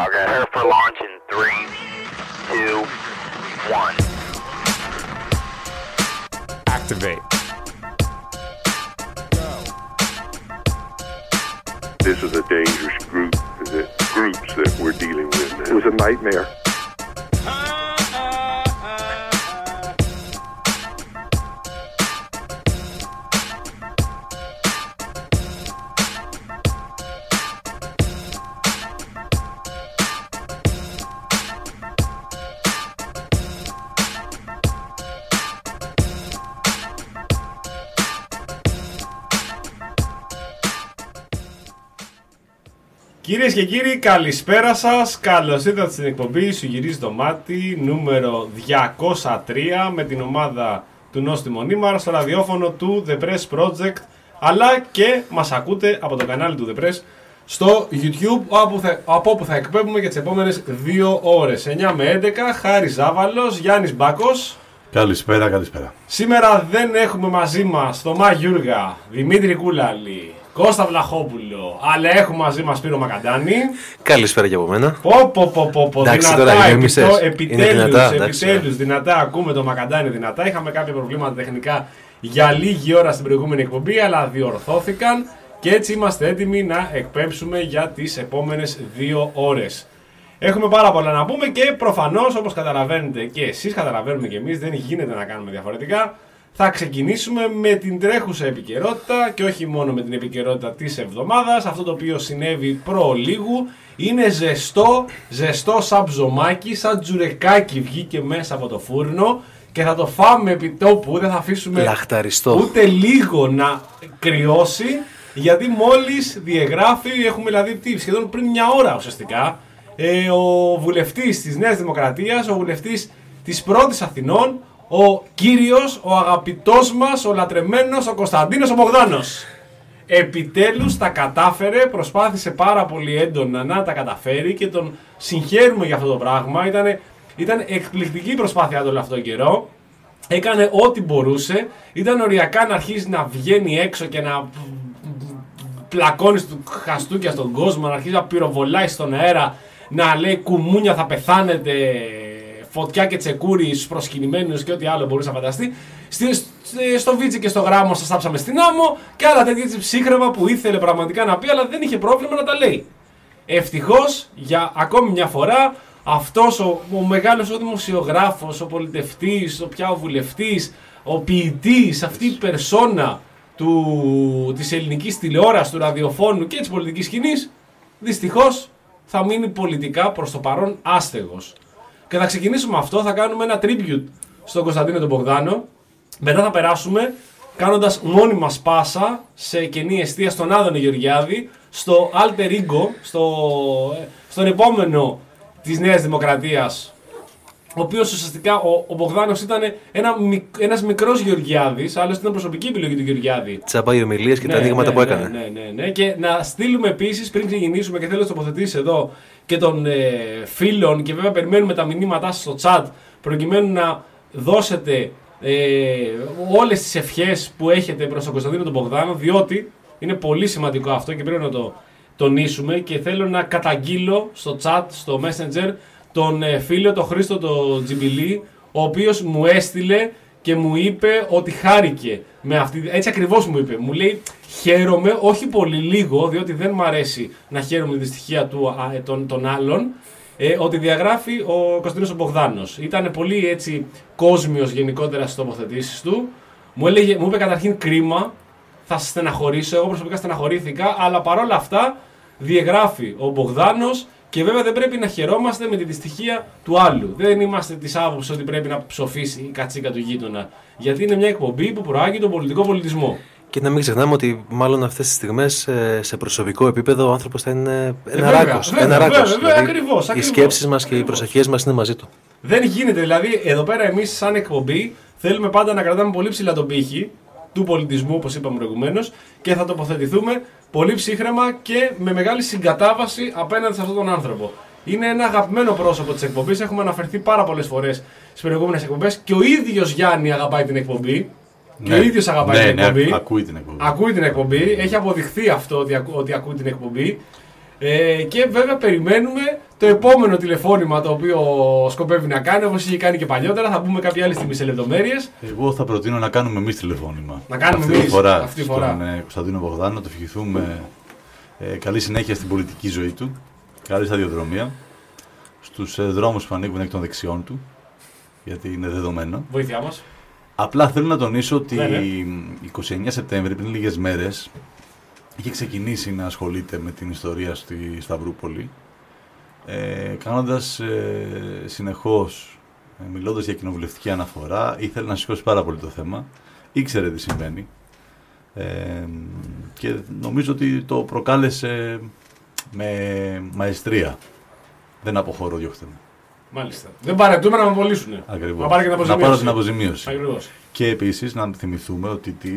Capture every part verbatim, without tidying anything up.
Okay, her for launch in three, two, one. Activate. This is a dangerous group, the groups that we're dealing with now. It was a nightmare. Κυρίες και κύριοι, καλησπέρα σας. Καλώς ήρθατε στην εκπομπή Σου Γυρίζει το Μάτι νούμερο διακόσια τρία με την ομάδα του Νόστιμο Νίμαρ στο ραδιόφωνο του The Press Project, αλλά και μας ακούτε από το κανάλι του The Press στο YouTube, από, θα, από όπου θα εκπέμπουμε για τις επόμενες δύο ώρες εννιά με έντεκα. Χάρης Ζάβαλος, Γιάννης Μπάκος. Καλησπέρα, καλησπέρα. Σήμερα δεν έχουμε μαζί μας Θωμά Γιούργα, Δημήτρη Κούλαλη, Κώστα Βλαχόπουλο, αλλά έχουμε μαζί μας Σπύρο Μακαντάνη. Καλησπέρα και από μένα. Πω πω πω πω πω, εντάξει, δυνατά, τώρα, επιτό, επιτέλους, δυνατά, επιτέλους, επιτέλους, δυνατά ακούμε το Μακαντάνη δυνατά. Είχαμε κάποια προβλήματα τεχνικά για λίγη ώρα στην προηγούμενη εκπομπή, αλλά διορθώθηκαν και έτσι είμαστε έτοιμοι να εκπέμψουμε για τις επόμενες δύο ώρες. Έχουμε πάρα πολλά να πούμε και προφανώς, όπως καταλαβαίνετε και εσείς, καταλαβαίνουμε και εμείς, δεν γίνεται να κάνουμε διαφορετικά. Θα ξεκινήσουμε με την τρέχουσα επικαιρότητα και όχι μόνο με την επικαιρότητα της εβδομάδας. Αυτό το οποίο συνέβη προλίγου είναι ζεστό, ζεστό σαν ψωμάκι, σαν τζουρεκάκι βγήκε μέσα από το φούρνο και θα το φάμε επί τόπου, δεν θα αφήσουμε λαχταριστό ούτε λίγο να κρυώσει, γιατί μόλις διεγράφει, έχουμε δηλαδή τι, σχεδόν πριν μια ώρα ουσιαστικά, ε, ο βουλευτής της Νέας Δημοκρατίας, ο βουλευτής της Πρώτης Αθηνών, ο κύριος, ο αγαπητός μας, ο λατρεμένος, ο Κωνσταντίνος ο Μπογδάνος. Επιτέλους τα κατάφερε, προσπάθησε πάρα πολύ έντονα να τα καταφέρει και τον συγχαίρουμε για αυτό το πράγμα. Ήτανε, ήταν εκπληκτική η προσπάθειά του όλο αυτόν τον καιρό. Έκανε ό,τι μπορούσε. Ήταν οριακά να αρχίσει να βγαίνει έξω και να πλακώνει του χαστούκια στον κόσμο, να αρχίσει να πυροβολάει στον αέρα, να λέει κουμούνια θα πεθάνετε, φωτιά και τσεκούρι στους προσκυνημένους και ό,τι άλλο μπορούσε να φανταστεί. Στη, στη, στο Βίτσι και στο Γράμμο σας τάψαμε στην άμμο και άλλα τέτοια ψύχρεμα που ήθελε πραγματικά να πει, αλλά δεν είχε πρόβλημα να τα λέει. Ευτυχώς για ακόμη μια φορά αυτός ο, ο μεγάλος ο δημοσιογράφος, ο πολιτευτής, ο πια ο βουλευτής, ο ποιητής, αυτή η περσόνα του, της ελληνικής τηλεόρασης, του ραδιοφώνου και της πολιτικής σκηνής, δυστυχώς θα μείνει πολιτικά προς το παρόν άστεγος. Και θα ξεκινήσουμε αυτό, θα κάνουμε ένα tribute στον Κωνσταντίνο τον Μπογδάνο. Μετά θα περάσουμε κάνοντας μόνη μας πάσα σε κενή εστία στον Άδωνη Γεωργιάδη, στο Alter Ego, στο, στον επόμενο της Νέας Δημοκρατίας, ο οποίος ουσιαστικά ο, ο Μπογδάνος ήταν ένα, ένας μικρός Γεωργιάδης, άλλωστε ήταν προσωπική επιλογή του Γεωργιάδη. Τσάμπα οι ομιλίες και ναι, τα ανοίγματα ναι, που έκανε. Ναι, ναι, ναι, ναι. Και να στείλουμε επίσης πριν ξεκινήσουμε, και θέλω να τοποθετήσεις εδώ και των ε, φίλων, και βέβαια περιμένουμε τα μηνύματά σας στο chat προκειμένου να δώσετε ε, όλες τις ευχές που έχετε προς τον Κωνσταντίνο τον Μπογδάνο, διότι είναι πολύ σημαντικό αυτό και πρέπει να το τονίσουμε, και θέλω να καταγγείλω στο chat, στο Messenger, τον ε, φίλο, τον Χρήστο τον Τζιμπιλί, ο οποίος μου έστειλε και μου είπε ότι χάρηκε με αυτή, έτσι ακριβώς μου είπε, μου λέει χαίρομαι, όχι πολύ, λίγο, διότι δεν μου αρέσει να χαίρομαι τη δυστυχία του, α, των, των άλλων, ε, ότι διαγράφει ο Κωνσταντίνος ο Μπογδάνος. Ήταν πολύ έτσι κόσμιος γενικότερα στις τοποθετήσεις του, μου, έλεγε, μου είπε καταρχήν κρίμα, θα σας στεναχωρήσω, εγώ προσωπικά στεναχωρήθηκα, αλλά παρόλα αυτά διαγράφει ο Μπογδάνος. Και βέβαια δεν πρέπει να χαιρόμαστε με τη δυστυχία του άλλου. Δεν είμαστε της άποψης ότι πρέπει να ψοφήσει η κατσίκα του γείτονα. Γιατί είναι μια εκπομπή που προάγει τον πολιτικό πολιτισμό. Και να μην ξεχνάμε ότι μάλλον αυτές τις στιγμές σε προσωπικό επίπεδο ο άνθρωπος θα είναι ένα ε, ράκος. Βέβαια, ένα βέβαια, ράκος. βέβαια, δηλαδή, ακριβώς, ακριβώς, οι σκέψεις μας ακριβώς. και οι προσευχές μας είναι μαζί του. Δεν γίνεται. Δηλαδή, εδώ πέρα εμείς, σαν εκπομπή, θέλουμε πάντα να κρατάμε πολύ ψηλά τον πύχη του πολιτισμού, όπως είπαμε προηγουμένως, και θα τοποθετηθούμε πολύ ψύχρεμα και με μεγάλη συγκατάβαση απέναντι σε αυτόν τον άνθρωπο. Είναι ένα αγαπημένο πρόσωπο της εκπομπής. Έχουμε αναφερθεί πάρα πολλές φορές στις προηγούμενες εκπομπές και ο ίδιος Γιάννη αγαπάει την εκπομπή. Ναι. Και ο ίδιος αγαπάει ναι, την εκπομπή. Ναι, ακούει την εκπομπή. Ακούει την εκπομπή. Έχει αποδειχθεί αυτό ότι, ακού, ότι ακούει την εκπομπή. Ε, και βέβαια περιμένουμε το επόμενο τηλεφώνημα το οποίο σκοπεύει να κάνει, όπως είχε κάνει και παλιότερα. Θα πούμε κάποια άλλη στιγμή σε λεπτομέρειες. Εγώ θα προτείνω να κάνουμε εμείς τηλεφώνημα. Να κάνουμε αυτή εμείς, τη φορά. αυτή τη φορά. Στον ε, Κωνσταντίνο Μπογδάνο, να του ευχηθούμε ε, καλή συνέχεια στην πολιτική ζωή του, καλή σταδιοδρομία, στους ε, δρόμους που ανοίγουν εκ των δεξιών του, γιατί είναι δεδομένο. Βοήθειά μας. Απλά θέλω να τονίσω ότι Ναι, ναι. εικοστή ενάτη Σεπτέμβρη, πριν λίγες μέρες, είχε ξεκινήσει να ασχολείται με την ιστορία στη Σταυρούπολη, ε, κάνοντας ε, συνεχώς, ε, μιλώντας για κοινοβουλευτική αναφορά, ήθελε να σηκώσει πάρα πολύ το θέμα, ήξερε τι συμβαίνει ε, και νομίζω ότι το προκάλεσε με μαεστρία. Δεν αποχωρώ, διώχτε με. Μάλιστα. Δεν παρετούμε να με απολύσουν. Ακριβώς. Να πάρει και την Να αποζημίωση. πάρω την αποζημίωση. Ακριβώς. Και επίσης να θυμηθούμε ότι τι-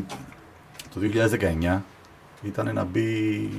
το δύο χιλιάδες δεκαεννιά ήταν να μπει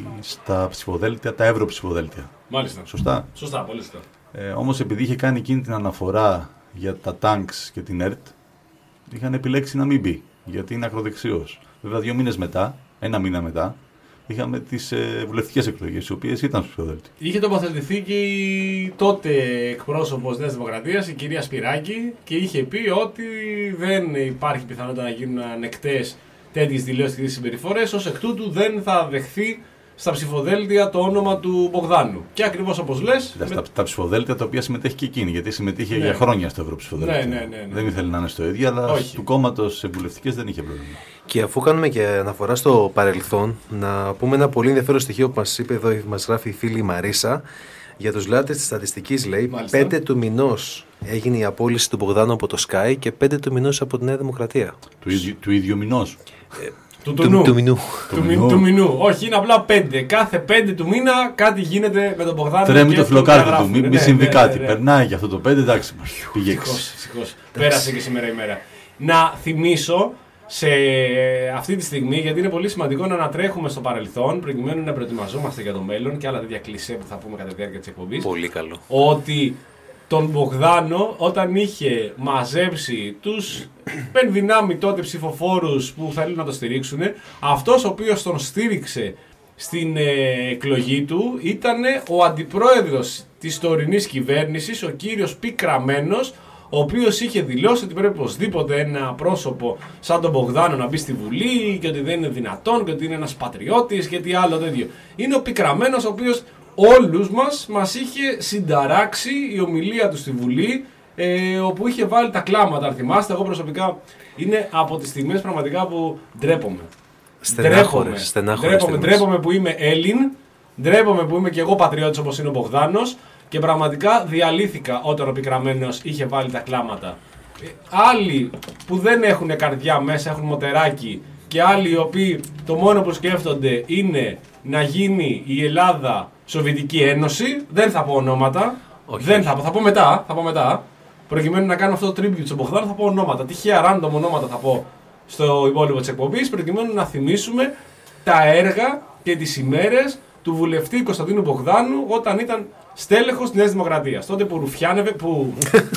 στα ψηφοδέλτια, τα ευρωψηφοδέλτια. Μάλιστα. Σωστά. Σωστά, πολύ σωστά. Ε, όμως επειδή είχε κάνει εκείνη την αναφορά για τα τάγκς και την ΕΡΤ, είχαν επιλέξει να μην μπει, γιατί είναι ακροδεξιός. Βέβαια δύο μήνες μετά, ένα μήνα μετά, είχαμε τις ε, βουλευτικές εκλογές, οι οποίες ήταν στο ψηφοδέλτιο. Είχε τοποθετηθεί και η τότε εκπρόσωπος Νέας Δημοκρατίας, η κυρία Σπυράκη, και είχε πει ότι δεν υπάρχει πιθανότητα να γίνουν ανεκτές τέτοιες δηλώσεις και τέτοιες συμπεριφορές, ως εκ τούτου δεν θα δεχθεί στα ψηφοδέλτια το όνομα του Μπογδάνου. Και ακριβώς όπως λες. Κοίτα, με- Στα τα ψηφοδέλτια τα οποία συμμετέχει και εκείνη, γιατί συμμετείχε Ναι. για χρόνια στο ευρωψηφοδέλτιο. Ναι, ναι, ναι, ναι. Δεν ήθελε να είναι στο ίδιο, αλλά Όχι. του κόμματος σε βουλευτικές δεν είχε πρόβλημα. Και αφού κάνουμε και αναφορά στο παρελθόν, να πούμε ένα πολύ ενδιαφέρον στοιχείο που μας είπε εδώ, μας γράφει η φίλη Μαρίσα. Για τους λάτρες της στατιστικής, λέει, Μάλιστα. πέντε του μηνός έγινε η απόλυση του Μπογδάνου από το Sky και πέντε του μηνός από τη Νέα Δημοκρατία. Του ίδιου, του ίδιου μηνός. Του, Του, του, νου. του μηνού. Του, Του μη- μηνού. του μηνού. Όχι, είναι απλά πέντε. Κάθε πέντε του μήνα κάτι γίνεται με τον Μπογδάνο. Τρέμει και το τον φιλοκάρτι του, διαγράφουν. μην, μην Ναι, συμβεί ναι, κάτι. ναι, ναι. Περνάει και αυτό το πέντε, εντάξει. Πήγε Ευτυχώς, έξι. ευτυχώς. Πέρασε και σήμερα η μέρα. Να θυμίσω σε αυτή τη στιγμή, γιατί είναι πολύ σημαντικό να ανατρέχουμε στο παρελθόν, προκειμένου να προετοιμαζόμαστε για το μέλλον και άλλα τέτοια κλισέ που θα πούμε κατά τη διάρκεια της εκπομπής. Πολύ καλό. Ότι τον Μπογδάνο, όταν είχε μαζέψει τους πενδυνάμει τότε ψηφοφόρους που θέλουν να το στηρίξουν, αυτός ο οποίος τον στήριξε στην ε, εκλογή του ήταν ο αντιπρόεδρος της τωρινής κυβέρνησης, ο κύριος Πικραμένος, ο οποίος είχε δηλώσει ότι πρέπει οπωσδήποτε ένα πρόσωπο σαν τον Μπογδάνο να μπει στη Βουλή και ότι δεν είναι δυνατόν και ότι είναι ένας πατριώτης και τι άλλο τέτοιο. Είναι ο Πικραμένος ο οποίος όλους μας μας είχε συνταράξει η ομιλία του στη Βουλή, ε, όπου είχε βάλει τα κλάματα. Αν θυμάστε, εγώ προσωπικά είναι από τις στιγμές πραγματικά που ντρέπομαι. Στενάχωρες, στενάχωρες Ντρέπομαι, στιγμές. ντρέπομαι που είμαι Έλλην, ντρέπομαι που είμαι και εγώ πατριώτης όπως είναι ο Μπογδάνος και πραγματικά διαλύθηκα όταν ο Πικραμένος είχε βάλει τα κλάματα. Ε, άλλοι που δεν έχουν καρδιά μέσα, έχουν μοτεράκι, και άλλοι οι οποίοι το μόνο που σκέφτονται είναι να γίνει η Ελλάδα Σοβιετική Ένωση, δεν θα πω ονόματα, Όχι, δεν όχι. θα, πω- θα πω μετά, θα πω μετά, προκειμένου να κάνω αυτό το tribute στον Μπογδάνο θα πω ονόματα, τυχαία random ονόματα θα πω στο υπόλοιπο της εκπομπής, προκειμένου να θυμίσουμε τα έργα και τις ημέρες του βουλευτή Κωνσταντίνου Μπογδάνου όταν ήταν στέλεχος της Νέας Δημοκρατίας. Τότε που ρουφιάνευε, που...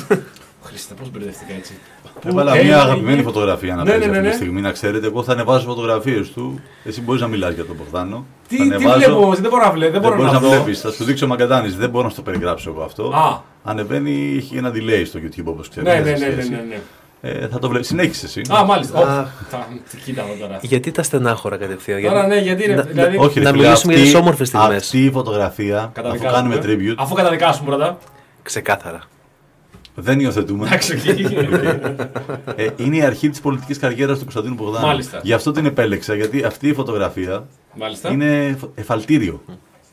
Χριστέ, πώς μπερδευτήκα έτσι. Που Έβαλα μια έλεγε- αγαπημένη φωτογραφία να Ναι, παίζει ναι, ναι, αυτή τη ναι. στιγμή, να ξέρετε. Εγώ θα ανεβάζω φωτογραφίες του. Εσύ μπορείς να μιλάς για τον Μπογδάνο. Τι, Θα τι ανεβάζω- βλέπω όμως, δεν μπορώ να βλέπω, δεν Δεν μπορώ μπορείς να να δω. βλέπεις. Θα σου δείξω ο Μακατάνης. Δεν μπορώ να στο περιγράψω εγώ αυτό. Α. Ανεβαίνει, έχει ένα delay στο YouTube όπως ξέρεις. Ναι, ναι, έχει ναι, ναι, σχέση. ναι, ναι. Ε, θα το βλέπεις. Συνέχισε εσύ. Α, μάλιστα. Αχ. Ω, θα- τι κοίτα εδώ τώρα. Γιατί τα στενάχωρα κατευθείαν. Τώρα ναι, γιατί ρε, να- δηλαδή... Όχι, ρε Να φίλε, μιλήσουμε για τις όμορφες στιγμές. Αυτή η φωτογραφία, αφού καταδικάζουμε. κάνουμε tribute, Αφού καταδικάσουμε πρώτα. Ξεκάθαρα. δεν υιοθετούμε. Εντάξει, οκ. Ε, είναι η αρχή της πολιτικής καριέρας του Κωνσταντίνου Μπογδάνου. Μάλιστα. Γι' αυτό την επέλεξα, γιατί αυτή η φωτογραφία Μάλιστα. είναι εφαλτήριο.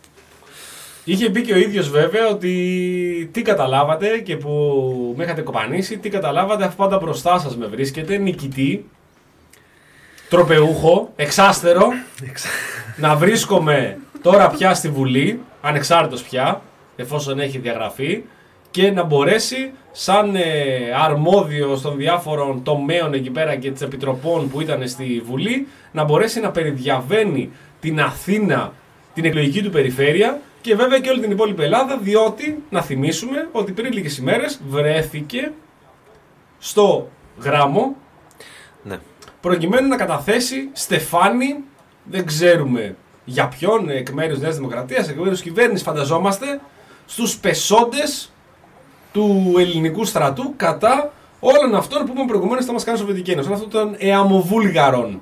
Είχε πει και ο ίδιος βέβαια ότι τι καταλάβατε και που με είχατε κοπανίσει, τι καταλάβατε αφού πάντα μπροστά σας με βρίσκεται, νικητή, τροπεούχο, εξάστερο, να βρίσκομαι τώρα πια στη Βουλή, ανεξάρτητος πια, εφόσον έχει διαγραφεί, και να μπορέσει σαν ε, αρμόδιος των διάφορων τομέων εκεί πέρα και της επιτροπών που ήταν στη Βουλή, να μπορέσει να περιδιαβαίνει την Αθήνα, την εκλογική του περιφέρεια και βέβαια και όλη την υπόλοιπη Ελλάδα, διότι να θυμίσουμε ότι πριν λίγες ημέρες βρέθηκε στο γράμμο Ναι. προκειμένου να καταθέσει στεφάνι, δεν ξέρουμε για ποιον, εκ μέρους Νέας Δημοκρατίας, εκ μέρους κυβέρνησης φανταζόμαστε, στους πεσόντες του ελληνικού στρατού κατά όλων αυτών που είπαμε προηγουμένως θα μας κάνει Σοβιετική Ένωση. Αυτό των Εαμοβούλγαρων.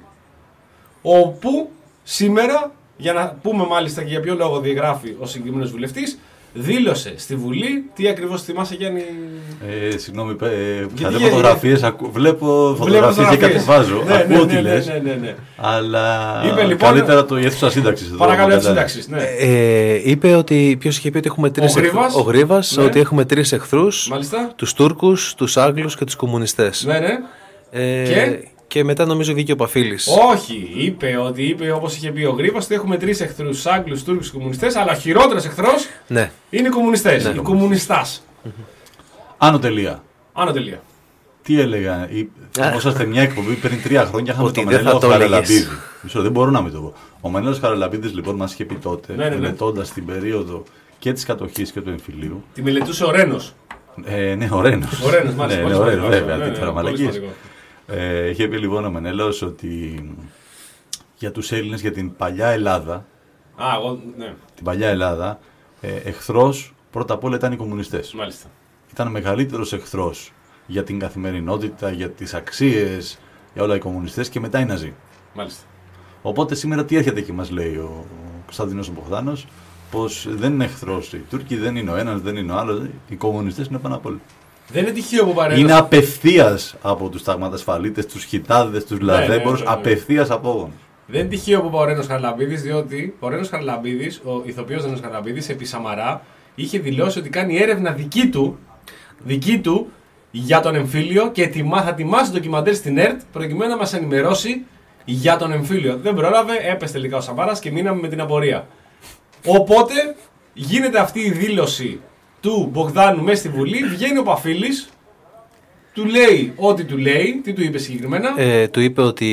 Όπου σήμερα, για να πούμε μάλιστα και για ποιο λόγο διαγράφει ο συγκεκριμένος βουλευτής, δήλωσε στη Βουλή, τι ακριβώς θυμάσαι Γιάννη? Ε, συγγνώμη, ε, Γιατί, θα φωτογραφίες, ακου... βλέπω φωτογραφίες και κατεβάζω, ναι, ακούω ναι, τι ναι, λες, ναι, ναι, ναι. αλλά είπε, λοιπόν, καλύτερα το η αίθουσα σύνταξης. Παρακαλώ, αίθουσα σύνταξης, ναι. Ε, είπε ότι, ποιος είχε πει ότι έχουμε τρεις Ο Γρήβας, εχθρούς, ο Γρήβας, ναι. ότι έχουμε τρεις εχθρούς, Μάλιστα. τους Τούρκους, τους Άγγλους και τους κομμουνιστές. Ναι, ναι. Ε, Και? και μετά νομίζω βγήκε ο Παφίλης. Όχι, είπε ότι είπε όπως είχε πει ο Γρήβας ότι έχουμε τρεις εχθρούς, Άγγλους, Τούρκους και κομμουνιστές, αλλά ο χειρότερος εχθρός Ναι. είναι οι κομμουνιστές. Ναι. Οι κομμουνιστάς. Άνω τελεία. Άνω τελεία. Τι έλεγα, ή- θυμόσαστε μια εκπομπή πριν τρία χρόνια, είχαμε Ότι το δεν θα Μενέλαο το έλεγες. Χαραλαμπίδη. Μισό, δεν μπορώ να μην το πω. Ο Μενέλαος Χαραλαμπίδης λοιπόν μας είχε πει τότε, Ναι, ναι, ναι. μελετώντας την περίοδο και της κατοχής και του εμφυλίου. Τη μελετούσε ο Ρένος. Ε, ναι, ο Ρένος. Ο Ρένος, μάλιστα. Ναι, πολύ ναι, ο σημαντικό. Ρένος, βέβαια, Ναι, τι ναι, τώρα πολύ μαλακίες. σημαντικό. Ε, είχε πει λοιπόν ο Μενέλαος ότι για τους Έλληνες, για την παλιά Ελλάδα, Α, εγώ, ναι, την παλιά Ελλάδα, ε, εχθρός πρώτα απ' όλα ήταν οι κομμουνιστές. μάλιστα. Ήταν ο μεγαλύτερος εχθρός για την καθημερινότητα, για τις αξίες, για όλα οι κομμουνιστές και μετά οι Ναζί. Μάλιστα. Οπότε σήμερα τι έρχεται και μας λέει ο Κωνσταντίνος ο Μπογδάνος, πως δεν είναι εχθρός. Οι Τούρκοι δεν είναι ο ένας, δεν είναι ο άλλος, οι κομμουνιστές είναι πάνω απ' όλα. Δεν είναι τυχαίο που παρέλαβε. Είναι απευθείας από τους ταγματασφαλίτες, τους χιτάδες, τους ναι, λαδέμπορους, ναι, ναι. απευθείας από όγονους. Δεν είναι τυχαίο που είπα ο Ρένος Χαραλαμπίδης, διότι ο Ρένος Χαραλαμπίδης, ο ηθοποιός Ρένος Χαραλαμπίδης, επί Σαμαρά, είχε δηλώσει ότι κάνει έρευνα δική του, δική του για τον εμφύλιο και ετοιμά, θα ετοιμάσει ντοκιμαντέρ στην ΕΡΤ προκειμένου να μας ενημερώσει για τον εμφύλιο. Δεν πρόλαβε, έπεσε τελικά ο Σαμαράς και μείναμε με την απορία. Οπότε γίνεται αυτή η δήλωση του Μπογδάνου μέσα στη Βουλή, βγαίνει ο Παφίλης, του λέει ό,τι του λέει, τι του είπε συγκεκριμένα, Ε, του είπε ότι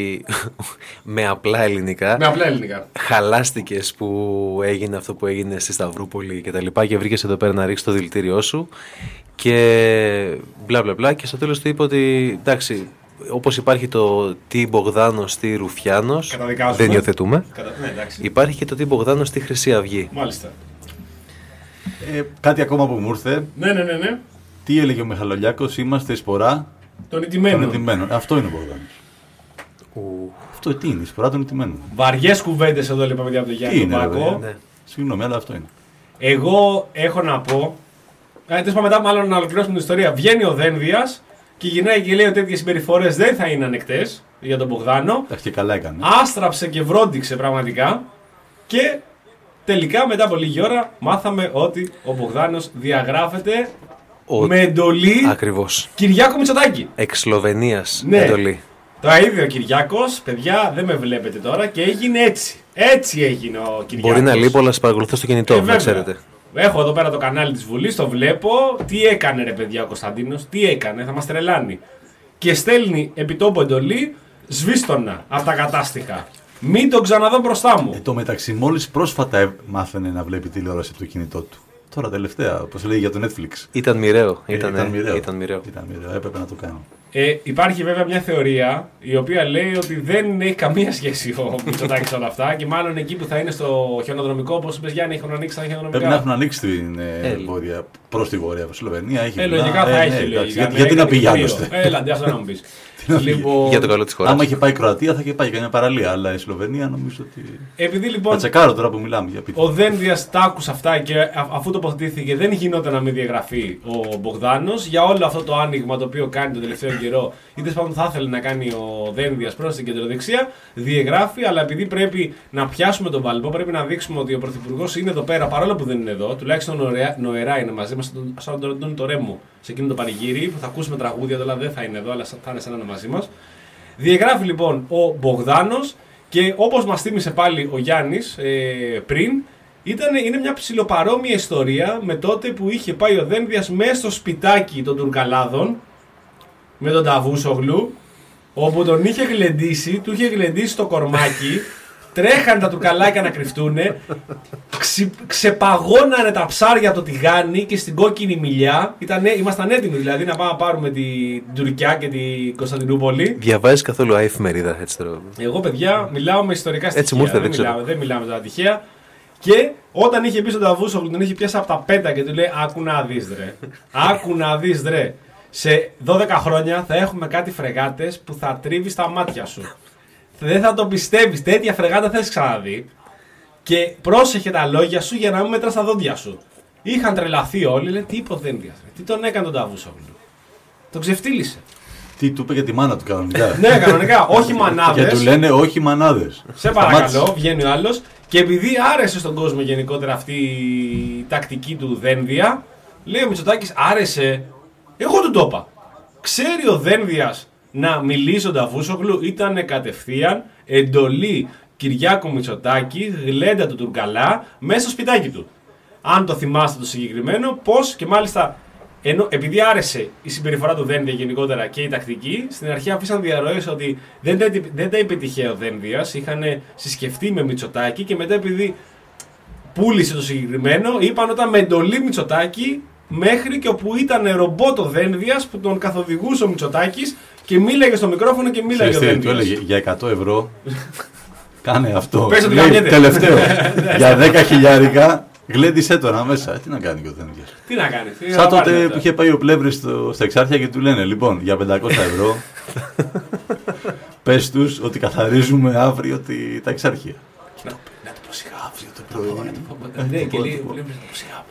με απλά ελληνικά με απλά ελληνικά. χαλάστηκες που έγινε αυτό που έγινε στη Σταυρούπολη και τα λοιπά και βρήκες εδώ πέρα να ρίξεις το δηλητήριό σου και μπλα μπλα μπλα και στο τέλος του είπε ότι εντάξει, όπως υπάρχει το τι Μπογδάνος, τι Ρουφιάνος, Καταδικάζουμε. δεν υιοθετούμε, Κατα... Ναι, εντάξει. υπάρχει και το τι Μπογδάνος, τι Χρυσή Αυγή. Μάλιστα. Ε, κάτι ακόμα που μου ήρθε, Ναι, ναι, ναι, ναι. τι έλεγε ο Μιχαλολιάκος, είμαστε η σπορά Τον ηττημένο. των ηττημένων. Αυτό είναι ο Μπογδάνος. Αυτό τι είναι, η σπορά των ηττημένων. Βαριές κουβέντες εδώ λοιπόν παιδιά από τον Τι Γιάννη τον είναι, ρε Πάκο. παιδιά. Ναι. Συγγνώμη, αλλά αυτό είναι. Εγώ έχω να πω. Ε, τέλος πάντων, μετά, μάλλον να ολοκληρώσουμε την ιστορία. Βγαίνει ο Δένδιας και γυρνάει και λέει ότι τέτοιες συμπεριφορές δεν θα είναι ανεκτές για τον Μπογδάνο. Εντάξει, και καλά έκανε. Άστραψε και βρόντιξε πραγματικά. Και τελικά μετά από λίγη ώρα μάθαμε ότι ο Μπογδάνος διαγράφεται Ο- με εντολή Ακριβώς. Κυριάκο Μητσοτάκη. Εξ Σλοβενίας Ναι. εντολή. Το ίδιο ο Κυριάκος, παιδιά, δεν με βλέπετε τώρα και έγινε έτσι. Έτσι έγινε ο Κυριάκος. Μπορεί να λείπω, αλλά σας παρακολουθώ στο κινητό, Ε, να βέβαια. ξέρετε. Έχω εδώ πέρα το κανάλι της Βουλής, το βλέπω. Τι έκανε ρε παιδιά ο Κωνσταντίνος, τι έκανε, θα μας τρελάνει. Και στέλνει επιτόπου εντολή, σβήστονα από τα κατάστοιχα. Μην τον ξαναδώ μπροστά μου. Εν τω μεταξύ, μόλις πρόσφατα ε, μάθαινε να βλέπει τηλεόραση από το κινητό του. Τώρα τελευταία, όπως λέει για το Netflix. Ήταν μοιραίο. Ε, Ήτανε- ήταν μοιραίο. Ήταν μοιραίο. Ήταν μοιραίο, έπρεπε να το κάνω. Ε, υπάρχει βέβαια μια θεωρία η οποία λέει ότι δεν έχει καμία σχέση ο Μητσοτάκης όλα αυτά και μάλλον εκεί που θα είναι στο χιονοδρομικό, όπως είπες Γιάννη, έχουν ανοίξει τα χιονοδρομικά. Πρέπει να έχουν ανοίξει την ε, Ε, βόρεια, προς τη βόρεια Σλοβενία. Έχει Ε, βουνά. λογικά θα Ε, έχει. ναι, λογικά. εντάξει, γιατί, Με γιατί να έκανε πήγε κρύο. άλλωστε. Έλα, αντί αυτό να μου πεις. να φύγει. Λοιπόν, Για το καλό της χώρας. Άμα είχε πάει η Κροατία θα είχε πάει καμιά παραλία. Αλλά η Σλοβενία νομίζω ότι. επειδή Θα λοιπόν τσεκάρω τώρα που μιλάμε για πείτε. ο Δένδιας τα άκουσε αυτά και α- αφού τοποθετήθηκε δεν γινόταν να μην διαγραφεί ο Μπογδάνος για όλο αυτό το άνοιγμα το οποίο κάνει τον τελευταίο καιρό. Είτε πάντων θα ήθελε να κάνει ο Δένδιας προς την κεντροδεξιά, διαγράφει, αλλά επειδή πρέπει να πιάσουμε τον Βάλμπο, πρέπει να δείξουμε ότι ο Πρωθυπουργός είναι εδώ πέρα παρόλο που δεν είναι εδώ, τουλάχιστον νοερά, νοερά είναι μαζί μας, σαν τον- σαν τον Αντώνη το Ρέμο σε εκείνο το πανηγύρι που θα ακούσουμε τραγούδια, αλλά δεν θα είναι εδώ, αλλά θα είναι σαν να είναι μαζί μας. Διαγράφει λοιπόν ο Μπογδάνος και όπως μας θύμισε πάλι ο Γιάννης ε, πριν, ήτανε, είναι μια ψιλοπαρόμοια ιστορία με τότε που είχε πάει ο Δένδιας μέσα στο σπιτάκι των Τουρκαλάδων με τον Ταβούσογλου, όπου τον είχε γλεντήσει, του είχε γλεντήσει το κορμάκι, τρέχανε τα τουρκαλάκια να κρυφτούνε, ξε, ξεπαγώνανε τα ψάρια από το τηγάνι και στην κόκκινη μιλιά. Ήτανε, ήμασταν έτοιμοι δηλαδή να πάμε να πάρουμε την Τουρκιά και την Κωνσταντινούπολη. Διαβάζεις καθόλου εφημερίδα, έτσι τώρα. Εγώ, παιδιά, μιλάω με ιστορικά στοιχεία. Έτσι μου ήρθε, δεν δεν, ξέρω. μιλάω, δεν μιλάμε τώρα τυχαία. Και όταν είχε μπει στον Ταβούσογλου, τον είχε πιάσει από τα πέτα και του λέει: Άκου να δεις ρε. Άκου να δεις ρε. Σε δώδεκα χρόνια θα έχουμε κάτι φρεγάτες που θα τρίβει στα μάτια σου. Δεν θα το πιστεύεις. Τέτοια φρεγάτα θα έχεις ξαναδεί. Και πρόσεχε τα λόγια σου για να μην μετράς τα δόντια σου. Είχαν τρελαθεί όλοι. Λέει: Τι είπε ο Δένδιας, τι τον έκανε τον Ταβούσογλου. Τον ξεφτύλισε. Τι του είπε για τη μάνα του κανονικά. Ναι, κανονικά. Όχι μανάδες. Και του λένε όχι μανάδες. Σε παρακαλώ, βγαίνει ο άλλος. Και επειδή άρεσε στον κόσμο γενικότερα αυτή η τακτική του Δένδια, λέει ο Μητσοτάκης: Άρεσε. Εγώ του το είπα. Ξέρει ο Δένδιας να μιλήσει στον Ταβούσογλου, ήταν κατευθείαν εντολή Κυριάκου Μητσοτάκη, γλέντα του Τουρκαλά, μέσα στο σπιτάκι του. Αν το θυμάστε το συγκεκριμένο, πώς και μάλιστα. Ενώ, επειδή άρεσε η συμπεριφορά του Δένδια γενικότερα και η τακτική, στην αρχή αφήσαν διαρροές ότι δεν τα, δεν τα είπε τυχαία ο Δένδιας, είχαν συσκεφτεί με Μητσοτάκη και μετά επειδή πούλησε το συγκεκριμένο, είπαν όταν με εντολή Μητσοτάκη μέχρι και όπου ήταν ρομπότ ο Δένδιας που τον καθοδηγούσε ο Μητσοτάκης και μίλαγε στο μικρόφωνο και μίλαγε ο Δένδιας. Του έλεγε για εκατό ευρώ κάνε αυτό. Πες ότι λέει, κάνετε. τελευταίο. Για δέκα χιλιάρικα. Γλέντισέ τώρα μέσα. Τι να κάνει και ο Δένδιας. Τι να κάνει. Τι Σαν τότε που είχε πάει ο Πλεύρης στο, στα Εξάρχεια και του λένε λοιπόν για πεντακόσια ευρώ πες τους ότι καθαρίζουμε αύριο τη, τα Εξάρχεια. Να το πω σιγά αύριο το πρωί. Ναι, και λέει ο Πλεύρης να το πω σιγά.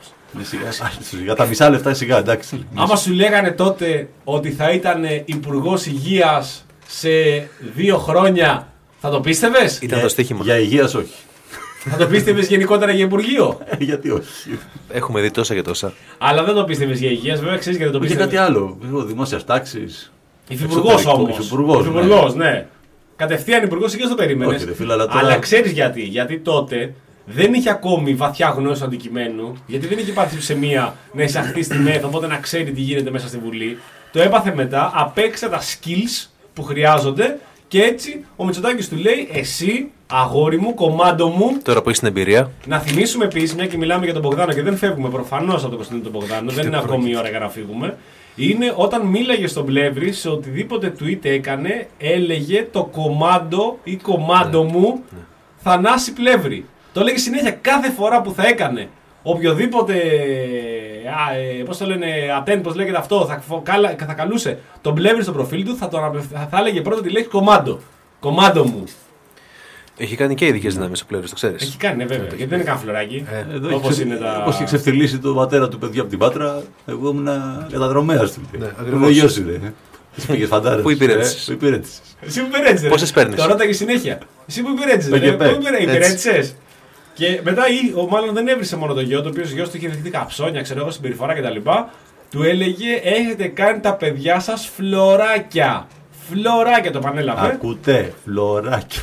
Για τα μισά λεφτά σιγά, εντάξει. Άμα σου λέγανε τότε ότι θα ήταν υπουργός υγείας σε δύο χρόνια, θα το πίστευες? Ήταν το στοίχημα. Για υγείας όχι. Θα το πίστευες γενικότερα για υπουργείο? Γιατί όχι. Έχουμε δει τόσα και τόσα. Αλλά δεν το πίστευες για υγείας, βέβαια ξέρεις γιατί δεν το Και πίστευες. κάτι άλλο. Δημόσιας τάξης. Υφυπουργός όμως. Υφυπουργός, Υφυπουργός, ναι. Κατευθείαν υπουργός υγείας το περίμενες. Όχι, ρε φίλε, αλλά τώρα- Αλλά ξέρεις γιατί. Γιατί τότε δεν είχε ακόμη βαθιά γνώση του αντικειμένου. Γιατί δεν είχε πάθει σε μία να εισαχθεί στη ΜΕΘ, οπότε να ξέρει τι γίνεται μέσα στη Βουλή. Το έπαθε μετά, απέξε τα skills που χρειάζονται και έτσι ο Μητσοτάκης του λέει: Εσύ, αγόρι μου, κομμάντο μου. Τώρα που έχει την εμπειρία. Να θυμίσουμε επίσης, μια και μιλάμε για τον Μπογδάνο και δεν φεύγουμε προφανώς από τον Κωνσταντίνο τον Μπογδάνο, δεν είναι ακόμη η ώρα για να φύγουμε. Είναι όταν μίλαγε στον Πλεύρη, σε οτιδήποτε tweet έκανε, έλεγε το κομμάντο ή κομμάντο μου Θανάση Πλεύρη. Το έλεγε συνέχεια κάθε φορά που θα έκανε οποιοδήποτε, α, ε, πώς το λένε, ατέν, πώς λέγεται αυτό, θα, θα, θα καλούσε τον Πλεύρη στο προφίλ του, θα, τον, θα, θα έλεγε πρώτα τη λέξη κομμάντο. Κομμάντο μου. Έχει κάνει και ειδικές δυνάμεις ο Πλεύρης, το ξέρεις. Έχει κάνει, ναι, βέβαια. Γιατί δεν είναι καν φλωράκι. Εδώ Όπως έχει, είναι τα. όπως είχε ξεφτυλίσει τον πατέρα του παιδιού από την Πάτρα, εγώ ήμουν καταδρομέας του. Ναι, Μου ακριβώς. λέει γιος είναι. Εσύ πήγες φαντάρες. Πού υπηρέτησες? Ε, Πού υπηρέτησες. Εσύ που υπηρέτησες. Πόσες παίρνεις? Το ρώταγε συνέχεια. Εσύ που υπηρέτησες. Το ρε, ΓΕΠΕ. Πού υπηρέ- Έτσι. υπηρέτησες. Και μετά ή- ο μάλλον δεν έβρισε μόνο το γιο, το οποίο ο γιος του είχε δεχτεί καψόνια, ξέρω εγώ, συμπεριφορά κτλ. Του έλεγε: Έχετε κάνει τα παιδιά σας φλωράκια. Φλωράκια το πανέλαβε. Ακούτε, φλωράκι.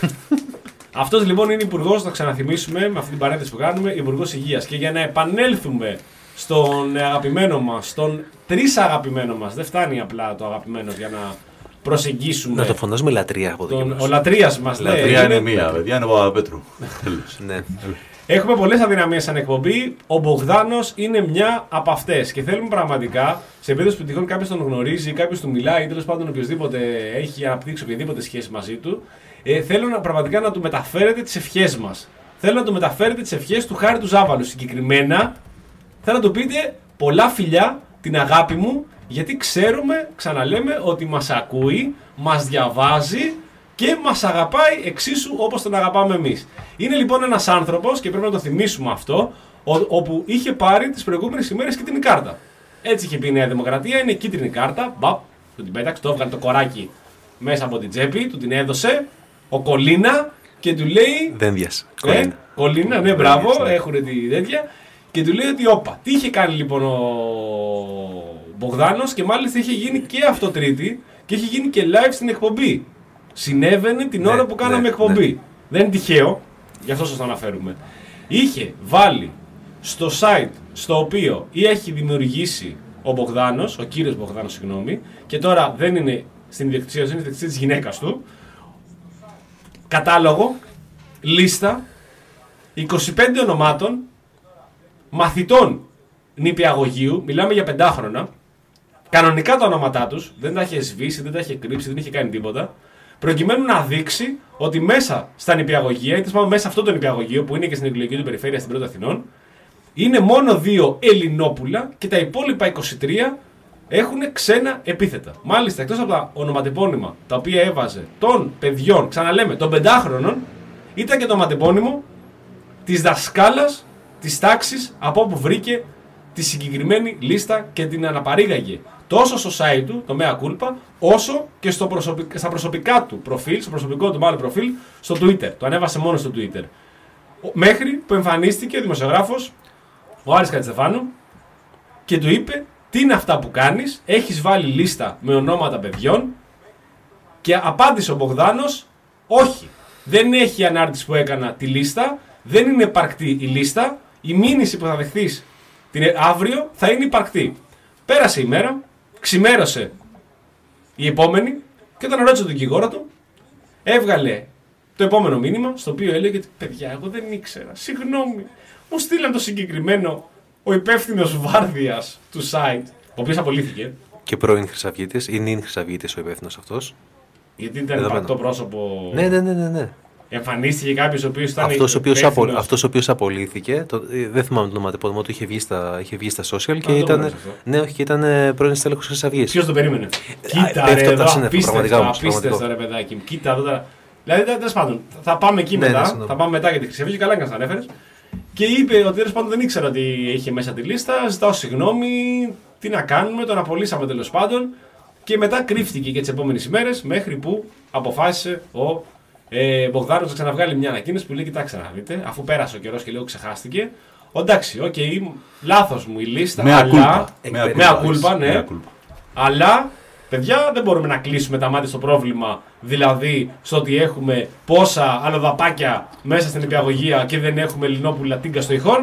Αυτός λοιπόν είναι υπουργός, θα ξαναθυμίσουμε με αυτή την παρένθεση που κάνουμε, υπουργός υγείας. Και για να επανέλθουμε στον αγαπημένο μας, στον τρεις αγαπημένο μας, δεν φτάνει απλά το αγαπημένο για να προσεγγίσουμε. Να το φωνάζουμε λατρεία από εδώ και Τον, μπρος. ο λατρείας μας. ναι, Λατρεία είναι μία, παιδιά, είναι ο Παπαπέτρου. Τέλος. Ναι. Έχουμε πολλές αδυναμίες σαν εκπομπή. Ο Μπογδάνος είναι μια από αυτές. Και θέλουμε πραγματικά, σε περίπτωση που τυχόν κάποιος τον γνωρίζει, κάποιος του μιλάει, ή τέλος πάντων οποιοδήποτε έχει αναπτύξει οποιαδήποτε σχέση μαζί του, ε, θέλω να, πραγματικά να του μεταφέρετε τις ευχές μας. Θέλω να του μεταφέρετε τις ευχές του Χάρη του Ζάβαλου. Συγκεκριμένα, θέλω να του πείτε πολλά φιλιά, την αγάπη μου, γιατί ξέρουμε, ξαναλέμε, ότι μας ακούει, μας διαβάζει και μας αγαπάει εξίσου όπως τον αγαπάμε εμείς. Είναι λοιπόν ένας άνθρωπος, και πρέπει να το θυμίσουμε αυτό, ο- όπου είχε πάρει τις προηγούμενες ημέρες κίτρινη κάρτα. Έτσι είχε πει η Νέα Δημοκρατία, είναι κίτρινη κάρτα, μπαπ, του την πέταξε, το έβγαλε το κοράκι μέσα από την τσέπη, του την έδωσε, ο Κολίνα και του λέει... Δένδιας. Ε, Κολίνα. Κολίνα, ναι, μπράβο, ναι. έχουν τη τέτοια. Και του λέει ότι όπα, τι είχε κάνει λοιπόν ο Μπογδάνος και μάλιστα είχε γίνει και αυτό Τρίτη και είχε γίνει και live στην εκπομπή. Συνέβαινε την Ναι, ώρα που κάναμε ναι, εκπομπή. ναι. Δεν είναι τυχαίο, γι' αυτό σας το αναφέρουμε. Είχε βάλει στο site στο οποίο ή έχει δημιουργήσει ο Μπογδάνος, ο κύριος Μπογδάνος, συγγνώμη, και τώρα δεν είναι στην ιδιοκτησία, είναι στην ιδιοκτησία της γυναίκας του, κατάλογο, λίστα είκοσι πέντε ονομάτων μαθητών νηπιαγωγείου, μιλάμε για πεντάχρονα, κανονικά τα ονόματά τους, δεν τα είχε σβήσει, δεν τα είχε κρύψει, δεν είχε κάνει τίποτα, προκειμένου να δείξει ότι μέσα στα νηπιαγωγεία, ή τέλος μέσα σε αυτό το νηπιαγωγείο που είναι και στην εκλογική του περιφέρεια στην Πρώτη Αθηνών, είναι μόνο δύο Ελληνόπουλα και τα υπόλοιπα είκοσι τρία έχουν ξένα επίθετα. Μάλιστα, εκτός από τα ονοματεπώνυμα τα οποία έβαζε των παιδιών, ξαναλέμε, των πεντάχρονων, ήταν και το ονοματεπώνυμο της δασκάλας της τάξης από όπου βρήκε τη συγκεκριμένη λίστα και την αναπαρήγαγε τόσο στο site του, το Mea Culpa, όσο και στο προσωπικά, στα προσωπικά του προφίλ, στο προσωπικό του μάλλον προφίλ, στο Twitter. Το ανέβασε μόνο στο Twitter. Μέχρι που εμφανίστηκε ο δημοσιογράφος, ο Άρης Κατσεφάνου, και του είπε: τι είναι αυτά που κάνεις, έχεις βάλει λίστα με ονόματα παιδιών? Και απάντησε ο Μπογδάνος: όχι, δεν έχει ανάρτηση που έκανα τη λίστα, δεν είναι υπαρκτή η λίστα, η μήνυση που θα δεχθείς την αύριο θα είναι υπαρκτή. Πέρασε η μέρα, ξημέρωσε η επόμενη και όταν ρώτησε τον δικηγόρο του, έβγαλε το επόμενο μήνυμα στο οποίο έλεγε: παιδιά, εγώ δεν ήξερα, συγγνώμη, μου στείλαν το συγκεκριμένο ο υπεύθυνος βάρδιας του site, ο οποίος απολύθηκε. Και πρώην Χρυσαυγίτης, ή νυν Χρυσαυγίτης ο υπεύθυνος αυτός. Γιατί ήταν υπαρκτό πρόσωπο. Ναι, ναι, ναι, ναι, ναι. Εμφανίστηκε κάποιος ο οποίος ήταν. Αυτός ο οποίος, απο, αυτός ο οποίος απολύθηκε, το, δεν θυμάμαι το ονοματεπώνυμο του, είχε βγει στα, είχε βγει στα social και, ήταν, ναι, όχι, και ήταν πρώην στέλεχος Χρυσαυγής. Ποιος το περίμενε? Κοίτα, ρε, εδώ, απίστευτο, απίστευτο, ρε παιδάκι μου. Κοίτα εδώ τώρα. Δηλαδή, τέλος πάντων, θα πάμε εκεί ναι, μετά. ναι, θα πάμε μετά για τη Χρυσαυγή, καλά έκανες, τα ανέφερες. Και είπε ότι τέλος πάντων δεν ήξερα ότι είχε μέσα τη λίστα. Ζητάω συγγνώμη. Τι να κάνουμε, τον απολύσαμε τέλος πάντων. Και μετά κρύφτηκε και τις επόμενες ημέρες μέχρι που αποφάσισε ο ε, Μπογδάνος να ξαναβγάλει μια ανακοίνωση που λέει: κοιτάξτε να δείτε, αφού πέρασε ο καιρός και λίγο ξεχάστηκε. Εντάξει, οκ, okay, λάθος μου η λίστα. Με αλλά. Με ακούλπα, ναι. Αλλά, παιδιά, δεν μπορούμε να κλείσουμε τα μάτια στο πρόβλημα. Δηλαδή, στο ότι έχουμε πόσα αλλοδαπάκια μέσα στην νηπιαγωγεία και δεν έχουμε Ελληνόπουλα τίγκα στο ηχόρ.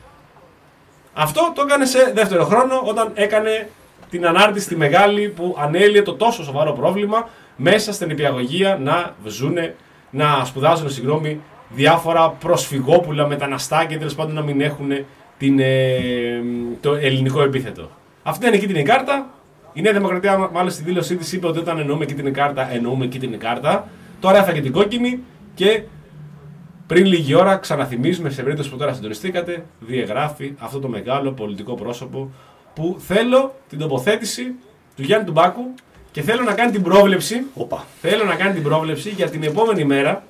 Αυτό το έκανε σε δεύτερο χρόνο όταν έκανε την ανάρτηση τη μεγάλη που ανέλυε το τόσο σοβαρό πρόβλημα μέσα στην νηπιαγωγεία να ζουνε, να σπουδάζουν, συγγνώμη, διάφορα προσφυγόπουλα, μεταναστάκια, τέλος πάντων να μην έχουν την, ε, το ελληνικό επίθετο. Αυτή είναι κίτρινη κάρτα. Η Νέα Δημοκρατία, μάλλον στη δήλωσή της, είπε ότι όταν εννοούμε κίτρινη κάρτα, εννοούμε κίτρινη κάρτα. Τώρα έφαγε την κόκκινη και πριν λίγη ώρα, ξαναθυμίζουμε, σε περίπτωση που τώρα συντονιστήκατε, διαγράφει αυτό το μεγάλο πολιτικό πρόσωπο που θέλω την τοποθέτηση του Γιάννη του Μπάκου και θέλω να κάνει την πρόβλεψη. Οπα. Θέλω να κάνει την πρόβλεψη για την επόμενη μέρα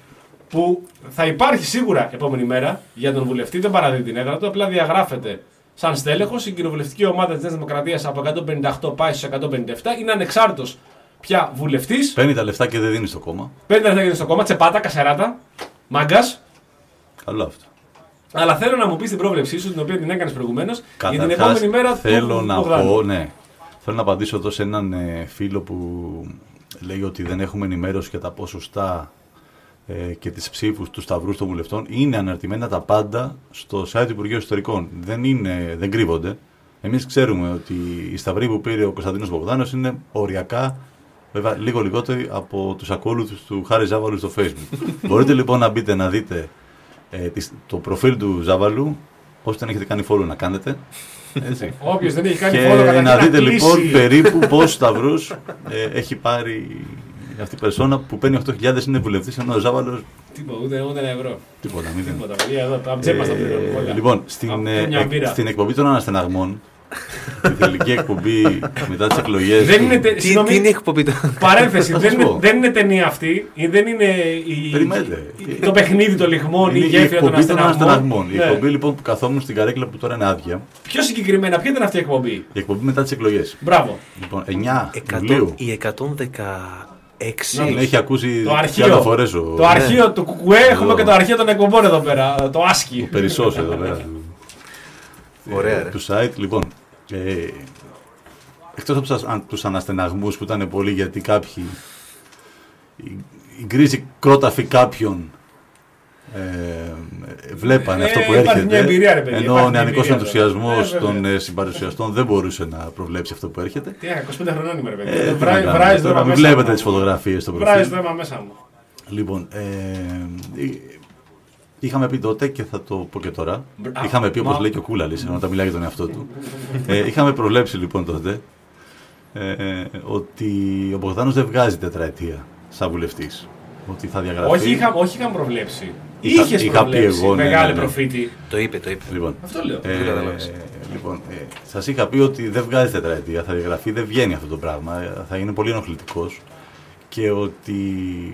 που θα υπάρχει σίγουρα επόμενη μέρα για τον βουλευτή. Δεν παραδίδει την έδρα του, απλά διαγράφεται σαν στέλεχος. Η κοινοβουλευτική ομάδα της Νέας Δημοκρατίας από εκατόν πενήντα οκτώ πάει στους εκατόν πενήντα επτά. Είναι ανεξάρτητος πια βουλευτής. Παίρνει τα λεφτά και δεν δίνει στο κόμμα. Παίρνει τα λεφτά και δεν δίνει στο κόμμα. Τσεπάτα, κασεράτα. Μάγκας. Καλό αυτό. Αλλά θέλω να μου πεις την πρόβλεψή σου, την οποία την έκανες προηγουμένως, για την επόμενη μέρα θέλω του να Μπογδάνου. πω, ναι. Θέλω να απαντήσω εδώ σε έναν ε, φίλο που λέει ότι δεν έχουμε ενημέρωση για τα ποσοστά ε, και τις ψήφους του σταυρούς των βουλευτών. Είναι αναρτημένα τα πάντα στο site του Υπουργείου Εσωτερικών. Δεν, είναι, δεν κρύβονται. Εμείς ξέρουμε ότι οι σταυροί που πήρε ο Κωνσταντίνος Μπογδάνος είναι οριακά, βέβαια λίγο λιγότεροι από τους ακόλουθους του Χάρη Ζάβαλου στο Facebook. Μπορείτε λοιπόν να μπείτε να δείτε ε, το προφίλ του Ζάβαλου, όσοι δεν έχετε κάνει follow να κάνετε. Όποιος δεν έχει κάνει και follow καταρχήν να δείτε να λοιπόν κλείσει. περίπου πόσους σταυρούς ε, έχει πάρει αυτή η περσόνα που παίρνει οκτώ χιλιάδες, είναι βουλευτής, ενώ ο Ζάβαλος Τίποτα, ούτε, ούτε ένα ευρώ. τίποτα. Μην Τίποτα, παιδιά, εδώ, από τσέπα στα πληρώνουμε. Λοιπόν, στην, ε, εκ, στην εκπομπή των αναστεναγμών, τη θελική εκπομπή μετά τις εκλογές. Δεν είναι, τε, Τι, συγγνώμη, τι είναι η εκπομπή του. παρένθεση, Θα δεν, σας είναι, πω. δεν είναι ταινία αυτή, ή δεν είναι η, Περιμένετε. η- το παιχνίδι των λιχμών, η Είναι η γέφυρα των εκπομπή των αστυναγμών. αναστεναγμών. Η Ναι. εκπομπή λοιπόν που καθόμουν στην καρέκλα που τώρα είναι άδεια. Πιο συγκεκριμένα, ποια ήταν αυτή η εκπομπή? Η εκπομπή μετά τις εκλογές. Μπράβο. Λοιπόν, εννιά Ιουλίου. Η εκατόν δεκαέξι. Να, Την έχει ακούσει Το αρχείο, τριάντα φορές ο το αρχείο του Κουκουέ, έχουμε Εδώ. και το αρχείο των εκπομπών εδώ πέρα, το άσκι. Περισσός εδώ πέρα. Ωραία, ε, ρε. του site, λοιπόν. Ε, εκτός από τους, αν- τους αναστεναγμούς που ήταν πολλοί γιατί κάποιοι η, η γκρίζη κρόταφη κάποιον ε, βλέπανε Ε, αυτό που υπάρχει έρχεται, μια εμπειρία, ρε παιδιά, ενώ υπάρχει ο μια νεανικός εμπειρία ενθουσιασμός τώρα. Ε, των βέβαια. ε, συμπαρουσιαστών δεν μπορούσε να προβλέψει αυτό που έρχεται. Τι έκανα, είκοσι πέντε χρονών είμαι, ρε Ε, παιδιά. τι να Βράει- κάνουμε, Βράζει το τώρα αίμα μην μέσα βλέπετε μου. τις φωτογραφίες στο Βράζει προφίλ. το αίμα μέσα μου. Λοιπόν, ε, είχαμε πει τότε και θα το πω και τώρα. Α, Είχαμε πει, όπως μα- λέει και ο Κούλαλης, όταν μιλάει για τον εαυτό του. ε, είχαμε προβλέψει λοιπόν τότε ε, ε, ότι ο Μπογδάνος δεν βγάζει τετραετία σαν βουλευτής. ότι θα διαγραφεί. Όχι, είχα, όχι είχαν προβλέψει. Είχα- Είχες είχα πει προβλέψει, εγώ, ναι, μεγάλη ναι, ναι. προφήτη. Το είπε, το είπε. Λοιπόν, Αυτό λέω. ε, Δεν καταλάβεις. λοιπόν ε, σας είχα πει ότι δεν βγάζει τετραετία, θα διαγραφεί, δεν βγαίνει αυτό το πράγμα, ε, θα είναι πολύ ενοχλητικός και ότι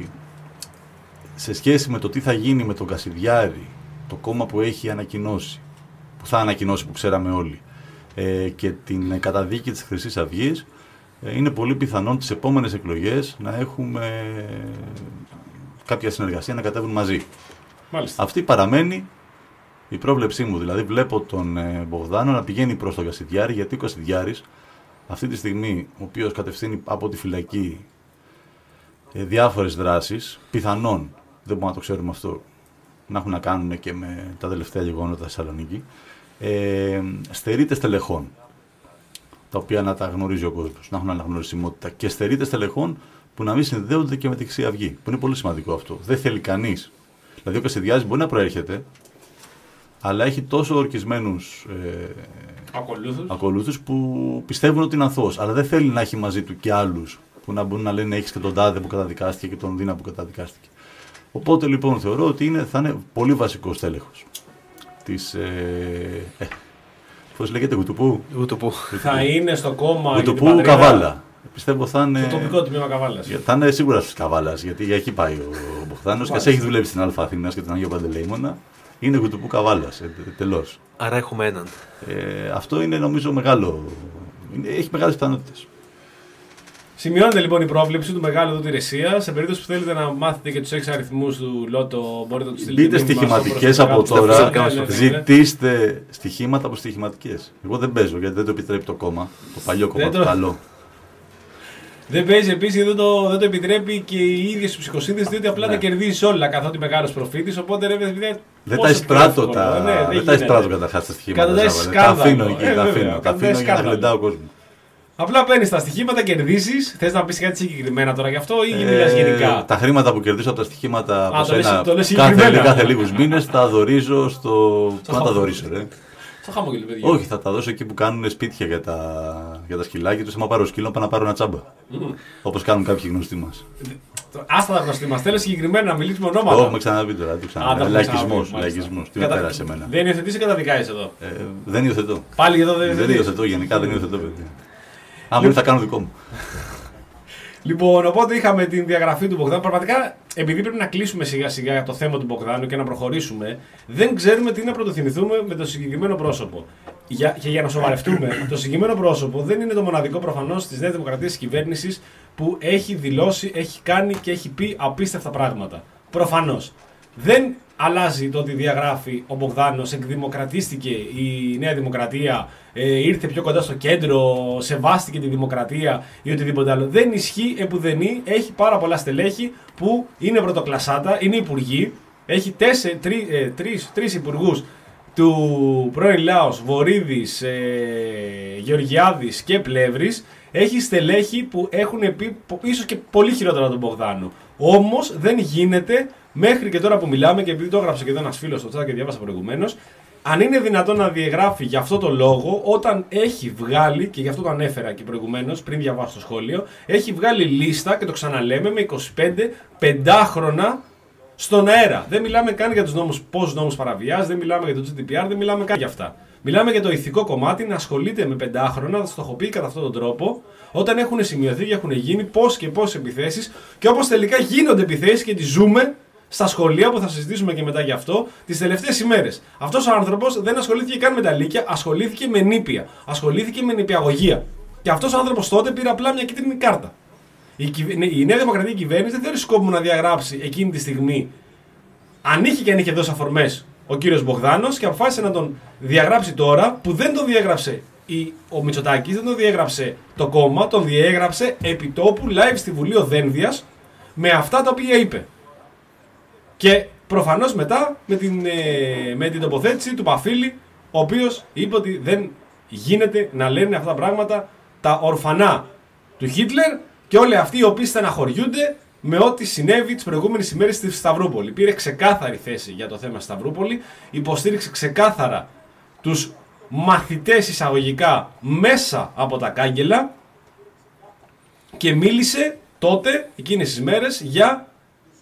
σε σχέση με το τι θα γίνει με τον Κασιδιάρη, το κόμμα που έχει ανακοινώσει, που θα ανακοινώσει που ξέραμε όλοι, ε, και την ε, καταδίκη της Χρυσής Αυγής, ε, είναι πολύ πιθανόν τις επόμενες εκλογές να έχουμε κάποια συνεργασία, να κατέβουν μαζί. Μάλιστα. Αυτή παραμένει η πρόβλεψή μου. Δηλαδή, βλέπω τον ε, Μπογδάνο να πηγαίνει προς τον Κασιδιάρη, γιατί ο Κασιδιάρης αυτή τη στιγμή, ο οποίος κατευθύνει από τη φυλακή ε, διάφορες δράσεις, πιθανόν, δεν μπορούμε να το ξέρουμε αυτό, να έχουν να κάνουν και με τα τελευταία γεγονότα στη Θεσσαλονίκη, ε, στερείται στελεχών, τα οποία να τα γνωρίζει ο κόσμος, να έχουν αναγνωρισιμότητα, και στερείται στελεχών που να μην συνδέονται και με τη Χρυσή Αυγή, που είναι πολύ σημαντικό αυτό. Δεν θέλει κανείς. Δηλαδή, ο Κασιδιάρης μπορεί να προέρχεται, αλλά έχει τόσο ορκισμένους ε, Ακολούθους. ακολούθους που πιστεύουν ότι είναι αθώος, αλλά δεν θέλει να έχει μαζί του και άλλους που να μπορούν να λένε έχεις και τον τάδε που καταδικάστηκε και τον δίνα που καταδικάστηκε. Οπότε λοιπόν θεωρώ ότι είναι, θα είναι πολύ βασικός τέλεχος της. Ε, ε, πώς λέγεται, Γουτουπού. Γουτουπού. Θα είναι στο κόμμα. για την Γουτουπού πατρίδα, Καβάλα. Πιστεύω θα είναι. Το τοπικό τμήμα Καβάλας. Θα είναι σίγουρα στις Καβάλας, γιατί εκεί πάει ο Μπογδάνος και ας έχει δουλέψει στην Αλφα Αθήνας και τον Άγιο Παντελεήμονα. Είναι Γουτουπού Καβάλας, ε, τελώς. Άρα έχουμε έναν. Ε, αυτό είναι νομίζω μεγάλο. Είναι, έχει μεγάλες πιθανότητες. Σημειώνεται λοιπόν η πρόβλεψη του μεγάλου του Τηρεσία. Σε περίπτωση που θέλετε να μάθετε και τους έξι αριθμούς του Λότο, μπορείτε να τους στείλετε. Μπείτε μήνυμα στοιχηματικές στο από προσωπικό τώρα. μας profile. Ναι, ναι, ναι. Ζητήστε στοιχήματα από στοιχηματικές. Εγώ δεν παίζω γιατί δεν το επιτρέπει το κόμμα. Το παλιό κόμμα, Δεν το το- καλό. Δεν παίζει επίσης γιατί δεν το, δεν το επιτρέπει και η ίδια σου ψυχοσύνθεση, διότι απλά Ναι. τα κερδίζει όλα καθότι μεγάλο προφήτη. Οπότε ρε παιδιά. Δεν πόσο τα εισπράττω πιο εύκολο. τα, Ναι, δεν τα γίνεται. εισπράττω καταρχάς τα στοιχήματα. Καταντάς Σάββα, Τα σκάνδαλο. αφήνω εκεί, Ε, τα βέβαια, αφήνω. Τα καταντάς αφήνω για να σκάνδαλο. γλεντάω ο κόσμο. Απλά παίρνει τα στοιχήματα, κερδίζει. Θε να πει κάτι συγκεκριμένα τώρα γι' αυτό ή μιλά γενικά. Τα χρήματα που κερδίζω από τα στοιχήματα από το λες- σένα το λες κάθε, συγκεκριμένα. κάθε λίγους μήνες τα δωρίζω στο. Πού να τα δωρήσω, ρε. Στο χαμόγελο, παιδιά. Όχι, θα τα δώσω εκεί που κάνουν σπίτια για τα, για τα σκυλάκια τους. Άμα πάρω σκύλο, πάω να πάρω ένα τσάμπα. Όπως κάνουν κάποιοι γνωστοί μας. Άστα τα γνωστή μα. Θέλω συγκεκριμένα να μιλήσουμε Το ονόματα. έχουμε ξαναπεί τώρα. Το Α, ξαναπεί. τα έχουμε Λαϊκισμός. ξαναπεί, μάλιστα. Λαϊκισμός. Τι με Κατα- πέρασε εμένα. Δεν υιοθετεί ή καταδικάζει εδώ. Ε, δεν υιοθετώ. Πάλι εδώ δεν Δεν υιοθετείς. υιοθετώ, γενικά δεν υιοθετώ, παιδιά. Αν μπορεί θα κάνω δικό μου. Λοιπόν, οπότε είχαμε την διαγραφή του Μπογδάνου. Πραγματικά, επειδή πρέπει να κλείσουμε σιγά σιγά το θέμα του Μπογδάνου και να προχωρήσουμε, δεν ξέρουμε τι να πρωτοθυμηθούμε με το συγκεκριμένο πρόσωπο. Για, και για να σοβαρευτούμε, το συγκεκριμένο πρόσωπο δεν είναι το μοναδικό προφανώς της Νέας Δημοκρατίας της κυβέρνησης που έχει δηλώσει, έχει κάνει και έχει πει απίστευτα πράγματα. Προφανώς. Δεν αλλάζει το ότι διαγράφει ο Μπογδάνος, εκδημοκρατίστηκε η Νέα Δημοκρατία, ε, ήρθε πιο κοντά στο κέντρο, σεβάστηκε τη δημοκρατία ή οτιδήποτε άλλο. Δεν ισχύει επουδενή, έχει πάρα πολλά στελέχη που είναι πρωτοκλασάτα, είναι υπουργοί, έχει τέσσερι, τρι, ε, τρεις, τρεις υπουργούς του πρώην Λάος, Βορύδης, ε, Γεωργιάδης και Πλεύρης, έχει στελέχη που έχουν πει πο- ίσως και πολύ χειρότερα από τον Μπογδάνο. Όμως δεν γίνεται μέχρι και τώρα που μιλάμε, και επειδή το έγραψε και εδώ ένας φίλος στο chat και διάβασα προηγουμένως, αν είναι δυνατόν να διαγράφει για αυτό το λόγο, όταν έχει βγάλει, και γι' αυτό το ανέφερα και προηγουμένως, πριν διαβάσω το σχόλιο, έχει βγάλει λίστα, και το ξαναλέμε, με είκοσι πέντε πεντάχρονα στον αέρα. Δεν μιλάμε καν για τους νόμους, πώς νόμους παραβιάζει, δεν μιλάμε για το τζι ντι πι αρ, δεν μιλάμε καν για αυτά. Μιλάμε για το ηθικό κομμάτι να ασχολείται με πεντάχρονα, θα το έχω πει κατά αυτόν τον τρόπο, όταν έχουν σημειωθεί και έχουν γίνει πώς και πόσες επιθέσεις, και όπως τελικά γίνονται επιθέσεις και τις ζούμε στα σχολεία, που θα συζητήσουμε και μετά γι' αυτό, τις τελευταίες ημέρες. Αυτός ο άνθρωπος δεν ασχολήθηκε καν με τα λύκεια, ασχολήθηκε με νήπια, ασχολήθηκε με νηπιαγωγία. Και αυτός ο άνθρωπος τότε πήρε απλά μια κίτρινη κάρτα. Η, κυβε... η Νέα Δημοκρατική Κυβέρνηση δεν θεωρεί σκόπιμο να διαγράψει εκείνη τη στιγμή, αν είχε και αν είχε δώσει αφορμές, ο κύριος Μπογδάνος, και αποφάσισε να τον διαγράψει τώρα, που δεν τον διέγραψε η... ο Μητσοτάκης, δεν τον διέγραψε το κόμμα, τον διέγραψε επί τόπου live στη Βουλή ο Δένδιας με αυτά τα οποία είπε. Και προφανώς μετά με την, ε, με την τοποθέτηση του Παφίλη, ο οποίος είπε ότι δεν γίνεται να λένε αυτά τα πράγματα τα ορφανά του Χίτλερ και όλοι αυτοί οι οποίοι στεναχωριούνται με ό,τι συνέβη τις προηγούμενες ημέρες στη Σταυρούπολη. Πήρε ξεκάθαρη θέση για το θέμα Σταυρούπολη, υποστήριξε ξεκάθαρα τους μαθητές εισαγωγικά μέσα από τα κάγκελα και μίλησε τότε, εκείνες τις μέρες, για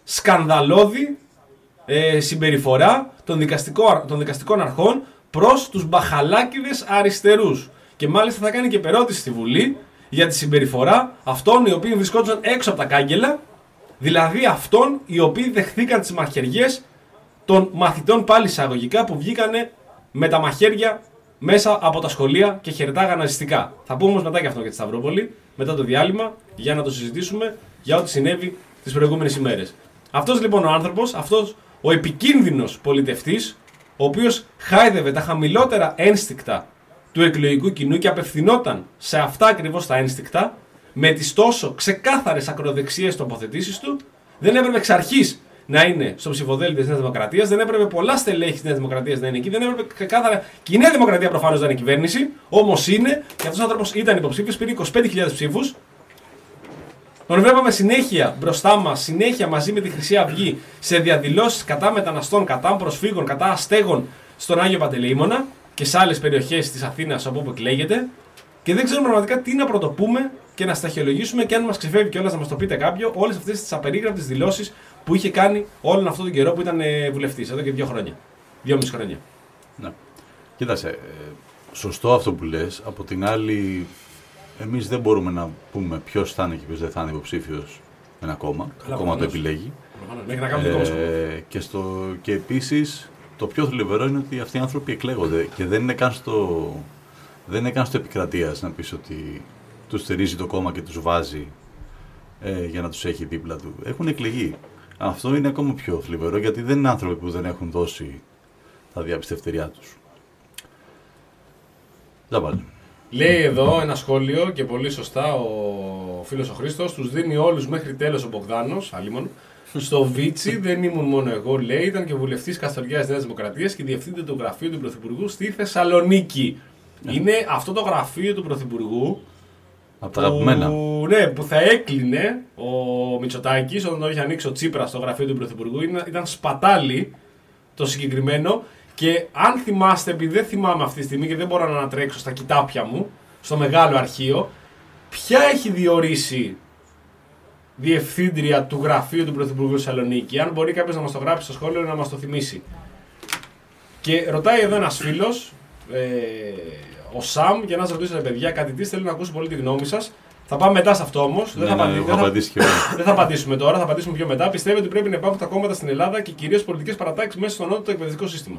σκανδαλώδη ε, συμπεριφορά των, δικαστικό, των δικαστικών αρχών προς τους μπαχαλάκιδες αριστερούς. Και μάλιστα θα κάνει και περώτηση στη Βουλή για τη συμπεριφορά αυτών οι οποίοι βρισκόντουσαν έξω από τα κάγκελα, δηλαδή αυτών οι οποίοι δεχθήκαν τις μαχαιριές των μαθητών πάλι εισαγωγικά που βγήκανε με τα μαχαίρια μέσα από τα σχολεία και χαιρετάγαν ναζιστικά. Θα πούμε όμως μετά και αυτό για τη Σταυρούπολη, μετά το διάλειμμα, για να το συζητήσουμε για ό,τι συνέβη τις προηγούμενες ημέρες. Αυτός λοιπόν ο άνθρωπος, αυτός ο επικίνδυνος πολιτευτής, ο οποίος χάιδευε τα χαμηλότερα ένστικτα του εκλογικού κοινού και απευθυνόταν σε αυτά ακριβώς τα ένστικτα, με τις τόσο ξεκάθαρες ακροδεξιές τοποθετήσεις του, δεν έπρεπε εξ αρχής να είναι στο ψηφοδέλτιο της Νέας Δημοκρατίας, δεν έπρεπε πολλά στελέχη της Νέας Δημοκρατίας να είναι εκεί, δεν έπρεπε ξεκάθαρα και η Νέα Δημοκρατία προφανώς να είναι κυβέρνηση, όμως είναι, και αυτός ο άνθρωπος ήταν υποψήφιος, πήρε είκοσι πέντε χιλιάδες ψήφους. Τον βλέπαμε συνέχεια μπροστά μας, συνέχεια μαζί με τη Χρυσή Αυγή, σε διαδηλώσεις κατά μεταναστών, κατά προσφύγων, κατά αστέγων στον Άγιο Παντελεήμονα και σε άλλες περιοχές της Αθήνας από όπου εκλέγεται. Και δεν ξέρουμε πραγματικά τι να πρωτοπούμε και να σταχυολογήσουμε και αν μας ξεφεύγει κιόλας να μας το πείτε κάποιο, όλες αυτές τις απερίγραπτες δηλώσεις που είχε κάνει όλον αυτόν τον καιρό που ήταν βουλευτής, εδώ και δύο χρόνια. Δυόμιση χρόνια. Ναι. Κοίταξε, ε, σωστό αυτό που λες. Από την άλλη, εμείς δεν μπορούμε να πούμε ποιος θα είναι και ποιος δεν θα είναι υποψήφιος με ένα κόμμα. Το κόμμα το επιλέγει. Μέχρι να κάνουμε ε, και, στο, και επίσης, το πιο θλιβερό είναι ότι αυτοί οι άνθρωποι εκλέγονται και δεν είναι καν στο, δεν είναι καν στο επικρατείας να πεις ότι τους στηρίζει το κόμμα και τους βάζει ε, για να τους έχει δίπλα του. Έχουν εκλεγεί. Αυτό είναι ακόμα πιο θλιβερό γιατί δεν είναι άνθρωποι που δεν έχουν δώσει τα διαπιστευτηριά τους. Δεν πάλι. Λέει εδώ ένα σχόλιο και πολύ σωστά ο φίλος ο Χρήστος, τους δίνει όλους μέχρι τέλος ο Μπογδάνος, αλίμον. Στο Βίτσι δεν ήμουν μόνο εγώ, λέει, ήταν και βουλευτής Καστοριάς Νέας Δημοκρατίας και διευθύντη του γραφείου του Πρωθυπουργού στη Θεσσαλονίκη. Yeah. Είναι αυτό το γραφείο του Πρωθυπουργού από τα αγαπημένα. Που, ναι, που θα έκλεινε ο Μητσοτάκης όταν το είχε ανοίξει ο Τσίπρας στο γραφείο του Πρωθυπουργού. Ήταν σπατάλι το συγκεκριμένο. Και αν θυμάστε, επειδή δεν θυμάμαι αυτή τη στιγμή και δεν μπορώ να ανατρέξω στα κοιτάπια μου, στο μεγάλο αρχείο, ποια έχει διορίσει διευθύντρια του γραφείου του Πρωθυπουργού Θεσσαλονίκη? Αν μπορεί κάποιος να μας το γράψει στο σχόλιο να μας το θυμίσει. Και ρωτάει εδώ ένας φίλος, ε, ο Σαμ, για να σας ρωτήσω, παιδιά, κάτι τι, θέλω να ακούσω πολύ τη γνώμη σας. Θα πάμε μετά σε αυτό όμως. Ναι, δεν, ναι, θα θα, δεν θα απαντήσουμε τώρα, θα απαντήσουμε πιο μετά. Πιστεύετε ότι πρέπει να υπάρχουν τα κόμματα στην Ελλάδα και κυρίως πολιτικές παρατάξεις μέσα στο νότιο εκπαιδευτικό σύστημα?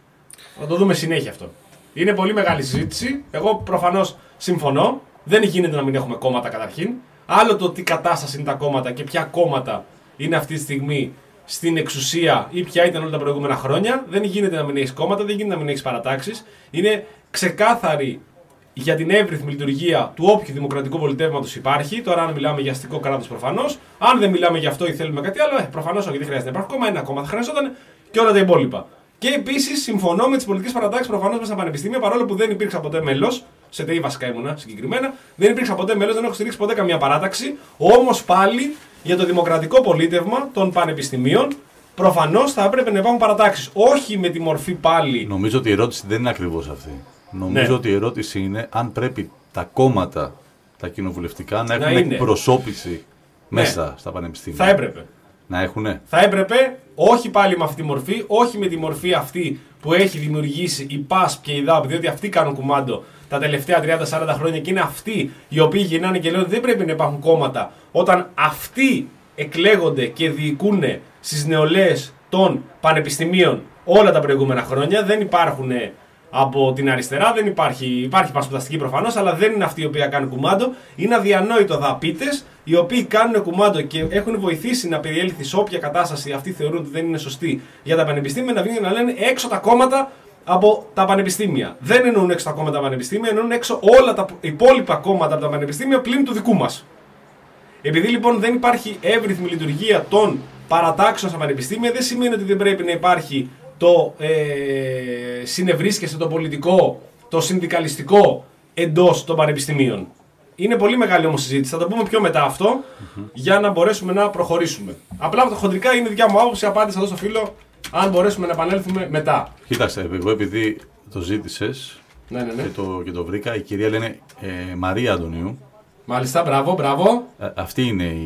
Θα το δούμε συνέχεια αυτό. Είναι πολύ μεγάλη συζήτηση. Εγώ προφανώς συμφωνώ. Δεν γίνεται να μην έχουμε κόμματα καταρχήν. Άλλο το τι κατάσταση είναι τα κόμματα και ποια κόμματα είναι αυτή τη στιγμή στην εξουσία ή ποια ήταν όλα τα προηγούμενα χρόνια. Δεν γίνεται να μην έχει κόμματα, δεν γίνεται να μην έχει παρατάξεις. Είναι ξεκάθαρη για την εύρυθμη λειτουργία του όποιου δημοκρατικού πολιτεύματος υπάρχει. Τώρα, αν μιλάμε για αστικό κράτος, προφανώς. Αν δεν μιλάμε για αυτό ή θέλουμε κάτι άλλο, ε, προφανώς όχι, δεν χρειάζεται να υπάρχει κόμμα. Ένα κόμμα θα χρειαζόταν και όλα τα υπόλοιπα. Και επίσης συμφωνώ με τις πολιτικές παρατάξεις προφανώς μέσα στα πανεπιστήμια, παρόλο που δεν υπήρξα ποτέ μέλος. Σε ΤΕΙ βασικά ήμουνα συγκεκριμένα. Δεν υπήρξα ποτέ μέλος, δεν έχω στηρίξει ποτέ καμία παράταξη. Όμως πάλι για το δημοκρατικό πολίτευμα των πανεπιστημίων προφανώς θα έπρεπε να υπάρχουν παρατάξεις. Όχι με τη μορφή πάλι. Νομίζω ότι η ερώτηση δεν είναι ακριβώς αυτή. Νομίζω ναι. ότι η ερώτηση είναι αν πρέπει τα κόμματα, τα κοινοβουλευτικά, να έχουν να εκπροσώπηση ναι. μέσα στα πανεπιστήμια. Θα έπρεπε. Να έχουνε. Θα έπρεπε, όχι πάλι με αυτή τη μορφή, όχι με τη μορφή αυτή που έχει δημιουργήσει η ΠΑΣ και η ΔΑΠ, διότι αυτοί κάνουν κουμάντο τα τελευταία τριάντα σαράντα χρόνια και είναι αυτοί οι οποίοι γυρνάνε και λένε ότι δεν πρέπει να υπάρχουν κόμματα όταν αυτοί εκλέγονται και διοικούν στις νεολαίες των πανεπιστημίων όλα τα προηγούμενα χρόνια. Δεν υπάρχουν από την αριστερά, δεν υπάρχει, υπάρχει πασπουδαστική προφανώς, αλλά δεν είναι αυτοί οι οποίοι κάνουν κουμάντο. Είναι αδιανόητο δαπίτες οι οποίοι κάνουν κουμάντο και έχουν βοηθήσει να περιέλθει σε όποια κατάσταση αυτοί θεωρούν ότι δεν είναι σωστή για τα πανεπιστήμια να βγουν να λένε έξω τα κόμματα από τα πανεπιστήμια. Δεν εννοούν έξω τα κόμματα από τα πανεπιστήμια, εννοούν έξω όλα τα υπόλοιπα κόμματα από τα πανεπιστήμια πλην του δικού μας. Επειδή λοιπόν δεν υπάρχει εύρυθμη λειτουργία των παρατάξεων στα πανεπιστήμια, δεν σημαίνει ότι δεν πρέπει να υπάρχει το ε, συνευρίσκεστε, το πολιτικό, το συνδικαλιστικό εντός των πανεπιστημίων. Είναι πολύ μεγάλη όμως συζήτηση, θα το πούμε πιο μετά αυτό, mm-hmm. για να μπορέσουμε να προχωρήσουμε. Απλά το χοντρικά είναι δικιά μου άποψη, απάντησα εδώ στο φίλο, αν μπορέσουμε να επανέλθουμε μετά. Κοίταξε, εγώ επειδή το ζήτησες ναι, ναι, ναι. Και, το, και το βρήκα, η κυρία λένε ε, Μαρία Αντωνίου. Μάλιστα, μπράβο, μπράβο. Α, αυτή είναι η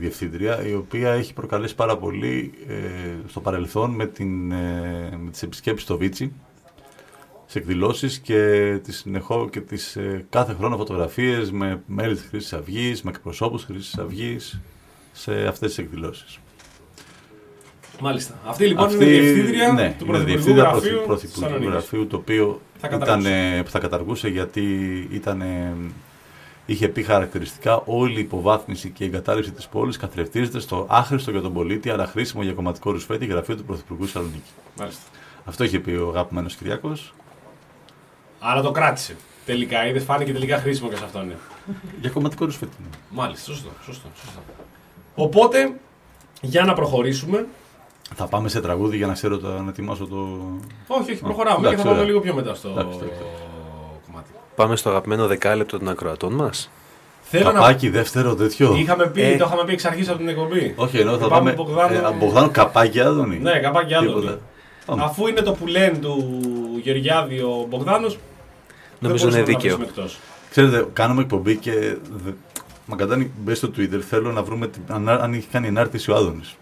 διευθύντρια, η οποία έχει προκαλέσει πάρα πολύ ε, στο παρελθόν με, την, ε, με τις επισκέψεις στο Βίτσι, σε εκδηλώσεις και τις, συνεχώ, και τις ε, κάθε χρόνο φωτογραφίες με μέλη της Χρυσής Αυγής, με εκπροσώπους της Χρυσής Αυγής σε αυτές τις εκδηλώσεις. Μάλιστα. Αυτή λοιπόν Αυτή, είναι η διευθύντρια ναι, του είναι Πρωθυπουργικού Γραφείου, Πρωθυπουργικού Γραφείου, το οποίο θα ήταν, καταργούσε. θα καταργούσε γιατί ήταν, είχε πει χαρακτηριστικά όλη η υποβάθμιση και η εγκατάλειψη της πόλης καθρεφτίζεται στο άχρηστο για τον πολίτη, αλλά χρήσιμο για κομματικό ρουσφέτη γραφείο του Πρωθυπουργού Θεσσαλονίκη. Μάλιστα. Αυτό είχε πει ο αγαπημένος Κυριάκος. Αλλά το κράτησε. Τελικά, είδε, φάνηκε τελικά χρήσιμο και σε αυτόν. Ναι. Για κομματικό ρουσφέτη. Μάλιστα, σωστό, σωστό, σωστό. Οπότε, για να προχωρήσουμε. Θα πάμε σε τραγούδι για να ξέρω το, να ετοιμάσω το. Όχι, όχι, προχωράμε. Εντάξει, και θα πάμε ωραία. λίγο πιο μετά στο Εντάξει, εντάξει. κομμάτι. Πάμε στο αγαπημένο δεκάλεπτο των ακροατών μας. Θέλω Καπάκι, δεύτερο τέτοιο. να. Είχαμε πει, Ε. το είχαμε πει εξ αρχής από την εκπομπή. Όχι, ενώ θα πάμε πάμε. Μπογδάνο- Ε, Μπογδάνο καπάκι, Άδωνη. Ναι, καπάκι Άδωνη. Τίποτα. Πάμε. Αφού είναι το που λένε του Γεωργιάδη ο Μπογδάνος. Νομίζω είναι δίκαιο. Ξέρετε, κάνουμε εκπομπή και. Δε... Μακαντάνη, μπες στο Twitter. Θέλω να βρούμε την... αν, αν έχει κάνει ενάρτηση ο Άδωνης.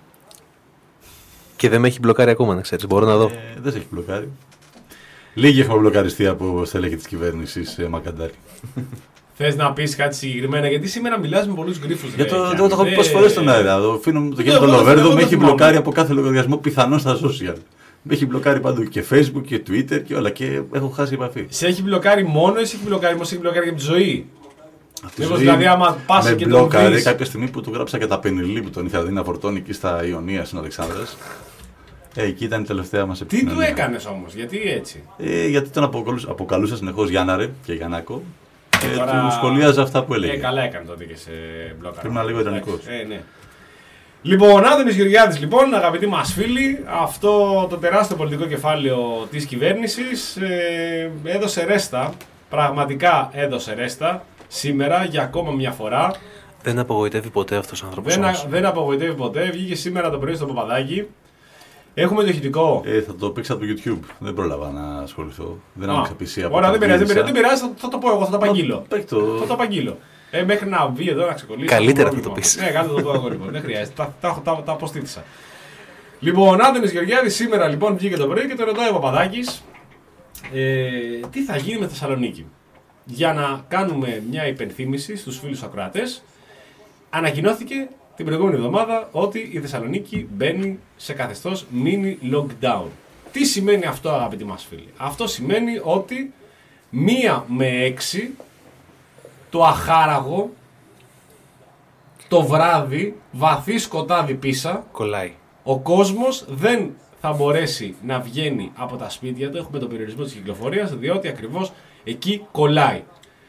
Και δεν με έχει μπλοκάρει ακόμα, να ξέρεις. Μπορώ να δω. Ε, δεν σε έχει μπλοκάρει. Λίγοι έχουμε μπλοκαριστεί από στελέχη της κυβέρνησης, ε, Μακαντάρη. Θες να πεις κάτι συγκεκριμένα, γιατί σήμερα μιλάς με πολλούς γκρίφους. Για ρε, το, Γιάννη. το, το έχω πει Ε, πόσες φορές στον αέρα. Το φίλο μου, το Ε, Γιάννη εγώ τον το- Λοβέρδο, εγώ με το έχει θυμάμαι. μπλοκάρει από κάθε λογαριασμό πιθανό στα social. Με έχει μπλοκάρει παντού και Facebook και Twitter και όλα. Και έχω χάσει επαφή. Σε έχει μπλοκάρει μόνο ή σε έχει μπλοκάρει, όμως σε έχει μπλοκάρει για τη ζωή. Αυτή η Μήπως ζωή δηλαδή άμα πας με και τον μπλοκάρει δεις. κάποια στιγμή που του γράψα και τα πενιλί που τον ήθελα δει να φορτώνει εκεί στα Ιωνία στην Αλεξάνδρας. Ε, εκεί ήταν η τελευταία μας Τι επικοινωνία. του έκανες όμως, γιατί έτσι. Ε, γιατί τον αποκαλούσα, αποκαλούσα συνεχώς Γιάνναρε και Γιαννάκο. Και τώρα- του σχολίαζα αυτά που έλεγε. Ε, καλά έκανε τότε και σε μπλοκάρει. Πρέπει να είναι λίγο ειρωνικός. Ε, ναι. Λοιπόν, Άδωνης Γεωργιάδης, λοιπόν, αγαπητοί μας φίλοι, αυτό το τεράστιο πολιτικό κεφάλαιο της κυβέρνησης ε, έδωσε ρέστα, πραγματικά έδωσε ρέστα, σήμερα για ακόμα μια φορά. Δεν απογοητεύει ποτέ αυτός ο άνθρωπος. Δεν, όμως. δεν απογοητεύει ποτέ, βγήκε σήμερα το πρωί στο Παπαδάκι. Έχουμε το ηχητικό. Ε, θα το παίξα από το YouTube. Δεν πρόλαβα να ασχοληθώ. Δεν Α, άνοιξα πι σι από Ωραία, το δεν πειράζει, δεν πειράζει, γύρισα. δεν πειράζει, θα, θα το πω εγώ, θα το απαγγείλω. Παίκ' το. Θα το απαγγείλω. Ε, μέχρι να βγει εδώ να ξεκολλήσει. Καλύτερα το θα το πρόβλημα. πεις. Ναι, κάτω το πω εγώ λοιπόν. Δεν χρειάζεται. Τα, τα, τα, τα αποστήθησα. Λοιπόν, Άδωνης Γεωργιάδης σήμερα λοιπόν βγήκε το πρωί και το ρωτάει ο Παπαδάκης ε, τι θα γίνει με Θεσσαλονίκη. Για να κάνουμε μια υπενθύμηση στους φίλους ακροατές, ανακοινώθηκε την προηγούμενη εβδομάδα ότι η Θεσσαλονίκη μπαίνει σε καθεστώς mini lockdown. Τι σημαίνει αυτό, αγαπητοί μας φίλοι? Αυτό σημαίνει ότι μία με έξι το αχάραγο το βράδυ, βαθύ σκοτάδι πίσα, Κολλάει. ο κόσμος δεν θα μπορέσει να βγαίνει από τα σπίτια του. Έχουμε τον περιορισμό της κυκλοφορίας, διότι ακριβώς εκεί κολλάει.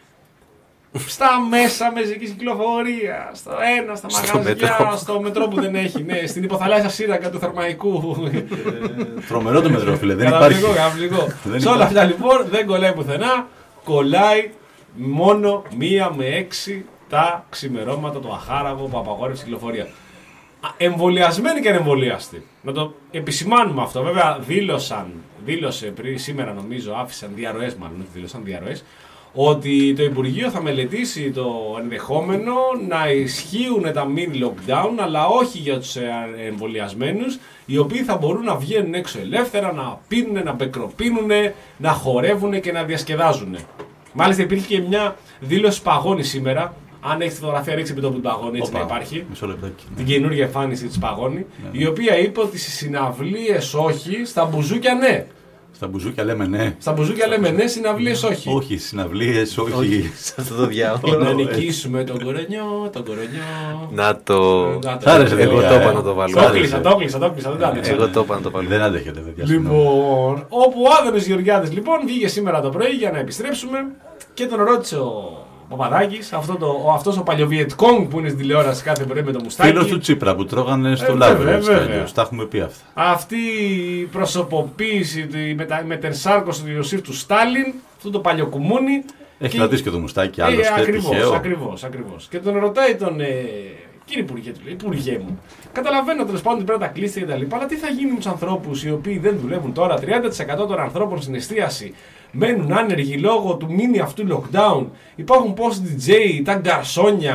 Στα μέσα μαζικής κυκλοφορία, στο ένα, στα Στο μαγαζιά, μετρό. στο μετρό που δεν έχει, ναι, στην υποθαλάσσια σύραγγα του Θερμαϊκού. Τρομερό το μετρό, φίλε. Δεν υπάρχει. Καταπληκτικό, καταπληκτικό. Δεν Σε όλα υπάρχει. αυτά λοιπόν δεν κολλάει πουθενά. Κολλάει μόνο μία με έξι τα ξημερώματα, το αχάραγο που απαγόρευσε κυκλοφορία. Α, Εμβολιασμένοι και ανεμβολίαστοι. Να το επισημάνουμε αυτό. Βέβαια δήλωσαν, δήλωσε πριν σήμερα νομίζω, άφησαν διαρροές μάλλον, όχι δήλωσαν διαρροές, ότι το Υπουργείο θα μελετήσει το ενδεχόμενο να ισχύουν τα mini lockdown, αλλά όχι για τους εμβολιασμένους, οι οποίοι θα μπορούν να βγαίνουν έξω ελεύθερα, να πίνουν, να μπεκροπίνουν, να χορεύουν και να διασκεδάζουν. Μάλιστα υπήρχε και μια δήλωση Παγώνη σήμερα. Αν έχει τη φωτογραφία, ρίξει επί τόπου την Παγώνη, έτσι Οπα, να υπάρχει. Μισό λεπτάκι. Την καινούργια εμφάνιση της Παγώνη, Ναι. η οποία είπε ότι στις συναυλίες όχι, στα μπουζούκια ναι. Στα μπουζούκια λέμε ναι. Στα μπουζούκια λέμε ναι, συναυλίες όχι. Όχι, συναυλίες, όχι. Σε αυτό το διάολο. Να νικήσουμε τον κορονιό, τον κορονιό. Να το. Να το- Σ' άρεσε, Εγώ παιδιά, το ε. είπα να το Το βάλω. κλείσα, το κλείσα, το κλείσα, δεν το άντεξα. Εγώ το είπα να το βάλω. Δεν αντέχετε, παιδιά. συγγνώμη. Λοιπόν, όπου ο Άδωνης Γεωργιάδης λοιπόν βγήκε σήμερα το πρωί για να επιστρέψουμε και τον ρώτησε ο Παπαδάκης, αυτό το, ο, αυτός ο παλιοβιετκόγκ που είναι στην τηλεόραση κάθε πρωί με το μουστάκι. Φίλος του Τσίπρα που τρώγανε στο Ε, λάβρο. βέβαια, έτσι κι βέβαια. αλλιώς. Τα έχουμε πει αυτά. Αυτή η προσωποποίηση, η μετα- μετενσάρκωση του Ιωσήφ του Στάλιν, αυτό το παλιοκουμούνι. Έχει και- κρατήσει και το μουστάκι, Ε, άλλωστε. ακριβώς, Τυχαίο. ακριβώς, ακριβώς. Και τον ρωτάει τον ε, κύριε Υπουργέ, του λέει, Υπουργέ μου, καταλαβαίνω τέλος πάντων ότι πρέπει να τα κλείσετε και τα λοιπά, αλλά τι θα γίνει με τους ανθρώπους οι οποίοι δεν δουλεύουν τώρα, τριάντα τοις εκατό των ανθρώπων στην εστίαση μένουν άνεργοι λόγω του μίνι αυτού lockdown, υπάρχουν πόσοι ντι τζέι, τα γκαρσόνια,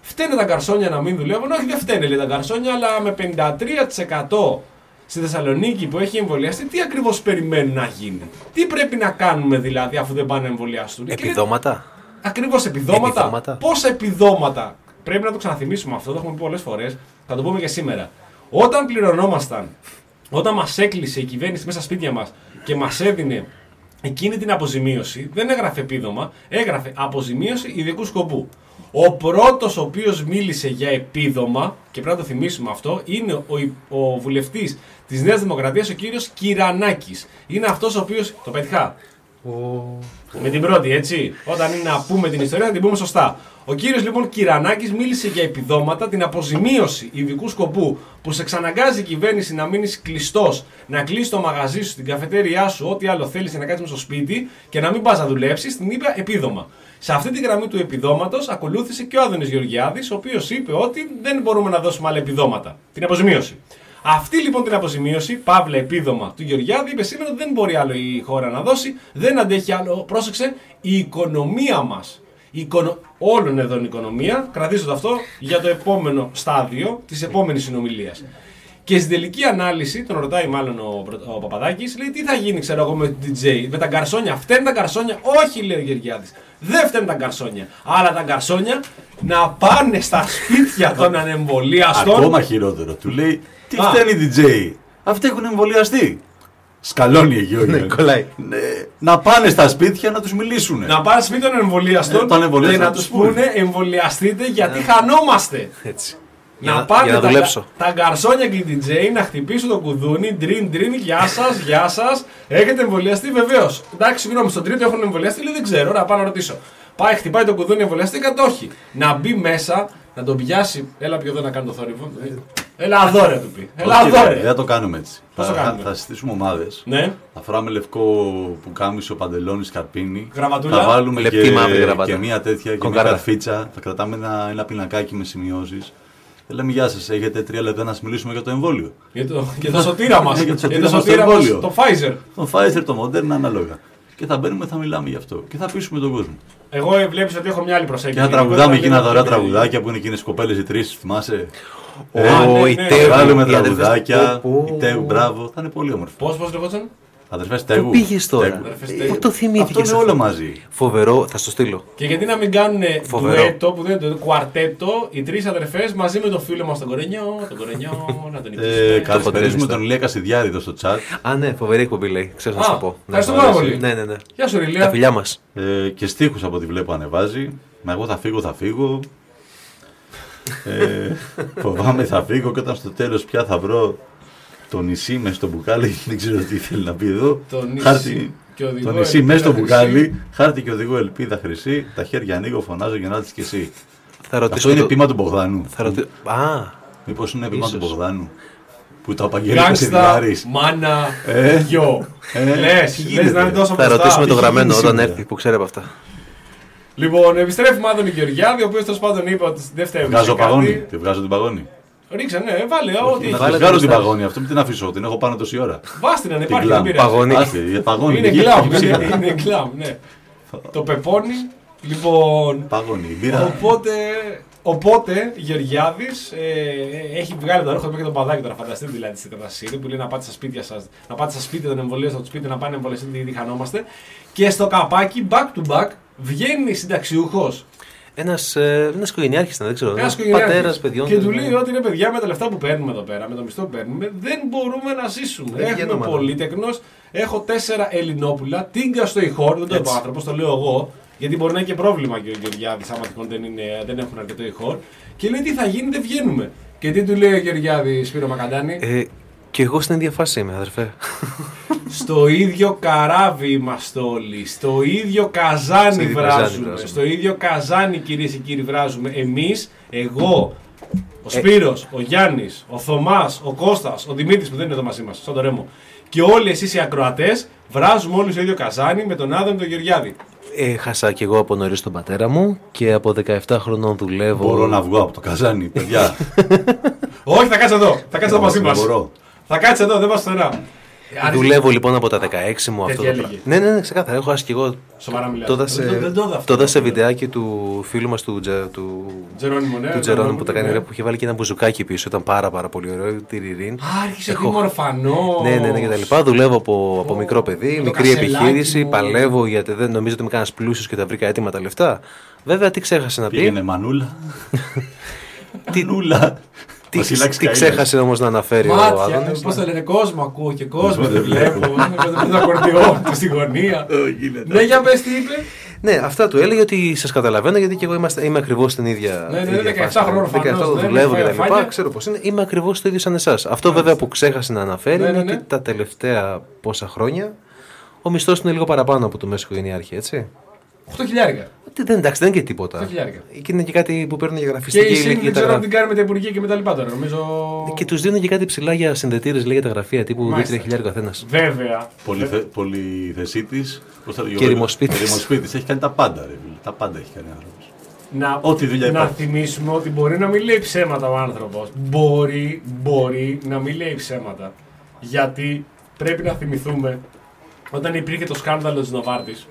φταίνε τα γκαρσόνια να μην δουλεύουν. Όχι, δεν φταίνε λέει τα γκαρσόνια, αλλά με πενήντα τρία τοις εκατό στη Θεσσαλονίκη που έχει εμβολιαστεί, τι ακριβώς περιμένουν να γίνει. Τι πρέπει να κάνουμε δηλαδή, αφού δεν πάνε να εμβολιαστούν. Επιδόματα. Ακριβώς επιδόματα. επιδόματα. Πόσα επιδόματα. Πρέπει να το ξαναθυμίσουμε αυτό, το έχουμε πει πολλές φορές. Θα το πούμε και σήμερα. Όταν πληρωνόμασταν, όταν μας έκλεισε η κυβέρνηση μέσα στα σπίτια μας και μας έδινε εκείνη την αποζημίωση, δεν έγραφε επίδομα, έγραφε αποζημίωση ειδικού σκοπού. Ο πρώτος ο οποίος μίλησε για επίδομα, και πρέπει να το θυμίσουμε αυτό, είναι ο, ο βουλευτής της Νέας Δημοκρατίας, ο κύριος Κυρανάκης. Είναι αυτός ο οποίος. Το πετυχά. Oh. Με την πρώτη, έτσι. Όταν είναι να πούμε την ιστορία, θα την πούμε σωστά. Ο κύριος λοιπόν Κυρανάκης μίλησε για επιδόματα, την αποζημίωση ειδικού σκοπού που σε εξαναγκάζει η κυβέρνηση να μείνεις κλειστός, να κλείσεις το μαγαζί σου, την καφετέριά σου, ό,τι άλλο θέλεις να κάνεις στο σπίτι και να μην πας να δουλέψεις. Την είπε επίδομα. Σε αυτή τη γραμμή του επιδόματος ακολούθησε και ο Άδωνης Γεωργιάδης, ο οποίος είπε ότι δεν μπορούμε να δώσουμε άλλα επιδόματα. Την αποζημίωση. Αυτή λοιπόν την αποζημίωση, παύλα επίδομα του Γεωργιάδη, είπε σήμερα ότι δεν μπορεί άλλο η χώρα να δώσει, δεν αντέχει άλλο. Πρόσεξε, η οικονομία μας. Η οικονο... Όλων εδώ είναι η οικονομία, κρατήστε αυτό για το επόμενο στάδιο της επόμενης συνομιλίας. Και στην τελική ανάλυση, τον ρωτάει μάλλον ο, ο Παπαδάκης, λέει τι θα γίνει, ξέρω εγώ, με το ντι τζέι, με τα γκαρσόνια. Φταίνουν τα γκαρσόνια? Όχι, λέει ο Γεωργιάδης. Δεν φταίνουν τα γκαρσόνια. Αλλά τα γκαρσόνια να πάνε στα σπίτια των ανεμβολίαστων. Ακόμα χειρότερο. Του λέει τι φταίνει οι ντι τζέι. Αυτοί έχουν εμβολιαστεί. Σκαλώνει η Γεωργία. Ναι, κολλάει. Ναι, να πάνε στα σπίτια να τους μιλήσουν. Να πάνε στα σπίτια των εμβολιαστών ε, και να τους πούνε εμβολιαστείτε γιατί χανόμαστε. Έτσι. Να, να πάνε να τα, δουλέψω. τα γκαρσόνια και οι ντι τζέι να χτυπήσουν το κουδούνι. Ντριν, ντριν, γεια σας, γεια σας. Έχετε εμβολιαστεί? Βεβαίως. Εντάξει, συγγνώμη, στον τρίτο έχουν εμβολιαστεί? Λέει δεν ξέρω, να πάω να ρωτήσω. Πάει, χτυπάει το κουδούνι, εμβολιαστήκατε? Όχι. Να μπει μέσα, να τον πιάσει. Έλα πιο εδώ να κάνει το θόρυβο. Έλα αδόρε του πει. Έλα αδόρε. Δεν θα το κάνουμε έτσι. Θα, θα, θα συστήσουμε ομάδες. Ναι. Θα φοράμε λευκό πουκάμισο, παντελόνι, σκαρπίνι. Γραβατούλα. Θα βάλουμε λεπτή και, και μια τέτοια και μια καρφίτσα. Θα κρατάμε ένα, ένα πινακάκι με σημειώσεις. Και λέμε γεια σας, έχετε τρία λεπτά να σας μιλήσουμε για το εμβόλιο. Για το, για το σωτήρα μας. για το, για το σωτήρα μας, το Pfizer. Το Pfizer, το Moderna, ανάλογα. Και θα μπαίνουμε, θα μιλάμε γι' αυτό. Και θα πείσουμε τον κόσμο. Εγώ βλέπεις ότι έχω μια άλλη προσέγγιση. Και θα τραγουδάμε εκείνα τα ωραία τραγουδάκια που είναι εκείνες κοπέλες οι τρεις, θυμάσαι. Ω, η Τέου. Βάλουμε τραγουδάκια. Η Τέου, μπράβο. Θα είναι πολύ όμορφο. Πώς, πώς λεγόταν? Αδερφές Τέγου. Πού πήγες τώρα? Πού το θυμήθηκες? Αυτό είναι όλο μαζί. Φοβερό, θα στο στείλω. Και γιατί να μην κάνουν ντουέτο που δεν είναι το κουαρτέτο, οι τρεις αδερφές μαζί με τον φίλο μας τον Κορενιό, τον Κορενιό, να τον υπηρεσίσουμε. Καλησπέριζουμε τον Ηλία Κασιδιάρη εδώ στο chat. Α, ναι, φοβερή εκπομπή λέει. Ξέρω να σου το πω. Ευχαριστώ πάρα πολύ. Ναι, ναι, ναι. Γεια σου, Ηλία. Τα φιλιά μας. Και στίχους από ό,τι βλέπω ανεβάζει. Μα εγώ θα φύγω, θα φύγω. Φοβάμαι θα φύγω και όταν στο τέλος πια θα βρω το νησί μέσα στο μπουκάλι, δεν ξέρω τι θέλει να πει εδώ. Το νησί, χάρτη, το νησί μέσα στο μπουκάλι, χάρτη και οδηγώ ελπίδα χρυσή, τα χέρια ανοίγω, φωνάζω για να έρθεις κι εσύ. Θα Αυτό είναι το... πείμα του Μπογδάνου. Θα ρωτι... Α, μήπως είναι πείμα του Μπογδάνου. Που το απαγγέλει ο Κασιδιάρης. Μάνα, ε, γιο. Ε, λες, λες να είναι τόσο θα ρωτήσουμε το γραμμένο όταν έρθει που ξέρει από αυτά. Λοιπόν, επιστρέφουμε Άδωνη Γεωργιάδη, ο οποίος τέλος πάντων είπε ότι δεν φταίει. Βγάζω παγόνι. Τη βγάζω την παγόνι. Ρίξε, ναι, βάλε ό,τι έχει. Θα βγάλω την παγόνι, αυτό μην την αφήσω, την έχω πάνω τόση ώρα. Βάστε να υπάρχει, δεν πειράζει. Παγόνι. Είναι γκλάμ, είναι γκλάμ, ναι. Το πεπόνι, λοιπόν. Παγόνι, μπήρα. Οπότε, οπότε Γεωργιάδης ε, έχει βγάλει το ρόχο και τον παδάκι τώρα. Φανταστείτε δηλαδή στην κατάσταση που λέει να πάτε στα σπίτια σας, να πάτε στα σπίτια των εμβολίων, στο σπίτι να πάνε να εμβολιαστείτε γιατί χανόμαστε. Και στο καπάκι back to back βγαίνει συνταξιούχος. Ένας, ε, ένας οικογενειάρχης ήταν, δεν ξέρω. Ένας πατέρας παιδιών. Και του λέει ότι είναι παιδιά με τα λεφτά που παίρνουμε εδώ πέρα, με το μισθό που παίρνουμε, δεν μπορούμε να ζήσουμε. Δεν Έχουμε πολύτεκνος, έχω τέσσερα Ελληνόπουλα, τίγκα στο ηχόρ, δεν το είπα άνθρωπο, το λέω εγώ, γιατί μπορεί να έχει και πρόβλημα και ο Γεωργιάδης, άμα τυχόν δεν, δεν έχουν αρκετό ηχόρ. Και λέει τι θα γίνει, δεν βγαίνουμε. Και τι του λέει ο Γεωργιάδης, Σπύρο Μακαντάνη. Ε, και εγώ στην ίδια φάση είμαι, αδερφέ. Στο ίδιο καράβι είμαστε όλοι. Στο ίδιο καζάνι βράζουμε. βράζουμε. Στο ίδιο καζάνι, κυρίες και κύριοι, βράζουμε. Εμείς, εγώ, ο Σπύρος, ε... ο Γιάννης, ο Θωμάς, ο Κώστας, ο Δημήτρης που δεν είναι εδώ μαζί μας, σαν το Ρέμο. Και όλοι εσείς οι ακροατές βράζουμε όλοι στο ίδιο καζάνι με τον Άδωνη τον Γεωργιάδη. Έχασα κι εγώ από νωρίς τον πατέρα μου και από δεκαεπτά χρονών δουλεύω. Μπορώ να βγω από το καζάνι, παιδιά. Όχι, θα κάτσε εδώ. Θα κάτσε εδώ μαζί μας. Θα κάτσε εδώ, δεν πας πουθενά. Άρχισε- Δουλεύω λοιπόν από τα δεκαέξι μου αυτό Τέτοια το έλεγε. πράγμα. Ναι, ναι, ναι, ξεκάθαρα. Έχω άσει και εγώ. Σοβαρά μιλάς. Το έδωσε- Δεν- δεν το είδα αυτό. Το έδωσε βιντεάκι του φίλου μας του, Τζε- του, Τζερόνιμο, ναι. του Τζερόνιμου που τα κάνει ναι. ρε, που είχε βάλει και ένα μπουζουκάκι πίσω. Ήταν πάρα, πάρα πολύ ωραίο. Τη Ριρίν. Α, άρχισε Έχω- Έχω... μορφανό. Ναι, ναι, ναι, και τα λοιπά. Δουλεύω από, από Ω, μικρό παιδί, το μικρή κασελάκι επιχείρηση. μου. Παλεύω γιατί δεν νομίζω ότι είμαι κανένα πλούσιο και τα βρήκα έτοιμα τα λεφτά. Βέβαια, τι ξέχασε να πει. Πήγαινε μανούλα. Τι, Μανούλα. τι, Βασιλάκης τι Καΐλας. ξέχασε όμως να αναφέρει ο Μάτια, Άδωνης. πώς το λένε, κόσμο ακούω και κόσμο Κόσμο δεν δεν βλέπω. Δεν το ακορδιόν του στη γωνία. Ε, γίνεται. Ναι, για πες τι είπε. Ναι, αυτά του έλεγε ότι σας καταλαβαίνω γιατί και εγώ είμαστε, είμαι ακριβώς στην ίδια. Ναι, ναι, ίδια δεκαεπτά φάση. χρόνων δεκαεπτά φανώς, ναι, δουλεύω ναι, και τα λοιπά. φάνηκε. Ξέρω πώς είναι. Είμαι ακριβώς το ίδιο σαν εσάς. Αυτό βέβαια που ξέχασε να αναφέρει Ναι, ναι, είναι ναι. ότι τα τελευταία πόσα χρόνια ο μισθός είναι λίγο παραπάνω από το μέσο οικογενειάρχη, έτσι. οκτώ χιλιάρικα. Τι, δεν, εντάξει, δεν είναι και τίποτα. οκτώ χιλιάρικα. Και είναι και κάτι που παίρνουν για Και γραφιστική η ΣΥΝ ηλικία. δεν τα ξέρω αν γρα- την κάνει με τα υπουργεία και με τα λοιπά τώρα. Νομίζω. Και του δίνουν και κάτι ψηλά για συνδετήρες, λέει, για τα γραφεία τύπου δύο Μάλιστα. τρία χιλιάρικα καθένα. Βέβαια. Πολυθε, πολυθεσίτης. πώς θα το Και ρημοσπίτης. Και ρημοσπίτης. Έχει κάνει τα πάντα, ρε φίλε. Τα πάντα έχει κάνει ο άνθρωπος. Να, Ό,τι δουλειά να υπάρχει. θυμίσουμε ότι μπορεί να μην λέει ψέματα ο άνθρωπος. Μπορεί, μπορεί να μην λέει ψέματα. Γιατί πρέπει να θυμηθούμε όταν υπήρχε το σκάνδαλο της Νοβάρτης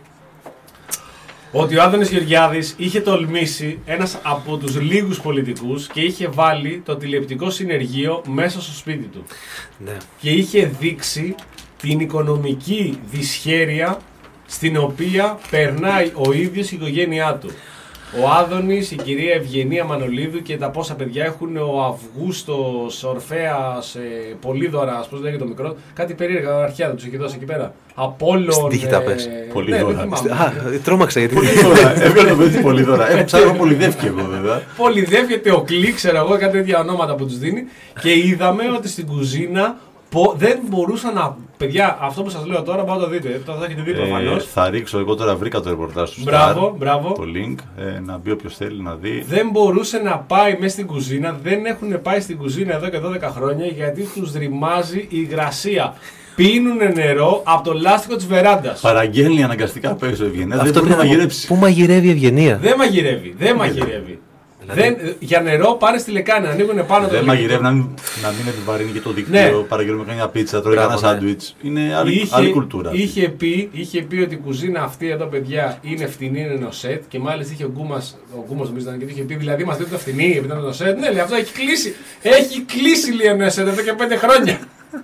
ότι ο Άδωνης Γεωργιάδης είχε τολμήσει ένας από τους λίγους πολιτικούς και είχε βάλει το τηλεοπτικό συνεργείο μέσα στο σπίτι του. Ναι. Και είχε δείξει την οικονομική δυσχέρεια στην οποία περνάει ο ίδιος η οικογένειά του. Ο Άδωνης, η κυρία Ευγενία Μανολίδου και τα πόσα παιδιά έχουν, ο Αυγούστος, Ορφέας, ε, Πολύδωρας, πώς λέγεται το μικρό, κάτι περίεργα αρχαία δεν τους έχει δώσει εκεί πέρα. Απόλλων. Στην τύχη τα πες. Πολύδωρα. Ναι, δεν θυμάμαι. Α, τρόμαξα γιατί. Πολύ δώρα. Έβγαλε το παιδί πολύ δώρα. Έχω ψάρω πολυδεύκη εγώ βέβαια. Πολυδεύκεται ο Κλή, ξέρω εγώ, κάτι τέτοια ονόματα που τους δίνει. Και είδαμε ότι στην κουζίνα πο- δεν μπορούσαν να. Παιδιά, αυτό που σας λέω τώρα, πάω το δείτε. Το θα έχετε δει Ε, προφανώς. θα ρίξω, εγώ τώρα βρήκα το ρεπορτάζ του Μπράβο, Star, μπράβο. το link, ε, να μπει όποιος θέλει να δει. Δεν μπορούσε να πάει μέσα στην κουζίνα, δεν έχουν πάει στην κουζίνα εδώ και δώδεκα χρόνια γιατί τους ρημάζει η υγρασία. Πίνουν νερό από το λάστιχο της βεράντας. Παραγγέλνει αναγκαστικά απ' έξω η Ευγενία, δεν Αυτό μπορεί να πρέπει να μαγειρέψει. Πού μαγειρεύει η Ευγενία. Δεν μαγειρεύει, δεν μαγειρεύει. Δεν, για νερό πάνε στη λεκάνη, ανοίγουν πάνω το Δεν γλυκό. μαγειρεύει να μην, να μην επιβαρύνει και το δίκτυο. Ναι. Παραγγέλνουμε κανένα πίτσα, τρώει Μπράβο, κανένα ναι. σάντουιτς. Είναι άλλη, Είχε, άλλη κουλτούρα. αυτή. είχε, πει, είχε πει ότι η κουζίνα αυτή εδώ, παιδιά, είναι φτηνή, είναι νοσέτ. Και μάλιστα είχε ο Γκούμας, ο Γκούμας νομίζω ήταν και του είχε πει, δηλαδή μας δίνετε φτηνή, επειδή ήταν νοσέτ. Ναι, λέει, αυτό έχει κλείσει. Έχει κλείσει, λέει, ο νοσέτ εδώ και πέντε χρόνια.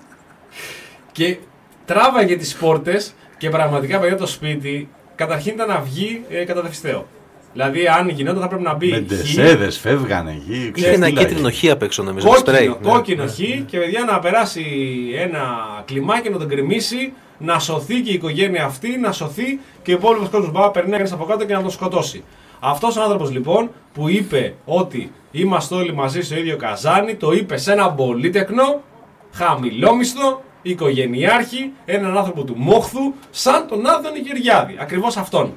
Και τράβαγε τις πόρτες και πραγματικά, παιδιά, το σπίτι καταρχήν ήταν να βγει ε, κατά δευσταίο. Δηλαδή, αν γινόταν θα πρέπει να μπει. Με χ, ντεσέδες, φεύγανε εκεί. Είχε ξέρεις ένα τι κίτρινο λέγε. χ απ' έξω νομίζω. σπρέι, Κόκκινο, ναι. κόκκινο χ και παιδιά να περάσει ένα κλιμάκι να τον κρεμίσει, να σωθεί και η οικογένεια αυτή, να σωθεί και ο υπόλοιπο κόσμο πάει περνάει κανείς από κάτω και να τον σκοτώσει. Αυτός ο άνθρωπος λοιπόν που είπε ότι είμαστε όλοι μαζί στο ίδιο καζάνι, το είπε σε έναν πολύτεκνο, χαμηλόμισθο, οικογενειάρχη, έναν άνθρωπο του μόχθου, σαν τον Άδωνη Γεωργιάδη. Ακριβώς αυτόν.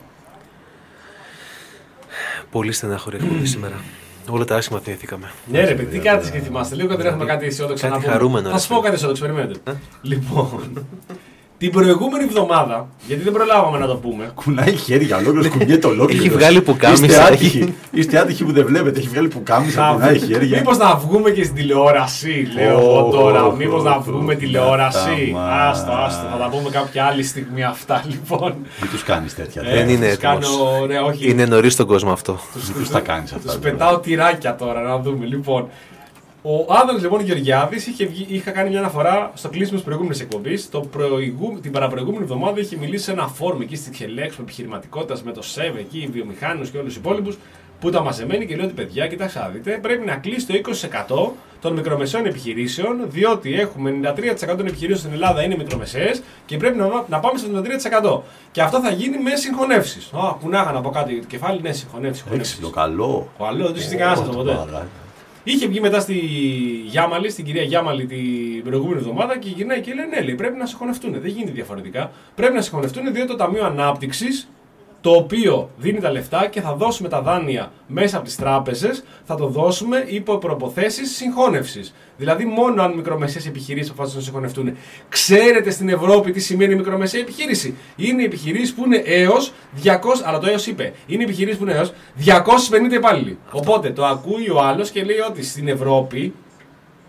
Πολύ στενάχωρη εκπομπή σήμερα. Όλα τα άσχημα θυμηθήκαμε. Ναι, ρε παιδί, τι κάνετε και θυμάστε. Λίγο δεν έχουμε κάτι αισιόδοξο Κάτι να πούμε. χαρούμενο, Θα ρε σου πω φίλε. κάτι αισιόδοξο, περιμένετε. Λοιπόν, την προηγούμενη εβδομάδα, γιατί δεν προλάβαμε να το πούμε. Κουνάει χέρια, ολόκληρο κουνιέται ολόκληρο. Έχει βγάλει πουκάμισα, Είστε έχει- άτυχοι. Είστε άτυχοι που δεν βλέπετε. Έχει βγάλει πουκάμισα, κουνάει χέρια. Μήπως να βγούμε και στην τηλεόραση, λέω εγώ Ω, τώρα. ω, Μήπως ω, να ω, βγούμε ω, τηλεόραση. τα Άστο, μα. άστο. Θα τα πούμε κάποια άλλη στιγμή αυτά, λοιπόν. Μην τους κάνεις τέτοια. Ε, Δεν είναι τους κάνω, έτοιμος. ναι, όχι. Είναι νωρί στον κόσμο αυτό. Μην τους τα κάνεις αυτά. Τους βέβαια. πετάω τυράκια τώρα, να δούμε. Λοιπόν, ο Άδωνης λοιπόν Γεωργιάδης είχε, βγει- είχα κάνει μια αναφορά στο κλείσιμο της προηγούμενης εκπομπής. Το προηγού, την παραπροηγούμενη εβδομάδα είχε μιλήσει σε ένα φόρουμ εκεί στη Χελέξ επιχειρηματικότητας με το ΣΕΒ εκεί, οι βιομηχάνους και όλους τους υπόλοιπους που ήταν μαζεμένοι και λέει ότι παιδιά, κοιτάξτε να δείτε, πρέπει να κλείσει το είκοσι τοις εκατό των μικρομεσαίων επιχειρήσεων, διότι έχουμε ενενήντα τρία τοις εκατό των επιχειρήσεων στην Ελλάδα είναι μικρομεσαίες και πρέπει να, να πάμε στο ενενήντα τρία τοις εκατό. Και αυτό θα γίνει με συγχωνεύσεις. Α, κουνάγανε από κάτω το κεφάλι, ναι, συγχωνεύσεις. Έξυπνο, καλό. Ο άλλο δεν του είχε κανένα αυτό ποτέ. Παρά. Είχε βγει μετά στη Γιάμαλη, στην κυρία Γιάμαλη την προηγούμενη εβδομάδα και γυρνάει και λέει: ναι, λέει, πρέπει να συγχωνευτούν. Δεν γίνεται διαφορετικά. Πρέπει να συγχωνευτούν διότι το Ταμείο Ανάπτυξης, το οποίο δίνει τα λεφτά και θα δώσουμε τα δάνεια μέσα από τις τράπεζες, θα το δώσουμε υπό προποθέσεις συγχώνευσης. Δηλαδή, μόνο αν μικρομεσαίες επιχειρήσεις αποφασίσουν να συγχωνευτούν. Ξέρετε στην Ευρώπη τι σημαίνει μικρομεσαία επιχείρηση? Είναι επιχειρήσεις που είναι έως διακόσιες, αλλά το έως είπε, είναι επιχειρήσεις που είναι έως διακόσιες πενήντα υπάλληλοι. Οπότε το ακούει ο άλλος και λέει ότι στην Ευρώπη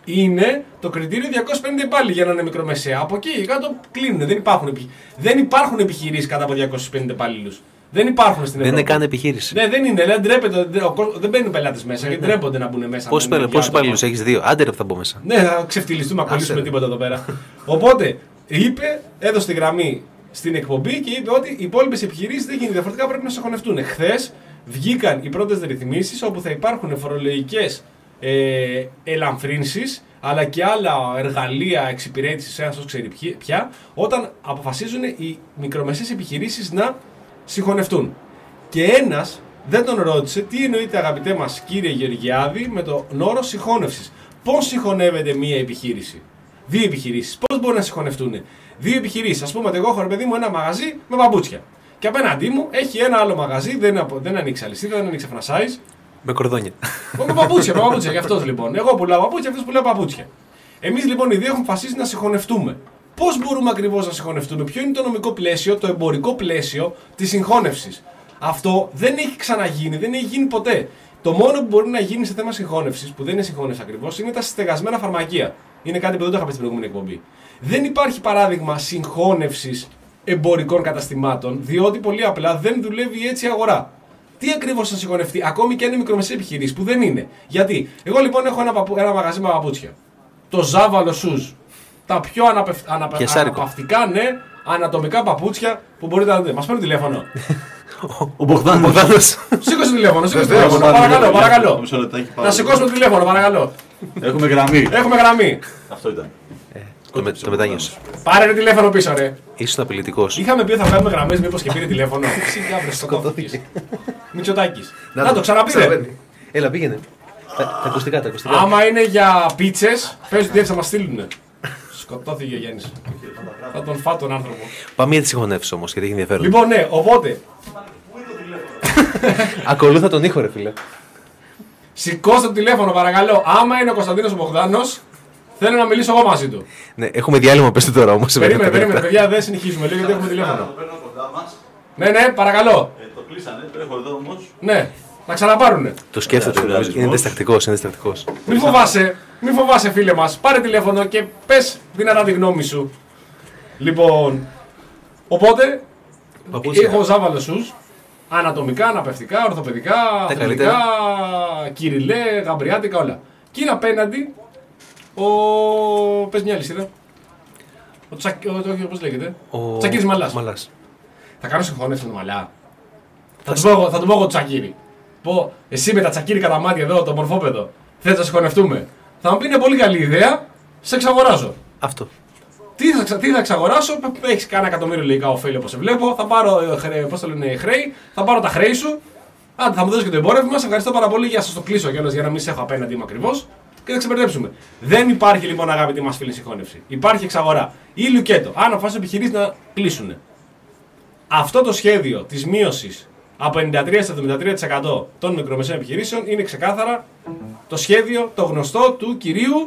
είναι το κριτήριο διακόσιοι πενήντα υπάλληλοι για να είναι μικρομεσαία. Από εκεί κάτω κλείνουν. Δεν υπάρχουν, επιχει... δεν υπάρχουν επιχειρήσεις κάτω από διακόσιους πενήντα υπαλλήλους. Δεν υπάρχουν στην Ευρώπη. Δεν είναι καν επιχείρηση. Ναι, δεν είναι. Δηλαδή, ντρέπεται, δεν μπαίνουν πελάτες μέσα γιατί ντρέπονται να μπουν μέσα. Πόσους υπαλλήλους έχεις, δύο? Άντε ρε που θα μπω μέσα. Ναι, θα ξεφτυλιστούμε, να κολλήσουμε τίποτα εδώ πέρα. Οπότε είπε, έδωσε τη γραμμή στην εκπομπή και είπε ότι οι υπόλοιπες επιχειρήσεις δεν γίνεται διαφορετικά, πρέπει να συγχωνευτούν. Χθες βγήκαν οι πρώτες ρυθμίσεις όπου θα υπάρχουν φορολογικές ε, ελαμφρύνσεις αλλά και άλλα εργαλεία εξυπηρέτησης, ένας όσο ξέρει πια, όταν αποφασίζουν οι μικρομεσαίες επιχειρήσεις να συγχωνευτούν. Και ένας δεν τον ρώτησε τι εννοείται, αγαπητέ μας κύριε Γεωργιάδη, με τον όρο συγχώνευσης. Πώς συγχωνεύεται μία επιχείρηση? Δύο επιχειρήσεις. Πώς μπορούν να συγχωνευτούν? Δύο επιχειρήσεις. Ας πούμε ότι εγώ έχω, ρε παιδί μου, ένα μαγαζί με παπούτσια. Και απέναντί μου έχει ένα άλλο μαγαζί, δεν, δεν ανοίξει αλυσίδα, δεν ανοίξει franchise. Με κορδόνια. Με παπούτσια, με παπούτσια. Γι' αυτό λοιπόν. Εγώ πουλάω παπούτσια, αυτός πουλάω παπούτσια. Εμείς λοιπόν οι δύο έχουμε αποφασίσει να συγχωνευτούμε. Πώς μπορούμε ακριβώς να συγχωνευτούμε? Ποιο είναι το νομικό πλαίσιο, το εμπορικό πλαίσιο της συγχώνευσης? Αυτό δεν έχει ξαναγίνει, δεν έχει γίνει ποτέ. Το μόνο που μπορεί να γίνει σε θέμα συγχώνευσης, που δεν είναι συγχώνευση ακριβώς, είναι τα στεγασμένα φαρμακεία. Είναι κάτι που δεν το είχα πει στην προηγούμενη εκπομπή. Δεν υπάρχει παράδειγμα συγχώνευσης εμπορικών καταστημάτων, διότι πολύ απλά δεν δουλεύει έτσι η αγορά. Τι ακριβώς θα συγχωνευτεί, ακόμη και αν είναι μικρομεσαίες επιχειρήσεις, που δεν είναι? Γιατί, εγώ λοιπόν έχω ένα, παπου... ένα μαγαζί με παπούτσια. Το Ζάβαλο Σουζ. Τα πιο αναπευ... αναπε... αναπαυτικά, ναι, ανατομικά παπούτσια που μπορείτε να δείτε. Μας παίρνει τηλέφωνο. Ο Μπογδάνος. Σήκωσε το τηλέφωνο, σήκωσε το τηλέφωνο. Παρακαλώ, παρακαλώ. Να σηκώσουμε το τηλέφωνο, παρακαλώ. Έχουμε γραμμή. Έχουμε γραμμή. Αυτό ήταν. Το, με, το μετάνιωσε. Πάρε το τηλέφωνο πίσω, ρε. Ήσουν απειλητικός. Είχαμε πει ότι θα βγάλουμε γραμμές, μήπως και πήρε τηλέφωνο. Σιγά βρε, σκοτώθηκες. Μητσοτάκης. Να το ξαναπήρε. Έλα, πήγαινε. Τα, τα ακουστικά, τα ακουστικά. Άμα είναι για πίτσες, πες ότι θα μας στείλουνε. Σκοτώθηκε ο Γιάννης. Θα τον φάω τον άνθρωπο. Πάμε για τις συγχωνεύσεις όμως, γιατί έχει ενδιαφέρον. Λοιπόν, ναι, οπότε. Ακολούθα τον ήχο, ρε φίλε. Σηκώστε το τηλέφωνο, παρακαλώ. Άμα είναι ο Κωνσταντίνος ο Μπογδάνος, θέλω να μιλήσω εγώ μαζί του. Ναι, έχουμε διάλειμμα, πες τώρα όμως. Περίμενε, περίμενε, παιδιά, δεν συνεχίζουμε. Λίγο γιατί έχουμε τηλέφωνο. Ναι, ναι, παρακαλώ. Το κλείσανε, το έχω εδώ όμως. Ναι, να ξαναπάρουνε. Το σκέφτεται, είναι διστακτικός, είναι διστακτικός. Μην φοβάσαι, μην φοβάσαι, φίλε μας. Πάρε τηλέφωνο και πες δυνατά τη γνώμη σου. Λοιπόν, οπότε έχω Ζάβαλο Σουζ. Ανατομικά, αναπευτικά, ορθοπαιδικά, αθλητικά, κυριλέ, γαμπριάτικα, όλα. Και είναι απέναντι ο. Πες μια λυσίδα. Ο Τσακ. Ο... Πώς λέγεται. Ο... Τσακίρης Μαλάς. Μαλάς. Θα κάνω συγχώνευση με τον Μαλά. Θα, θα, του πω, θα του πω εγώ Τσακίρη. Πω, εσύ με τα Τσακίρη κατά μάτια εδώ, το μορφόπεδο, θες να συγχωνευτούμε? Θα μου πει είναι πολύ καλή ιδέα, σε εξαγοράζω. Αυτό. Τι θα, τι θα εξαγοράσω, έχεις κάνα εκατομμύριο λογικά ωφέλη όπως σε βλέπω. Θα πάρω, πώς το λένε, χρέη, θα πάρω τα χρέη σου. Άντε, θα μου δώσεις και το εμπόρευμα. Σε ευχαριστώ πάρα πολύ για να σας το κλείσω κιόλας για να μην σε έχω απέναντι μου ακριβώς και να ξεπερδέψουμε. Δεν υπάρχει λοιπόν, αγαπητοί μας φίλοι, συγχώνευση. Υπάρχει εξαγορά. Ή λουκέτο. Αν αποφάσισαν επιχειρήσεις να κλείσουν. Αυτό το σχέδιο της μείωσης από ενενήντα τρία στα εβδομήντα τρία τοις εκατό των μικρομεσαίων επιχειρήσεων είναι ξεκάθαρα το σχέδιο, το γνωστό του κυρίου.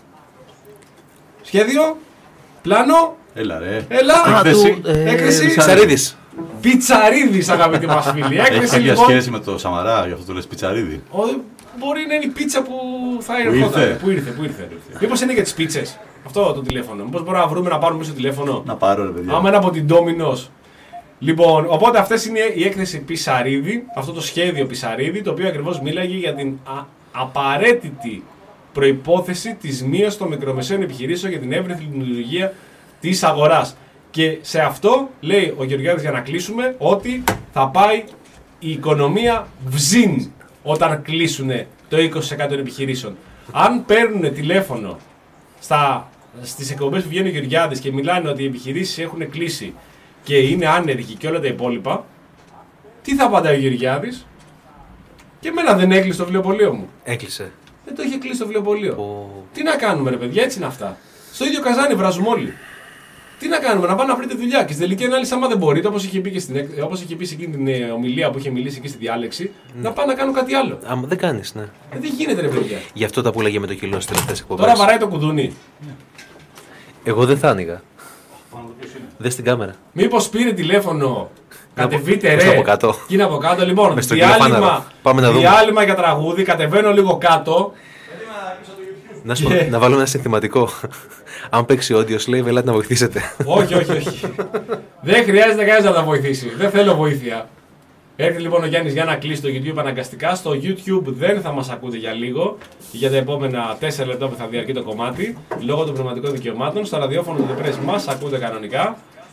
Σχέδιο. Πλάνο. Έλα ρε. Έλα. Έκθεση. Ε, Έκθεση. Πιτσαρίδης. Πιτσαρίδης, αγαπητοί μας φίλοι. Έχει Έκθεση κάποια λοιπόν. σχέση με το Σαμαρά, γι' αυτό το λες πιτσαρίδη. Ο, μπορεί να είναι η πίτσα που θα Που ερχόταν. ήρθε. Που ήρθε, που ήρθε. Μήπως είναι για τις πίτσες. Αυτό το τηλέφωνο. Μήπως μπορούμε να βρούμε να πάρουμε πίσω το τηλέφωνο. Να πάρω ρε παιδιά. Άμα είναι από την Domino's. Λοιπόν, οπότε αυτές είναι η έκθεση Πισαρίδη, αυτό το σχέδιο Πισαρίδη, το οποίο ακριβώς μίλαγε για την α, απαραίτητη προϋπόθεση της μείωσης των μικρομεσαίων επιχειρήσεων για την εύρυθμη λειτουργία της αγοράς. Και σε αυτό λέει ο Γεωργιάδης, για να κλείσουμε, ότι θα πάει η οικονομία βζίν όταν κλείσουν το είκοσι τοις εκατό των επιχειρήσεων. Αν παίρνουν τηλέφωνο στα, στις εκπομπές που βγαίνει ο Γεωργιάδης και μιλάνε ότι οι επιχειρήσεις έχουν κλείσει και είναι άνεργοι και όλα τα υπόλοιπα, τι θα απαντάει ο Γεωργιάδης? Και εμένα δεν έκλεισε το βιβλιοπωλείο μου. Έκλεισε. Δεν το είχε κλείσει το βιβλιοπωλείο. Ο... Τι να κάνουμε, ρε παιδιά, έτσι είναι αυτά. Στο ίδιο καζάνι βράζουμε όλοι. Τι να κάνουμε, να πάμε να βρείτε δουλειά. Και στην τελική ανάλυση, άμα δεν μπορείτε, όπως είχε πει, και στην, όπως είχε πει σε εκείνη την ε, ομιλία που είχε μιλήσει εκεί στη διάλεξη, mm. να πάνε να κάνουν κάτι άλλο. Α, δεν κάνεις, ναι. Ε, δεν γίνεται, ρε παιδιά. Γι' αυτό τα πουλάγε με το κιλό στις τελευταίες εκπομπές. Τώρα βαράει το κουδούνι. Εγώ δεν θα άνοιγα. Δες την κάμερα. Μήπως πήρε τηλέφωνο. Κατεβείτε Πώς ρε. από κάτω. Και είναι από κάτω. Λοιπόν, Μες στο κιλοφάναρο. διάλειμμα, Πάμε να δούμε. διάλειμμα για τραγούδι. Κατεβαίνω λίγο κάτω. Να, σου, yeah. να βάλω ένα συνθηματικό. Αν παίξει audio slave, ελάτε να βοηθήσετε. Όχι, όχι, όχι. Δεν χρειάζεται κανένα να τα βοηθήσει. Δεν θέλω βοήθεια. Έρχεται λοιπόν ο Γιάννης για να κλείσει το YouTube αναγκαστικά. Στο YouTube δεν θα μας ακούτε για λίγο. Για τα επόμενα τέσσερα λεπτά που θα διαρκεί το κομμάτι. Λόγω των πνευματικών δικαιωμάτων. Στο ραδιόφωνο του The Press μας ακούτε κανονικά.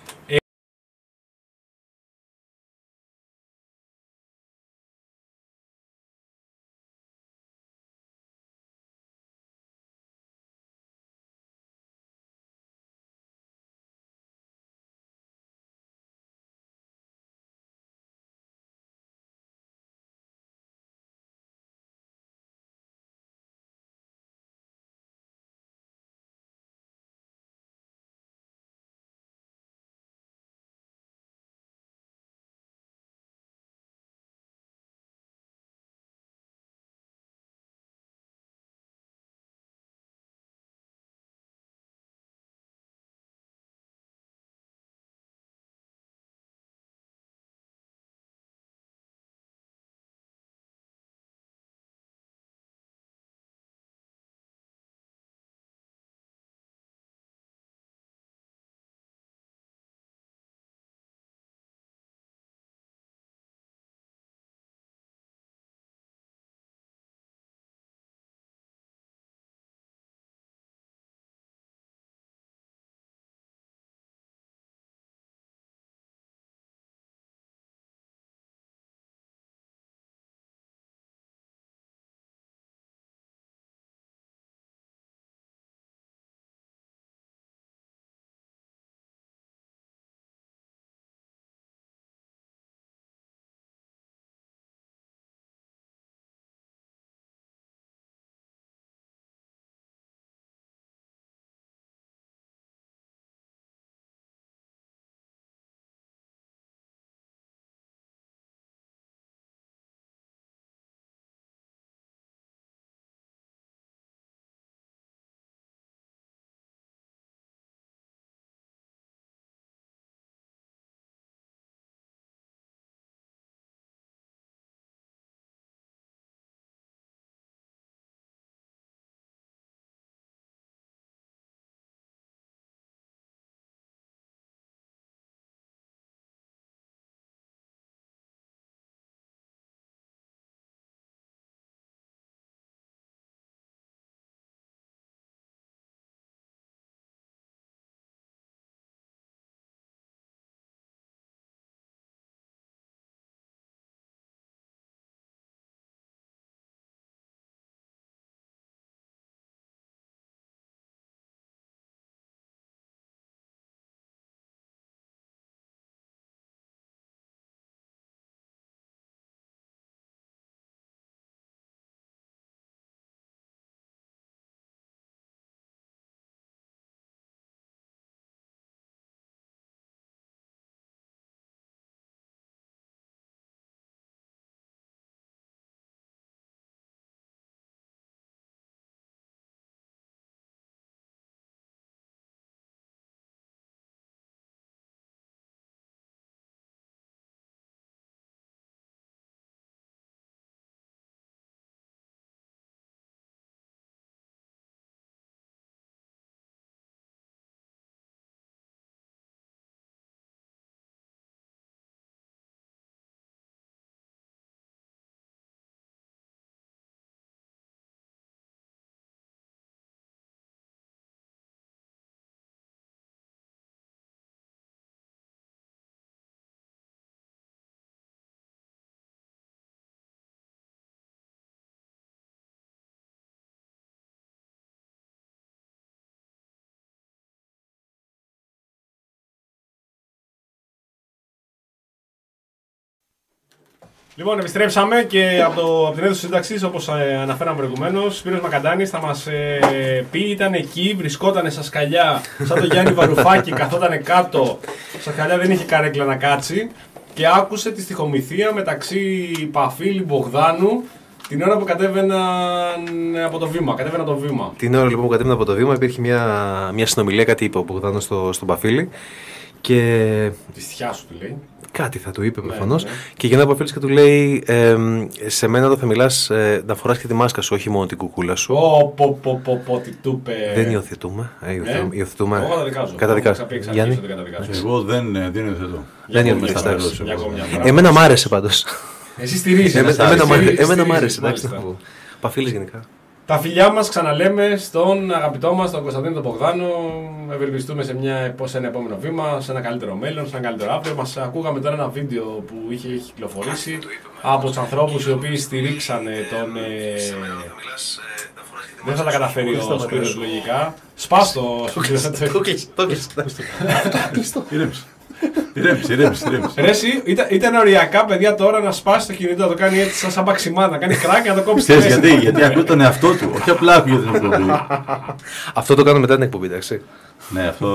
Λοιπόν, επιστρέψαμε και από, το, από την αίθουσα σύνταξης, όπως ε, αναφέραμε προηγουμένως, Σπύρος Μακαντάνης θα μας ε, πει, ήταν εκεί, βρισκόταν στα σκαλιά, σαν το Γιάννη Βαρουφάκη, καθόταν κάτω, στα σκαλιά δεν είχε καρέκλα να κάτσει και άκουσε τη στιχομυθία μεταξύ Παφίλη Μπογδάνου την ώρα που κατέβαιναν από το βήμα. Κατέβαινα το βήμα. Την ώρα λοιπόν που κατέβαινα από το βήμα υπήρχε μια, μια συνομιλία, κάτι είπε ο Μπογδάνος στο, στον Παφίλη. Και. Τη στιά σου του λέει. Κάτι θα του είπε Ναι, προφανώς. ναι. Και γυρνάει από φίλος και του λέει: ε, σε μένα όταν θα μιλάς, ε, να φοράς και τη μάσκα σου, όχι μόνο την κουκούλα σου. Πω, πω, πω, πω, πω, τι του είπε. Δεν υιοθετούμε. Ε, υιοθετούμε. Ναι. υιοθετούμε. Εγώ καταδικάζω. Καταδικάζω. Έχω πει εξ Γιάννη. αρχής ότι καταδικάζω. Εγώ δεν, ε, δεν υιοθετώ. Δεν Για υιοθετείς, ακόμη εντάξει. μια ακόμη μια φορά. Εμένα μ' άρεσε πάντως. Εσύ στηρίζεις. Εμέ- εσύ Εμένα μ' άρεσε, στηρίζεις, εμένα μ' άρεσε, στηρίζεις, εντάξει. μάλιστα. Παφίλης γενικά. Τα φιλιά μας ξαναλέμε στον αγαπητό μας, τον Κωνσταντίνο τον Μπογδάνο. Ευελπιστούμε σε, μια, σε ένα επόμενο βήμα, σε ένα καλύτερο μέλλον, σε ένα καλύτερο αύριο. Μας ακούγαμε τώρα ένα βίντεο που είχε, είχε κυκλοφορήσει από τους ανθρώπους οι οποίοι στηρίξανε τον... Ε, δεν θα τα καταφέρει ο Σπύρος λογικά. Σπάστο, Το κλείσει, το κλείσει. Ηρέμησε. Ηρέμησε, ηρέμησε, ηρέμησε. Ρε εσύ, ήταν, ήταν οριακά παιδιά τώρα να σπάσει το κινητό, να το κάνει έτσι σαν, σαν παξιμά, να κάνει κράκ και να το κόψει. Ξέρεις γιατί, γιατί ακούει τον εαυτό του, όχι απλά ακούει την εκπομπή. Αυτό το κάνω μετά την εκπομπή, εντάξει. Ναι, αυτό.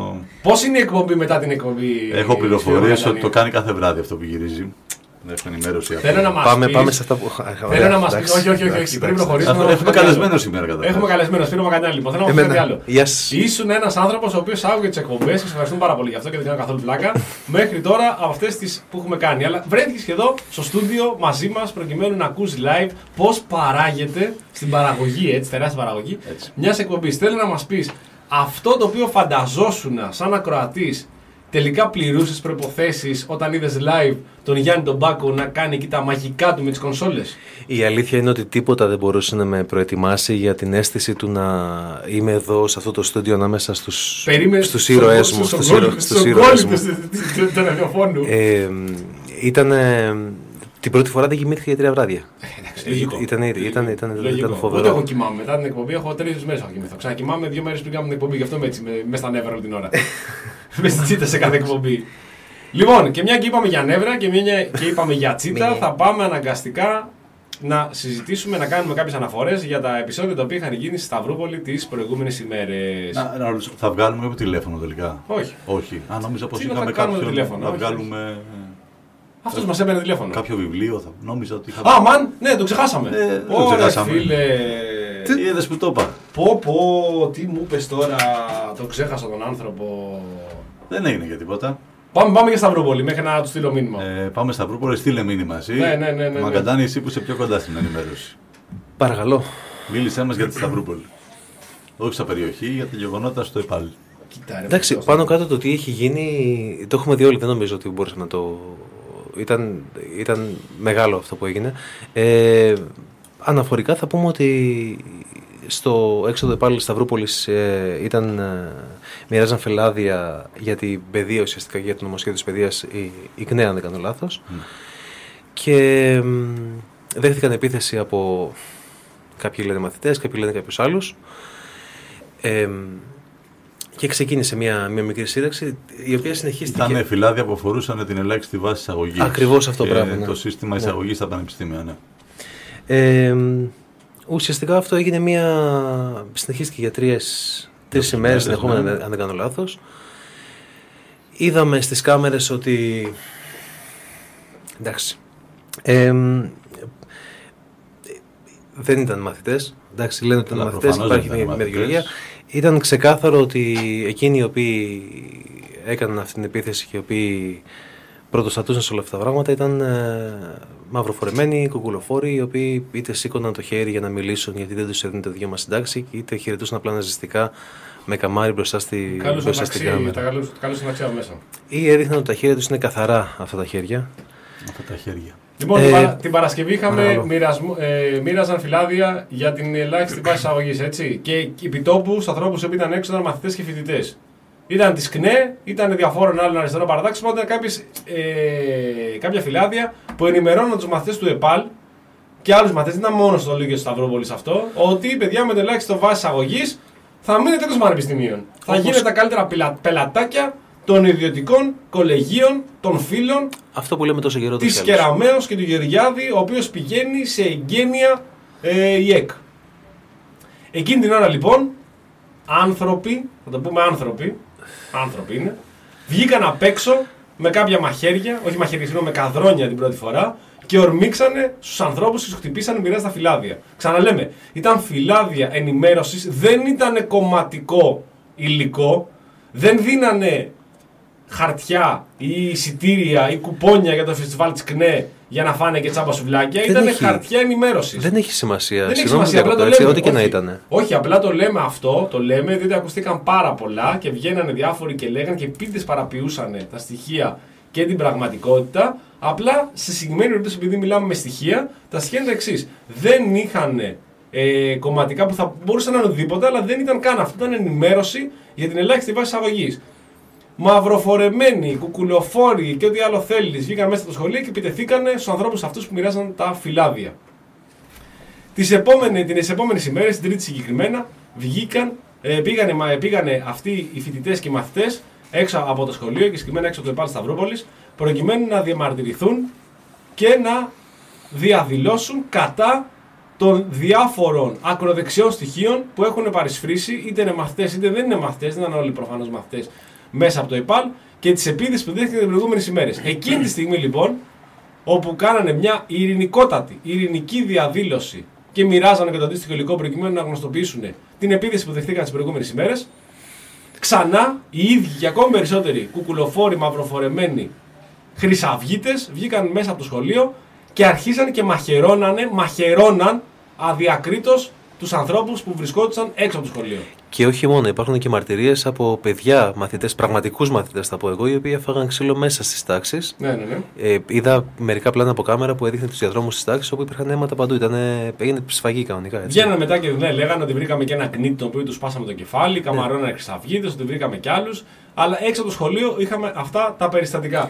Πώς είναι η εκπομπή μετά την εκπομπή? Έχω πληροφορίες Σπύρο ότι το κάνει κάθε βράδυ αυτό που γυρίζει. Δεν έχω ενημέρωση αυτό. Θέλω να μας Πάμε, πεις- πάμε σε αυτά που. Θέλω να μας πεις, όχι, όχι, όχι, όχι, πρέπει να προχωρήσουμε. Αυτό- Έχουμε καλεσμένο σήμερα κατά Έχουμε καλεσμένο, Σπύρο Μακανιάλη. Λοιπόν, θέλω να πω κάτι άλλο. Γεια σας. Ήσουν ένας άνθρωπος ο οποίος άκουγε τις εκπομπές και σε ευχαριστούμε πάρα πολύ γι' αυτό και δεν κάνω καθόλου πλάκα. Μέχρι τώρα από αυτές τις που έχουμε κάνει. Αλλά βρέθηκες και εδώ στο στούντιο μαζί μας προκειμένου να ακούσει live πώς παράγεται στην παραγωγή, έτσι, τεράστια παραγωγή μιας εκπομπής. Θέλω να μας πεις αυτό το οποίο φανταζόσουν σαν ακροατής. Τελικά πληρούσες προϋποθέσεις όταν είδες live τον Γιάννη τον Μπάκο να κάνει εκεί τα μαγικά του με τις κονσόλες? Η αλήθεια είναι ότι τίποτα δεν μπορούσε να με προετοιμάσει για την αίσθηση του να είμαι εδώ σε αυτό το στούντιο ανάμεσα στους, Περίμενες στους ήρωές μου. Στους ήρωες στους ήρωές μου. του ραδιοφώνου. Ε, ήταν, την πρώτη φορά δεν κοιμήθηκα για τρία βράδια. Λογικό. Ήταν, ήταν, ήταν, ήταν, Λογικό. ήταν Ούτε φοβερό. εγώ κοιμάμαι. Μετά την εκπομπή έχω τρει μέρε να κοιμηθώ. Ξανακοιμάμαι δύο μέρε πριν κάνουμε την εκπομπή. Γι' αυτό είμαι έτσι, με, με στα νεύρα όλη την ώρα. Με στη τσίτα σε κάθε εκπομπή. Λοιπόν, και μια και είπαμε για νεύρα και μια και είπαμε για τσίτα, θα πάμε αναγκαστικά να συζητήσουμε, να κάνουμε κάποιες αναφορές για τα επεισόδια τα οποία είχαν γίνει στη Σταυρούπολη τις προηγούμενες ημέρες. Να, να ρωτήσω, θα βγάλουμε από τηλέφωνο τελικά. Όχι. Όχι. Α, νόμιζα πως Τι να είχαμε θα κάνουμε κάποιον, τηλέφωνο, να όχι, βγάλουμε Αυτός μας έπαιρνε τηλέφωνο. κάποιο βιβλίο. Θα, νόμιζα ότι είχαμε. Α, μαν, ναι, το ξεχάσαμε. Ε, το Ωραία, ξεχάσαμε. φίλε. Τι είδες που το είπα. Πω πω, τι μου είπες τώρα, το ξέχασα τον άνθρωπο. Δεν έγινε για τίποτα. Πάμε, πάμε για Σταυρούπολη μέχρι να του στείλω μήνυμα. Ε, πάμε στα Βρούπολη, στείλε μήνυμα εσύ. Ναι, ναι, ναι, ναι, Μακαντάνη, εσύ που είσαι πιο κοντά στην ενημέρωση. Παρακαλώ. Μίλησέ μας για τη Σταυρούπολη. Όχι στα περιοχή, για τα γεγονότα στο ΕΠΑΛ. Κοίτα, ρε, Εντάξει, αυτό. πάνω κάτω το τι έχει γίνει, το έχουμε δει όλοι, δεν νομίζω ότι μπορούσαμε να το... Ήταν, ήταν μεγάλο αυτό που έγινε. Ε, αναφορικά θα πούμε ότι στο έξοδο πάλι Σταυρούπολης ε, ήταν, ε, μοιράζαν φελάδια για την παιδεία, ουσιαστικά για το νομοσχέδιο της παιδείας, η, η ΚΝΕ, αν δεν κάνω λάθος. Mm. Και ε, δέχτηκαν επίθεση από κάποιοι λένε μαθητές, κάποιοι λένε κάποιους άλλους. Ε, και ξεκίνησε μια, μια μικρή σύνταξη, η οποία συνεχίστηκε. Ήταν φυλάδια που αφορούσαν την ελάχιστη βάση εισαγωγής. Ακριβώς αυτό, μπράβο, ναι. Το σύστημα εισαγωγής ναι. στα πανεπιστήμια, ναι. Ε, ουσιαστικά αυτό έγινε μια. Συνεχίστηκε για τρεις, τρεις ημέρες συνεχόμενα, ναι. αν δεν κάνω λάθος. Είδαμε στις κάμερες ότι. Εντάξει. Ε, δεν ήταν μαθητές. Εντάξει, λένε ότι ήταν μαθητές, υπάρχει μια, μια δικαιολογία. Ήταν ξεκάθαρο ότι εκείνοι οι οποίοι έκαναν αυτή την επίθεση και οι οποίοι πρωτοστατούσαν σε όλα αυτά τα πράγματα ήταν ε, μαυροφορεμένοι, κουκουλοφόροι, οι οποίοι είτε σήκωναν το χέρι για να μιλήσουν γιατί δεν τους έδινε το δικαίωμα στην τάξη, είτε χαιρετούσαν απλά ναζιστικά με καμάρι μπροστά, στη, μπροστά στην κάμερα. Τα καλούσαν αξία μέσα. Ή έδειχναν ότι τα χέρια τους είναι καθαρά αυτά τα χέρια. Αυτά τα χέρια. Λοιπόν, Ε, την, παρα, την Παρασκευή είχαμε μοιρασμού, ε, μοίραζαν φυλάδια για την ελάχιστη βάση εισαγωγής, έτσι. Και επιτόπου στους ανθρώπους που ήταν έξω ήταν μαθητές και φοιτητές. Ήταν τη ΚΝΕ, ήταν διαφόρων άλλων αριστερών παρατάξεων, ήταν κάποιες, ε, κάποια φυλάδια που ενημερώναν τους μαθητές του ΕΠΑΛ και άλλους μαθητές, δεν ήταν μόνο στο Λίγιο Σταυρόπολης αυτό, ότι παιδιά με την ελάχιστη βάση εισαγωγής θα μείνετε εκτός πανεπιστημίων. Θα γίνετε τα καλύτερα πελα, πελατάκια των ιδιωτικών κολεγίων, των φίλων. Αυτό που λέμε τόσο καιρό. Της Κεραμέως και του Γεωργιάδη, ο οποίος πηγαίνει σε εγγένεια ε, η ΕΚ. Εκείνη την ώρα λοιπόν, άνθρωποι, θα το πούμε άνθρωποι, άνθρωποι είναι, βγήκαν απ' έξω με κάποια μαχαίρια, όχι μαχαίρια, συγγνώμη, με καδρόνια την πρώτη φορά και ορμήξανε στους ανθρώπους και τους χτυπήσανε μοιράζοντα τα φυλάδια. Ξαναλέμε, ήταν φυλάδια ενημέρωσης, δεν ήταν κομματικό υλικό, δεν δίνανε χαρτιά ή εισιτήρια ή κουπόνια για το φεστιβάλ της ΚΝΕ για να φάνε και τσάμπα σουβλάκια. Ήταν χαρτιά ενημέρωση. Δεν έχει σημασία. Δεν έχει σημασία. Απλά το λέμε. Ό,τι και να ήταν. Όχι, απλά το λέμε αυτό. Το λέμε διότι ακουστήκαν πάρα πολλά και βγαίνανε διάφοροι και λέγανε και επίτηδες παραποιούσαν τα στοιχεία και την πραγματικότητα. Απλά σε συγκεκριμένη περίπτωση, επειδή μιλάμε με στοιχεία, τα στοιχεία είναι τα εξής. Δεν είχαν ε, κομματικά που θα μπορούσαν να είναι οτιδήποτε, αλλά δεν ήταν καν αυτό. Ήταν ενημέρωση για την ελάχιστη βάση εισαγωγής. Μαυροφορεμένοι, κουκουλοφόροι και ό,τι άλλο θέλει βγήκαν μέσα στο σχολείο και επιτεθήκαν στους ανθρώπους αυτούς που μοιράζαν τα φυλάδια. Τις επόμενες, επόμενες ημέρες, την Τρίτη συγκεκριμένα, βγήκαν, ε, πήγανε, πήγανε αυτοί οι φοιτητές και οι μαθητές έξω από το σχολείο και συγκεκριμένα έξω από το ΕΠΑΛ Σταυρούπολης, προκειμένου να διαμαρτυρηθούν και να διαδηλώσουν κατά των διάφορων ακροδεξιών στοιχείων που έχουν παρισφρήσει, είτε είναι μαθητές είτε δεν είναι μαθητές, δεν ήταν όλοι προφανώς μαθητές μέσα από το ΕΠΑΛ, και τις επίδειξεις που δέχτηκαν τις προηγούμενες ημέρες. Εκείνη τη στιγμή λοιπόν, όπου κάνανε μια ειρηνικότατη, ειρηνική διαδήλωση και μοιράζανε και το αντίστοιχο υλικό προκειμένου να γνωστοποιήσουν την επίδειξη που δεχτήκαν τις προηγούμενες ημέρες, ξανά οι ίδιοι και ακόμη περισσότεροι κουκουλοφόροι, μαυροφορεμένοι χρυσαυγίτες βγήκαν μέσα από το σχολείο και αρχίσαν και μαχαιρώνανε, μαχαιρώναν αδιακρίτως τους ανθρώπους που βρισκόντουσαν έξω από το σχολείο. Και όχι μόνο, υπάρχουν και μαρτυρίες από παιδιά, μαθητές, πραγματικούς μαθητές θα πω εγώ, οι οποίοι έφαγαν ξύλο μέσα στις τάξεις. Ναι, ναι, ναι. Ε, είδα μερικά πλάνα από κάμερα που έδειχνε τους διαδρόμους της τάξης όπου υπήρχαν αίματα παντού. Ήτανε, έγινε σφαγή κανονικά. Έτσι. Βγαίνανε μετά και ναι, λέγανε ότι βρήκαμε και ένα κνίτι το οποίο του σπάσαμε το κεφάλι, καμαρώνανε ναι. χρυσαυγίτες, ότι βρήκαμε κι άλλους. Αλλά έξω από το σχολείο είχαμε αυτά τα περιστατικά.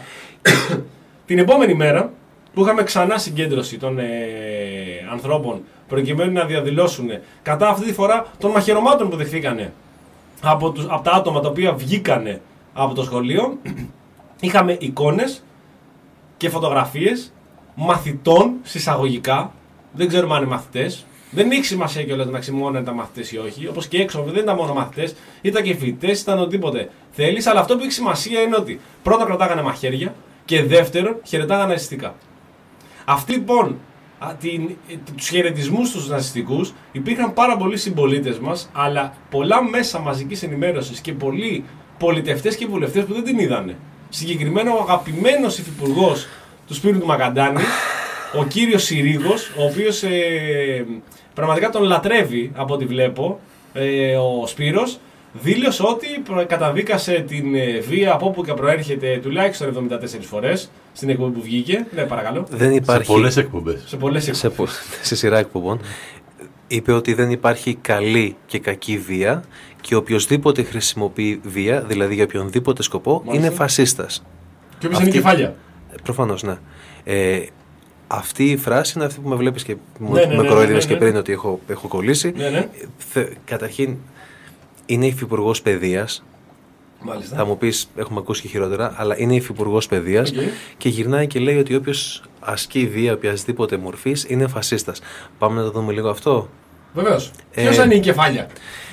Την επόμενη μέρα, που είχαμε ξανά συγκέντρωση των ε, ανθρώπων προκειμένου να διαδηλώσουν κατά αυτή τη φορά των μαχαιρωμάτων που δεχθήκανε από, τους, από τα άτομα τα οποία βγήκανε από το σχολείο, είχαμε εικόνες και φωτογραφίες μαθητών συσσαγωγικά, δεν ξέρουμε αν είναι μαθητές, δεν έχει σημασία κιόλας να ξημώνουν τα μαθητές ή όχι, όπως και έξω δεν ήταν μόνο μαθητές, ήταν και φοιτητές, ήταν οτιδήποτε θέλεις, αλλά αυτό που έχει σημασία είναι ότι πρώτα κρατάγανε μαχαίρια και δεύτερον χαιρετάγανε ναζιστικά. Αυτοί λοιπόν, την, τους χαιρετισμούς τους ναζιστικούς, υπήρχαν πάρα πολλοί συμπολίτες μας, αλλά πολλά μέσα μαζικής ενημέρωσης και πολλοί πολιτευτές και βουλευτές που δεν την είδανε. Συγκεκριμένα ο αγαπημένος υφυπουργός του Σπύρου του Μακαντάνη, ο κύριος Συρίγος, ο οποίος ε, πραγματικά τον λατρεύει από ό,τι βλέπω, ε, ο Σπύρος, δήλωσε ότι καταδίκασε την ε, βία από όπου και προέρχεται τουλάχιστον εβδομήντα τέσσερις φορές στην εκπομπή που βγήκε. Ναι, παρακαλώ. Δεν υπάρχει... Σε πολλές εκπομπές. Σε πολλές εκπομπές. Σε, σε σειρά εκπομπών. Είπε ότι δεν υπάρχει καλή και κακή βία και οποιοσδήποτε χρησιμοποιεί βία, δηλαδή για οποιονδήποτε σκοπό, μάλιστα, είναι φασίστας. Και όποιος είναι κεφάλια. Προφανώς, ναι. Ε, αυτή η φράση είναι αυτή που με βλέπεις και ναι, με, ναι, με ναι, κοροϊδεύεις ναι, ναι, ναι. και πριν ότι έχω, έχω κολλήσει. Ναι, ναι. Θε, καταρχήν, είναι υφυπουργός παιδείας. Μάλιστα. Θα μου πεις, έχουμε ακούσει και χειρότερα, αλλά είναι υφυπουργός παιδείας okay. και γυρνάει και λέει ότι όποιος ασκεί βία οποιασδήποτε μορφής είναι φασίστας. Πάμε να το δούμε λίγο αυτό. Βεβαίως. Ε, Ποιος είναι η κεφάλια.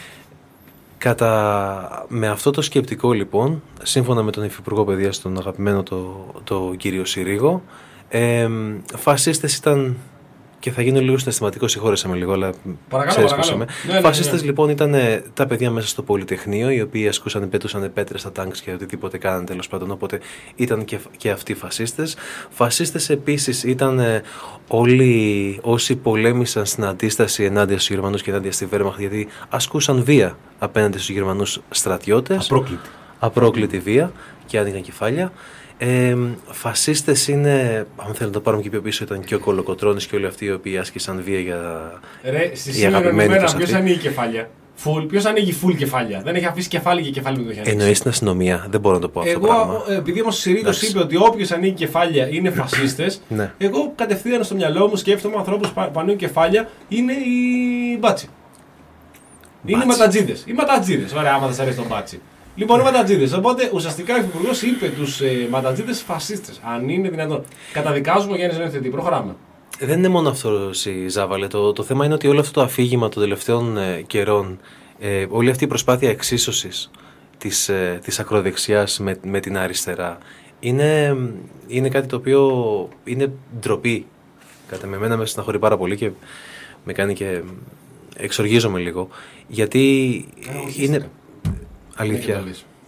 Κατά... Με αυτό το σκεπτικό λοιπόν, σύμφωνα με τον υφυπουργό παιδείας, τον αγαπημένο το, το κύριο Συρίγο, ε, φασίστες ήταν... Και θα γίνω λίγο συναισθηματικό, συγχώρεσα με λίγο, αλλά ξέρεις πώς είμαι. Ναι, ναι, φασίστες ναι, ναι. λοιπόν ήταν τα παιδιά μέσα στο Πολυτεχνείο, οι οποίοι ασκούσαν, πέτουσαν πέτρες στα τάγκς και οτιδήποτε κάνανε τέλος πάντων. Οπότε ήταν και, και αυτοί φασίστες. Φασίστες επίσης ήταν όλοι όσοι πολέμησαν στην αντίσταση ενάντια στους Γερμανούς και ενάντια στη Βέρμαχτ, γιατί ασκούσαν βία απέναντι στους Γερμανούς στρατιώτες. Απρόκλητη. Απρόκλητη βία και άνοιγαν κεφάλια. Ε, φασίστες είναι, αν θέλω να το πάρουμε και πιο πίσω, ήταν και ο Κολοκοτρώνης και όλοι αυτοί οι οποίοι άσκησαν βία για. Ρε, στη σήμερα ημέρα ποιος ανοίγει κεφάλια. Φουλ, ποιος ανοίγει φουλ κεφάλια. Δεν έχει αφήσει κεφάλι και κεφάλι με το χέρι. Εννοείς την αστυνομία, δεν μπορώ να το πω αυτό. Εγώ, πράγμα. επειδή όμως ο Συρίγος είπε ότι όποιος ανοίγει κεφάλια είναι φασίστες, ναι. εγώ κατευθείαν στο μυαλό μου σκέφτομαι ανθρώπους που ανοίγουν κεφάλια είναι οι μπάτσι. Είναι οι ματατζίδες. Οι ματατζίδες, ωραία, άμα δεν σας αρέσει τον μπάτσι. Λοιπόν, οι ματατζίδες. Οπότε ουσιαστικά ο υφυπουργός είπε τους ε, ματατζίδες φασίστες. Αν είναι δυνατόν. Καταδικάζουμε για να είναι προχωράμε. Δεν είναι μόνο αυτό, Ζάβαλε. Το, το θέμα είναι ότι όλο αυτό το αφήγημα των τελευταίων ε, καιρών, ε, όλη αυτή η προσπάθεια εξίσωσης της, ε, της ακροδεξιάς με, με την αριστερά, είναι, είναι κάτι το οποίο είναι ντροπή. Κατά με εμένα με συναχωρεί πάρα πολύ και με κάνει και εξοργίζομαι λίγο. Γιατί Ά, είναι. Αλήθεια.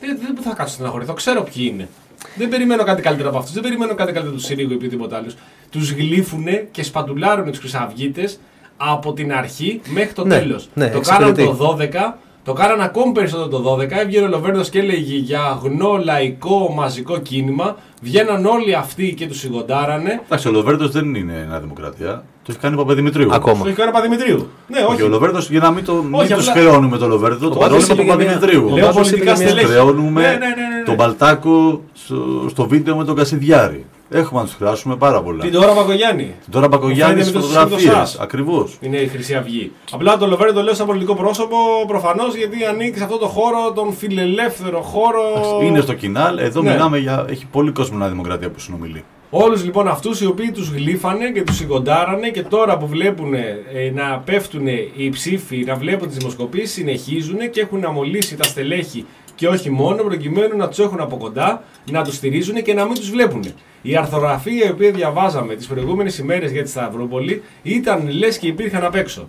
Δεν, δεν θα κάτσω στεναχωρηθώ, ξέρω ποιοι είναι. Δεν περιμένω κάτι καλύτερο από αυτούς, δεν περιμένω κάτι καλύτερο του Συρίγου ή οτιδήποτε άλλο. Τους γλύφουνε και σπατουλάρουν τους Χρυσαυγίτες από την αρχή μέχρι το ναι, τέλος. Ναι, το κάναν το δώδεκα, το κάναν ακόμη περισσότερο το δώδεκα. Έβγαινε ο Λοβέρδος και έλεγε για αγνό λαϊκό μαζικό κίνημα. Βγαίναν όλοι αυτοί και τους σιγοντάρανε. Εντάξει, ο Λοβέρδος δεν είναι Νέα Δημοκρατία. Το έχει κάνει ο Παπαδημητρίου. Ακόμα. Το έχει κάνει ο Παπαδημητρίου. Ναι, όχι. Και ο Λοβέρδος, για να μην, το, μην όχι, τους απλά... χρεώνουμε τον Λοβέρδο, το παρόλο τον Παπαδημητρίου. Λέω πολιτικά στελέχη. Χρεώνουμε ναι, ναι, ναι, ναι. τον Μπαλτάκο στο, στο βίντεο με τον Κασιδιάρη. Έχουμε να τους χρεώσουμε πάρα πολλά. Την Τώρα Μπακογιάννη. Την Τώρα Μπακογιάννη στις φωτογραφίες. Ακριβώς. Είναι η Χρυσή Αυγή. Απλά το Λοβέρδο το λέω σαν πολιτικό πρόσωπο προφανώς γιατί ανήκει σε αυτό το χώρο, τον φιλελεύθερο χώρο. Είναι στο κοινάλ. Εδώ ναι. μιλάμε για. Έχει πολύ κόσμο Νέα Δημοκρατία που συνομιλεί. Όλους λοιπόν αυτούς οι οποίοι τους γλύφανε και τους συγκοντάρανε και τώρα που βλέπουν ε, να πέφτουν οι ψήφοι, να βλέπουν τις δημοσκοπήσεις, συνεχίζουν και έχουν αμολύσει τα στελέχη και όχι μόνο προκειμένου να τους έχουν από κοντά, να τους στηρίζουν και να μην τους βλέπουν. Η αρθογραφία η οποία διαβάζαμε τις προηγούμενες ημέρες για τη Σταυρούπολη ήταν λες και υπήρχαν απ' έξω.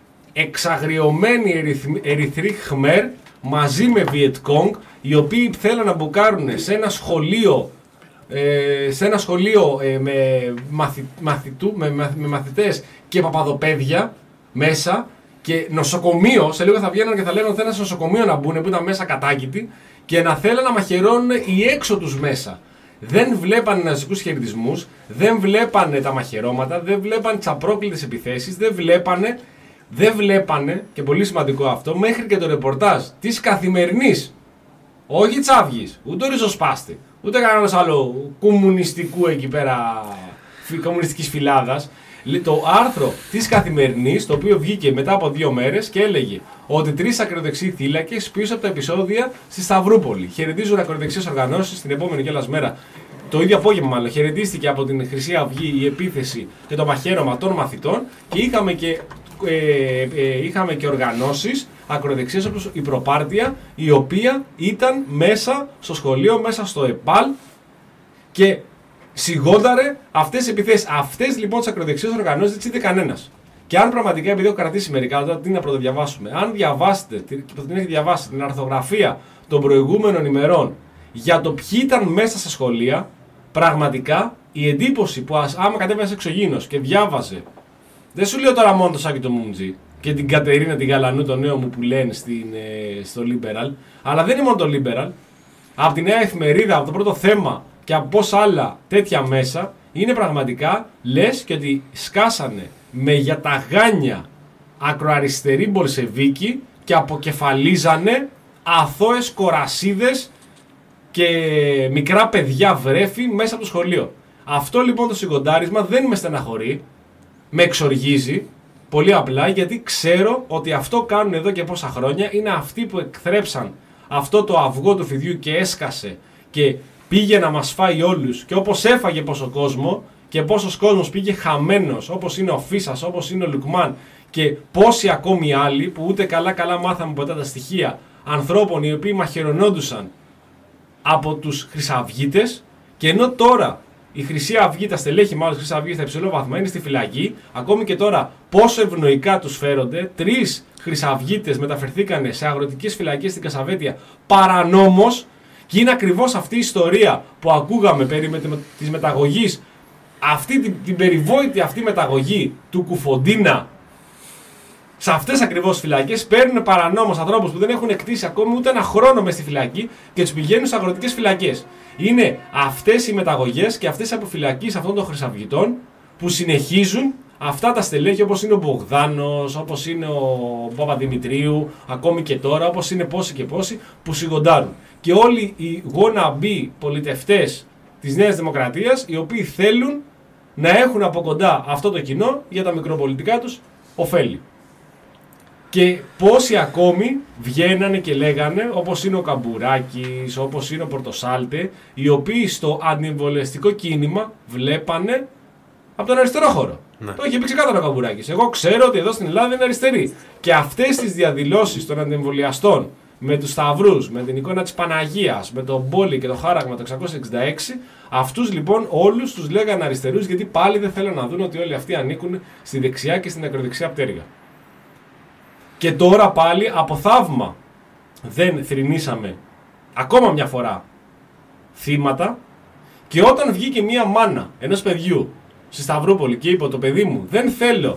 Εξαγριωμένοι ερυθροί Χμέρ μαζί με Βιετκόγκ, οι οποίοι θέλαν να μπουκάρουν σε ένα σχολείο Ε, σε ένα σχολείο ε, με, μαθη, μαθητού, με, με μαθητές και παπαδοπαίδια μέσα και νοσοκομείο, σε λίγο θα βγαίνουν και θα λένε ότι θέλουν σε νοσοκομείο να μπουν που ήταν μέσα κατάκητοι και να θέλουν να μαχαιρώνουν οι έξω τους μέσα. Δεν βλέπανε ναζικούς χαιρετισμούς, δεν βλέπανε τα μαχαιρώματα, δεν βλέπανε τις απρόκλητες επιθέσεις, δεν βλέπανε, δεν βλέπανε, και πολύ σημαντικό αυτό, μέχρι και το ρεπορτάζ της Καθημερινής, όχι της Αυγής, ούτε ο ριζοσπάστη, ούτε κανένας άλλο κομμουνιστικού εκεί πέρα, κομμουνιστικής φυλάδας. Το άρθρο της Καθημερινής, το οποίο βγήκε μετά από δύο μέρες και έλεγε ότι τρεις ακροδεξιοί θύλακες πίσω από τα επεισόδια στη Σταυρούπολη. Χαιρετίζουν ακροδεξιές οργανώσεις την επόμενη κιόλας μέρα. Το ίδιο απόγευμα, μάλλον, χαιρετίστηκε από την Χρυσή Αυγή η επίθεση και το μαχαίρωμα των μαθητών και είχαμε και, ε, ε, είχαμε και οργανώσεις ακροδεξιές όπως η Προπάρτια, η οποία ήταν μέσα στο σχολείο, μέσα στο ΕΠΑΛ και σιγόνταρε αυτές τις επιθέσεις. Αυτές λοιπόν τις ακροδεξιές οργανώσεις δεν τις είδε κανένας. Και αν πραγματικά, επειδή έχω κρατήσει μερικά, τώρα τι να πρωτοδιαβάσουμε, αν διαβάσετε, και την έχετε διαβάσει, την αρθογραφία των προηγούμενων ημερών για το ποιοι ήταν μέσα στα σχολεία, πραγματικά η εντύπωση που ας, άμα κατέβαινε εξωγήινος και διάβαζε, δεν σου λέω τώρα μόνο το Σάκη το Μούμτζι και την Κατερίνα την Γαλανού, το νέο μου που λένε στην, ε, στο Liberal, αλλά δεν είναι μόνο το Liberal, από τη Νέα Εφημερίδα, από το πρώτο θέμα και από πόσα άλλα τέτοια μέσα, είναι πραγματικά λες και ότι σκάσανε με για τα γάνια ακροαριστεροί Μπολσεβίκοι και αποκεφαλίζανε αθώες κορασίδες και μικρά παιδιά βρέφη μέσα από το σχολείο. Αυτό λοιπόν το συγκοντάρισμα δεν με στεναχωρεί, με εξοργίζει, πολύ απλά γιατί ξέρω ότι αυτό κάνουν εδώ και πόσα χρόνια, είναι αυτοί που εκθρέψαν αυτό το αυγό του φιδιού και έσκασε και πήγε να μας φάει όλους και όπως έφαγε πόσο κόσμο και πόσος κόσμος πήγε χαμένος, όπως είναι ο Φίσας, όπως είναι ο Λουκμάν και πόσοι ακόμη άλλοι που ούτε καλά καλά μάθαμε ποτέ τα στοιχεία ανθρώπων οι οποίοι μαχαιρωνόντουσαν από τους Χρυσαυγίτες και ενώ τώρα η Χρυσή Αυγή, τα στελέχη μάλλον της Χρυσής Αυγής στα υψηλό βαθμό είναι στη φυλακή, ακόμη και τώρα πόσο ευνοϊκά τους φέρονται, τρεις Χρυσαυγίτες μεταφερθήκανε σε αγροτικές φυλακές στην Κασαβέτεια παρανόμως και είναι ακριβώς αυτή η ιστορία που ακούγαμε περί με, της μεταγωγής, αυτή την, την περιβόητη αυτή μεταγωγή του Κουφοντίνα σε αυτές ακριβώς φυλακές, παίρνουν παρανόμως ανθρώπους που δεν έχουν εκτίσει ακόμη ούτε ένα χρόνο μες στη φυλακή και τους πηγαίνουν σε αγροτικές φυλακές. Είναι αυτές οι μεταγωγές και αυτές οι αποφυλακίες αυτών των Χρυσαυγητών που συνεχίζουν αυτά τα στελέχη όπως είναι ο Μπογδάνος, όπως είναι ο Παπαδημητρίου, ακόμη και τώρα, όπως είναι πόσοι και πόσοι που σιγοντάρουν. Και όλοι οι wannabe πολιτευτές της Νέας Δημοκρατίας οι οποίοι θέλουν να έχουν από κοντά αυτό το κοινό για τα μικροπολιτικά τους ωφέλη. Και πόσοι ακόμη βγαίνανε και λέγανε, όπως είναι ο Καμπουράκης, όπως είναι ο Πορτοσάλτε, οι οποίοι στο αντιεμβολιαστικό κίνημα βλέπανε από τον αριστερό χώρο. Ναι. Το είχε πει ξεκάθαρα ο Καμπουράκης. Εγώ ξέρω ότι εδώ στην Ελλάδα είναι αριστερή. Και αυτές τις διαδηλώσεις των αντιεμβολιαστών με τους σταυρούς, με την εικόνα της Παναγίας, με τον Μπόλι και το χάραγμα το εξακόσια εξήντα έξι, αυτούς λοιπόν όλους τους λέγανε αριστερούς γιατί πάλι δεν θέλουν να δουν ότι όλοι αυτοί ανήκουν στη δεξιά και στην ακροδεξιά πτέρυγα. Και τώρα πάλι από θαύμα δεν θρηνήσαμε ακόμα μια φορά θύματα. Και όταν βγήκε μια μάνα ενός παιδιού στη Σταυρούπολη και είπε: το παιδί μου δεν θέλω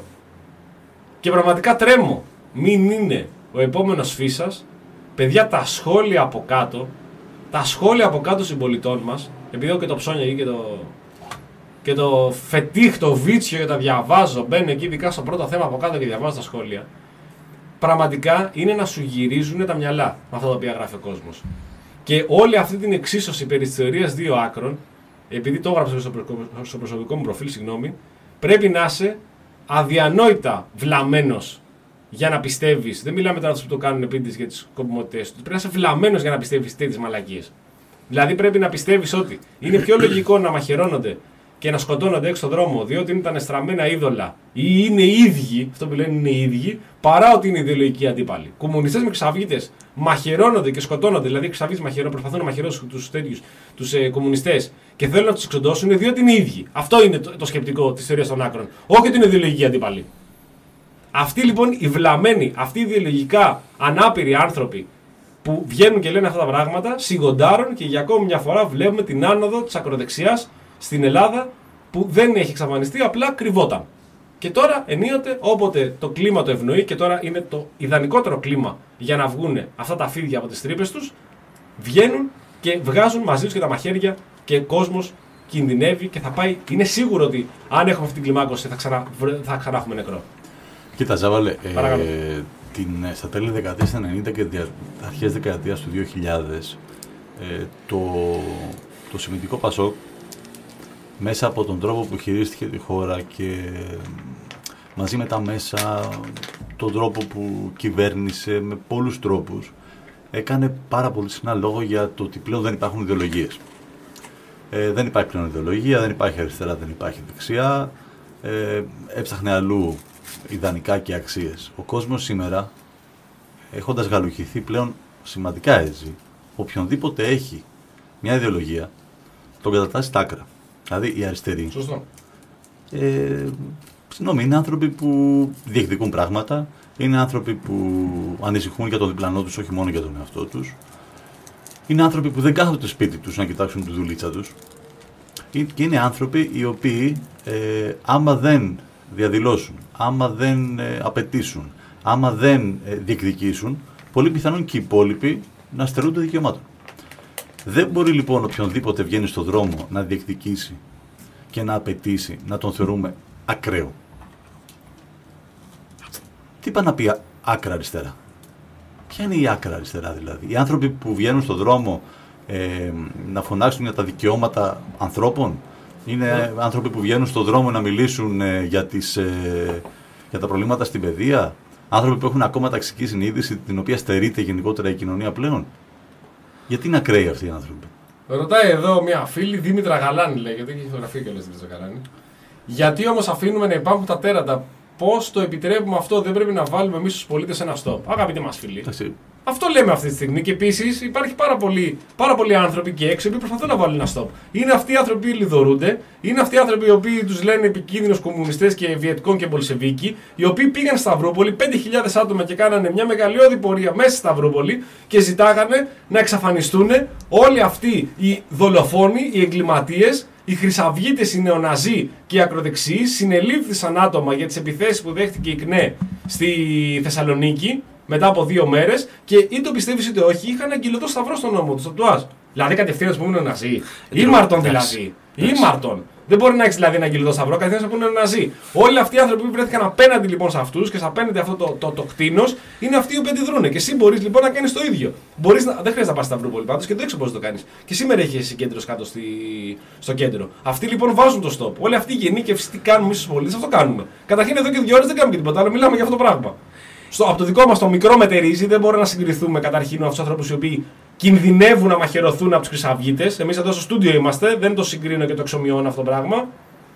και πραγματικά τρέμω, μην είναι ο επόμενος Φίσας. Παιδιά, τα σχόλια από κάτω, τα σχόλια από κάτω συμπολιτών μας, επειδή έχω και το ψώνια εκεί και το, και το φετίχ, το βίτσιο και τα διαβάζω, μπαίνω εκεί ειδικά στο πρώτο θέμα από κάτω και διαβάζω τα σχόλια. Πραγματικά είναι να σου γυρίζουν τα μυαλά με αυτά τα οποία γράφει ο κόσμος. Και όλη αυτή την εξίσωση περί της θεωρίας δύο άκρων, επειδή το έγραψα στο προσωπικό μου προφίλ, συγγνώμη, πρέπει να είσαι αδιανόητα βλαμμένος για να πιστεύεις. Δεν μιλάμε τώρα που το κάνουν επίτηδες για τις σκοπιμότητες του. Πρέπει να είσαι βλαμμένος για να πιστεύεις τέτοιες μαλακίες. Δηλαδή πρέπει να πιστεύεις ότι είναι πιο λογικό να μαχαιρώνονται και να σκοτώνονται έξω στον δρόμο διότι είναι τα εστραμμένα είδωλα ή είναι οι ίδιοι, αυτό που λένε είναι οι ίδιοι, παρά ότι είναι ιδεολογικοί αντίπαλοι. Κομμουνιστές με χρυσαυγίτες μαχαιρώνονται και σκοτώνονται, δηλαδή οι χρυσαυγίτες μαχαιρώνουν, προσπαθούν να μαχαιρώσουν τους τέτοιους, τους ε, κομμουνιστές και θέλουν να τους εξοντώσουν διότι είναι οι ίδιοι. Αυτό είναι το, το σκεπτικό της θεωρίας των άκρων. Όχι ότι είναι ιδεολογικοί αντίπαλοι. Αυτοί λοιπόν οι βλαμμένοι, αυτοί οι ιδεολογικά ανάπηροι άνθρωποι που βγαίνουν και λένε αυτά τα πράγματα, σιγοντάρουν και για ακόμη μια φορά βλέπουμε την άνοδο της ακροδεξιάς στην Ελλάδα που δεν έχει εξαφανιστεί, απλά κρυβόταν. Και τώρα ενίοτε όποτε το κλίμα το ευνοεί και τώρα είναι το ιδανικότερο κλίμα για να βγουν αυτά τα φίδια από τις τρύπες τους, βγαίνουν και βγάζουν μαζί τους και τα μαχαίρια και κόσμος κινδυνεύει και θα πάει. Είναι σίγουρο ότι αν έχουμε αυτή την κλιμάκωση θα ξανά, θα ξανά έχουμε νεκρό. Κοίτα, Ζάβαλε, ε, την, στα τέλη δεκαετίας ενενήντα και δια, αρχές δεκαετίας του δύο χιλιάδες ε, το, το Συμμετικό Πασόκ μέσα από τον τρόπο που χειρίστηκε τη χώρα και μαζί με τα μέσα, τον τρόπο που κυβέρνησε με πολλούς τρόπους, έκανε πάρα πολύ συχνά λόγο για το ότι πλέον δεν υπάρχουν ιδεολογίες. Ε, δεν υπάρχει πλέον ιδεολογία, δεν υπάρχει αριστερά, δεν υπάρχει δεξιά, ε, έψαχνε αλλού ιδανικά και αξίες. Ο κόσμος σήμερα, έχοντας γαλουχηθεί πλέον σημαντικά έτσι, οποιονδήποτε έχει μια ιδεολογία, τον κατατάσσει στα άκρα. Δηλαδή οι αριστεροί. Σωστό. Ε, συγγνώμη, είναι άνθρωποι που διεκδικούν πράγματα, είναι άνθρωποι που ανησυχούν για τον διπλανό τους, όχι μόνο για τον εαυτό τους. Είναι άνθρωποι που δεν κάθονται στο σπίτι τους να κοιτάξουν τη δουλίτσα τους. Και είναι άνθρωποι οι οποίοι, ε, άμα δεν διαδηλώσουν, άμα δεν ε, απαιτήσουν, άμα δεν ε, διεκδικήσουν, πολύ πιθανόν και οι υπόλοιποι να στερούνται δικαιωμάτων. Δεν μπορεί λοιπόν οποιονδήποτε βγαίνει στον δρόμο να διεκδικήσει και να απαιτήσει να τον θεωρούμε ακραίο. Τι πάει να πει άκρα αριστερά? Ποια είναι η άκρα αριστερά δηλαδή? Οι άνθρωποι που βγαίνουν στον δρόμο ε, να φωνάξουν για τα δικαιώματα ανθρώπων, είναι yeah. άνθρωποι που βγαίνουν στον δρόμο να μιλήσουν ε, για, τις, ε, για τα προβλήματα στην παιδεία, άνθρωποι που έχουν ακόμα ταξική συνείδηση την οποία στερείται γενικότερα η κοινωνία πλέον. Γιατί είναι ακραίοι αυτοί οι άνθρωποι? Ρωτάει εδώ μια φίλη, Δήμητρα Γαλάνη λέει, γιατί έχει φωτογραφία και όλες Δήμητρα Γαλάνη. Γιατί όμως αφήνουμε να υπάρχουν τα τέρατα? Πώς το επιτρέπουμε αυτό? Δεν πρέπει να βάλουμε εμείς τους πολίτες ένα stop? Αγαπητοί μας φίλοι, Εσύ. αυτό λέμε αυτή τη στιγμή. Και επίσης υπάρχει πάρα πολλοί, πάρα πολλοί άνθρωποι και έξω που προσπαθούν να βάλουν ένα stop. Είναι αυτοί οι άνθρωποι που λιδωρούνται, είναι αυτοί οι άνθρωποι οι οποίοι τους λένε επικίνδυνους κομμουνιστές και βιετκόν και μπολσεβίκοι, οι οποίοι πήγαν στη Σταυρούπολη, πέντε χιλιάδες άτομα και κάνανε μια μεγαλειώδη πορεία μέσα στη Σταυρούπολη και ζητάγανε να εξαφανιστούν όλοι αυτοί οι δολοφόνοι, οι εγκληματίες. Οι χρυσαυγίτες, οι νεοναζί και οι ακροδεξιοί συνελήφθησαν άτομα για τις επιθέσεις που δέχτηκε η ΚΝΕ στη Θεσσαλονίκη μετά από δύο μέρες και είτε το πιστεύεις είτε όχι, είχαν αγγυλωτό σταυρό στον νόμο του, στο τουάζ. Δηλαδή κατευθείαν να πούμε ναζί. Ήμαρτον δηλαδή. Ήμαρτον. Δεν μπορεί να έχει δηλαδή ένα αγγυλωτό σταυρό, κατευθείαν να πούνε ναζί. Όλοι αυτοί οι άνθρωποι που βρέθηκαν απέναντι λοιπόν σε αυτούς και σε απέναντι αυτό το, το, το, το κτίνος είναι αυτοί οι οποίοι αντιδρούν. Και εσύ μπορείς λοιπόν να κάνεις το ίδιο. Μπορείς να, δεν χρειάζεται να πας στη Σταυρούπολη πάντως και δεν ξέρω πώς το κάνεις. Και σήμερα έχει συγκέντρωση κάτω στη, στο κέντρο. Αυτοί λοιπόν βάζουν το stop. Όλοι αυτοί οι γενίκευση τι κάνουμε εμείς στους πολίτες, αυτό κάνουμε. Καταρχήν εδώ και δύο ώρες δεν κάνουμε και τίποτα άλλο, μιλάμε για αυτό το πράγμα. Στο, από το δικό μας το μικρό μετερίζει, δεν μπορούμε να συγκριθούμε καταρχήν με αυτούς τους ανθρώπους οι οποίοι κινδυνεύουν να μαχαιρωθούν από τους χρυσαυγίτες. Εμείς εδώ στο στούντιο είμαστε, δεν το συγκρίνω και το εξομοιώνω αυτό το πράγμα.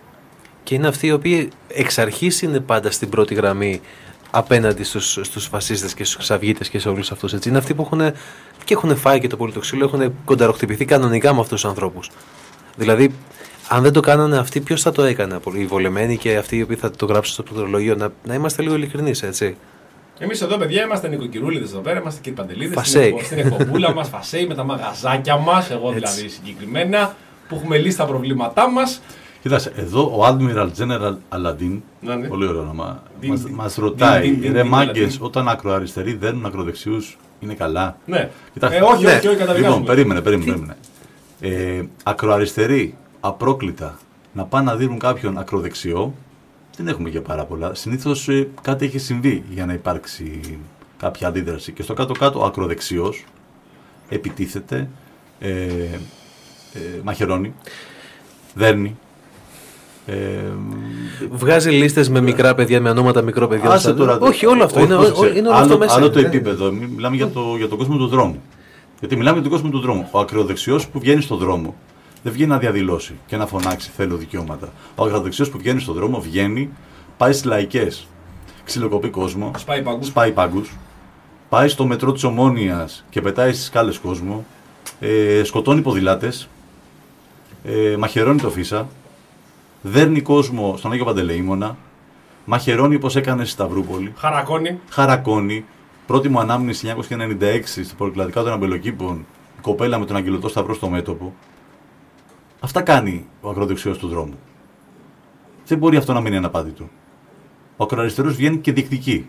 Και είναι αυτοί οι οποίοι εξ αρχής είναι πάντα στην πρώτη γραμμή απέναντι στους, στους φασίστες και στους χρυσαυγίτες και σε όλους αυτούς. Έτσι. Είναι αυτοί που έχουν και έχουν φάει και το πολιτοξύλο, έχουν κονταροχτυπηθεί κανονικά με αυτούς τους ανθρώπους. Δηλαδή, αν δεν το κάνανε αυτοί, ποιος θα το έκανε? Οι βολεμένοι και αυτοί οι οποίοι θα το γράψουν στο πληκτρολόγιο. Να, να είμαστε λίγο ειλικρινείς, έτσι. Εμείς εδώ, παιδιά, είμαστε νοικοκυρούλιδες εδώ πέρα, είμαστε και παντελίδες. Φασέι. Στην εκπομπούλα μας, φασέι με τα μαγαζάκια μας, εγώ δηλαδή συγκεκριμένα, που έχουμε λύσει τα προβλήματά μας. Κοίταξε, εδώ ο Admiral General Aladdin, Ναι, ναι. πολύ ωραίο όνομα, Διν, μας, διν, μας διν, ρωτάει, διν, διν, ρε διν, μάγκες, Aladdin. όταν ακροαριστεροί δένουν ακροδεξιούς, είναι καλά. Ναι. Κοιτάξτε, Ε, όχι, ναι. όχι, όχι, καταδικάζουμε. Λοιπόν, περίμενε, περίμενε. περίμενε. Ε, ακροαριστεροί, απρόκλητα, να πάνε να δίνουν κάποιον ακροδεξιό, δεν έχουμε και πάρα πολλά. Συνήθως ε, κάτι έχει συμβεί για να υπάρξει κάποια αντίδραση. Και στο κάτω-κάτω ο ακροδεξιός επιτίθεται, ε, ε, μαχαιρώνει, δέρνει. Ε, Βγάζει λίστες με μικρά παιδιά, με ονόματα μικρό παιδιά. άσε τώρα, Όχι, όλο αυτό. όχι, είναι, πρόσεξε. ό- είναι όλο άλλο, αυτό μέσα. άλλο το Ναι. επίπεδο. Μι- Μιλάμε για, το, για τον κόσμο του δρόμου. Γιατί μιλάμε για τον κόσμο του δρόμου. Ο ακροδεξιός που βγαίνει στον δρόμο δεν βγαίνει να διαδηλώσει και να φωνάξει θέλω δικαιώματα. Ο ακροδεξιός που βγαίνει στον δρόμο βγαίνει, πάει στις λαϊκές, ξυλοκοπεί κόσμο, Σπάει παγκούς. σπάει πάγκους, πάει στο μετρό της Ομόνοιας και πετάει στις σκάλες κόσμο, ε, σκοτώνει ποδηλάτες, ε, μαχαιρώνει το Φίσα, δέρνει κόσμο στον Άγιο Παντελεήμονα, μαχαιρώνει όπως έκανε στη Σταυρούπολη, Χαρακώνει. χαρακώνει. Πρώτη μου ανάμνηση χίλια εννιακόσια ενενήντα έξι στο Πολυκλαδικά των Αμπελοκήπων, η κοπέλα με τον αγγελωτό σταυρό στο μέτωπο. Αυτά κάνει ο ακροδεξιός του δρόμου. Δεν μπορεί αυτό να μείνει αναπάντητο. Ο ακροαριστερός βγαίνει και διεκδικεί.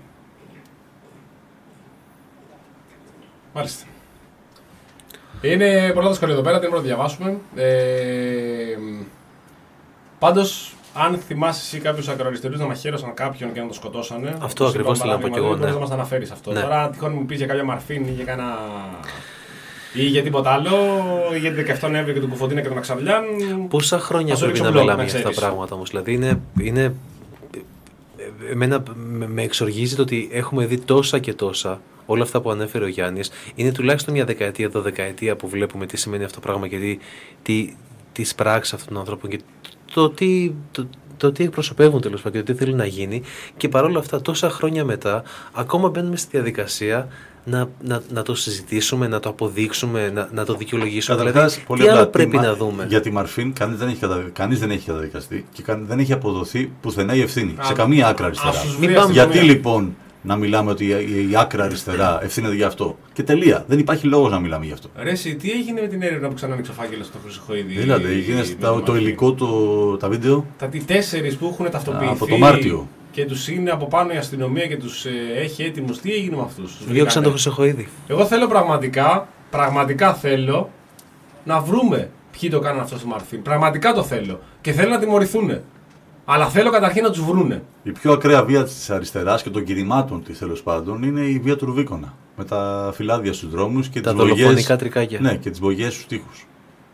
Μάλιστα. Είναι πολλά τα σχόλια εδώ πέρα, δεν μπορούμε να διαβάσουμε. Ε, πάντως, αν θυμάσαι εσύ κάποιους ακροαριστερούς να μαχαίρωσαν κάποιον και να τον σκοτώσανε. Αυτό όπως ακριβώς είπαμε, θέλω να πω κι εγώ, παράδειγμα, ναι. δεν μας τα αναφέρεις αυτό. Ναι. Τώρα, αν τυχόν μου πεις για κάποιο Μαρφίν ή για κάνα. Ή για τίποτα άλλο, ή για την δεκαεφτά Νοέμβρη και τον Κουφοντίνα και τον Αξαρλιάν. Πόσα χρόνια Θα σου πρέπει ρίξω να μπλοκ, μιλάμε να για αυτά τα ξέρεις. πράγματα όμως. Δηλαδή είναι, είναι, εμένα με- με εξοργίζει το ότι έχουμε δει τόσα και τόσα. Όλα αυτά που ανέφερε ο Γιάννης είναι τουλάχιστον μια δεκαετία, δωδεκαετία που βλέπουμε τι σημαίνει αυτό το πράγμα και τι, τι, τις πράξεις αυτών των ανθρώπων και το τι, το, το τι εκπροσωπεύουν τέλος πάντων και το τι θέλουν να γίνει. Και παρόλα αυτά, τόσα χρόνια μετά, ακόμα μπαίνουμε στη διαδικασία να, να, να το συζητήσουμε, να το αποδείξουμε, να, να το δικαιολογήσουμε. Καταρχάς, Δηλαδή, πολύ τι άλλο απλά, πρέπει τη- να δούμε. Για τη Μαρφίν κανείς δεν έχει, καταδι... κανείς δεν έχει καταδικαστεί και καν- δεν έχει αποδοθεί πουθενά η ευθύνη. Α, σε καμία άκρα αριστερά. ας τους Μην βρει πάμε- Γιατί αστυνομία. λοιπόν να μιλάμε ότι η, η άκρα αριστερά ευθύνεται για αυτό. Και τελεία. Δεν υπάρχει λόγος να μιλάμε γι' αυτό. Ρε, εσύ, τι έγινε με την έρευνα που ξανά ανοίξει ο φάκελος στο Χρυσοχοίδη. Δηλαδή, έγινε με στα- τη το Μαρφίν. υλικό, το, τα βίντεο. Τα τι τέσσερις που έχουν ταυτοποιηθεί. Από το Μάρτιο. Και τους είναι από πάνω η αστυνομία και τους ε, έχει έτοιμους. Τι έγινε με αυτούς. τους Διώξαν βρήκατε? το Χρυσοχοίδη. Εγώ θέλω πραγματικά, πραγματικά θέλω να βρούμε ποιοι το κάνουν αυτό στη Μαρφίν. Πραγματικά το θέλω. Και θέλω να τιμωρηθούν. Αλλά θέλω καταρχήν να τους βρούνε. Η πιο ακραία βία της αριστεράς και των κηρυμάτων της τέλος πάντων είναι η βία του Ρουβίκονα. Με τα φυλάδια στους δρόμους και Τα τις βογιές. δολοφονικά τρικάκια. Ναι, και τις βογιές στους τοίχους.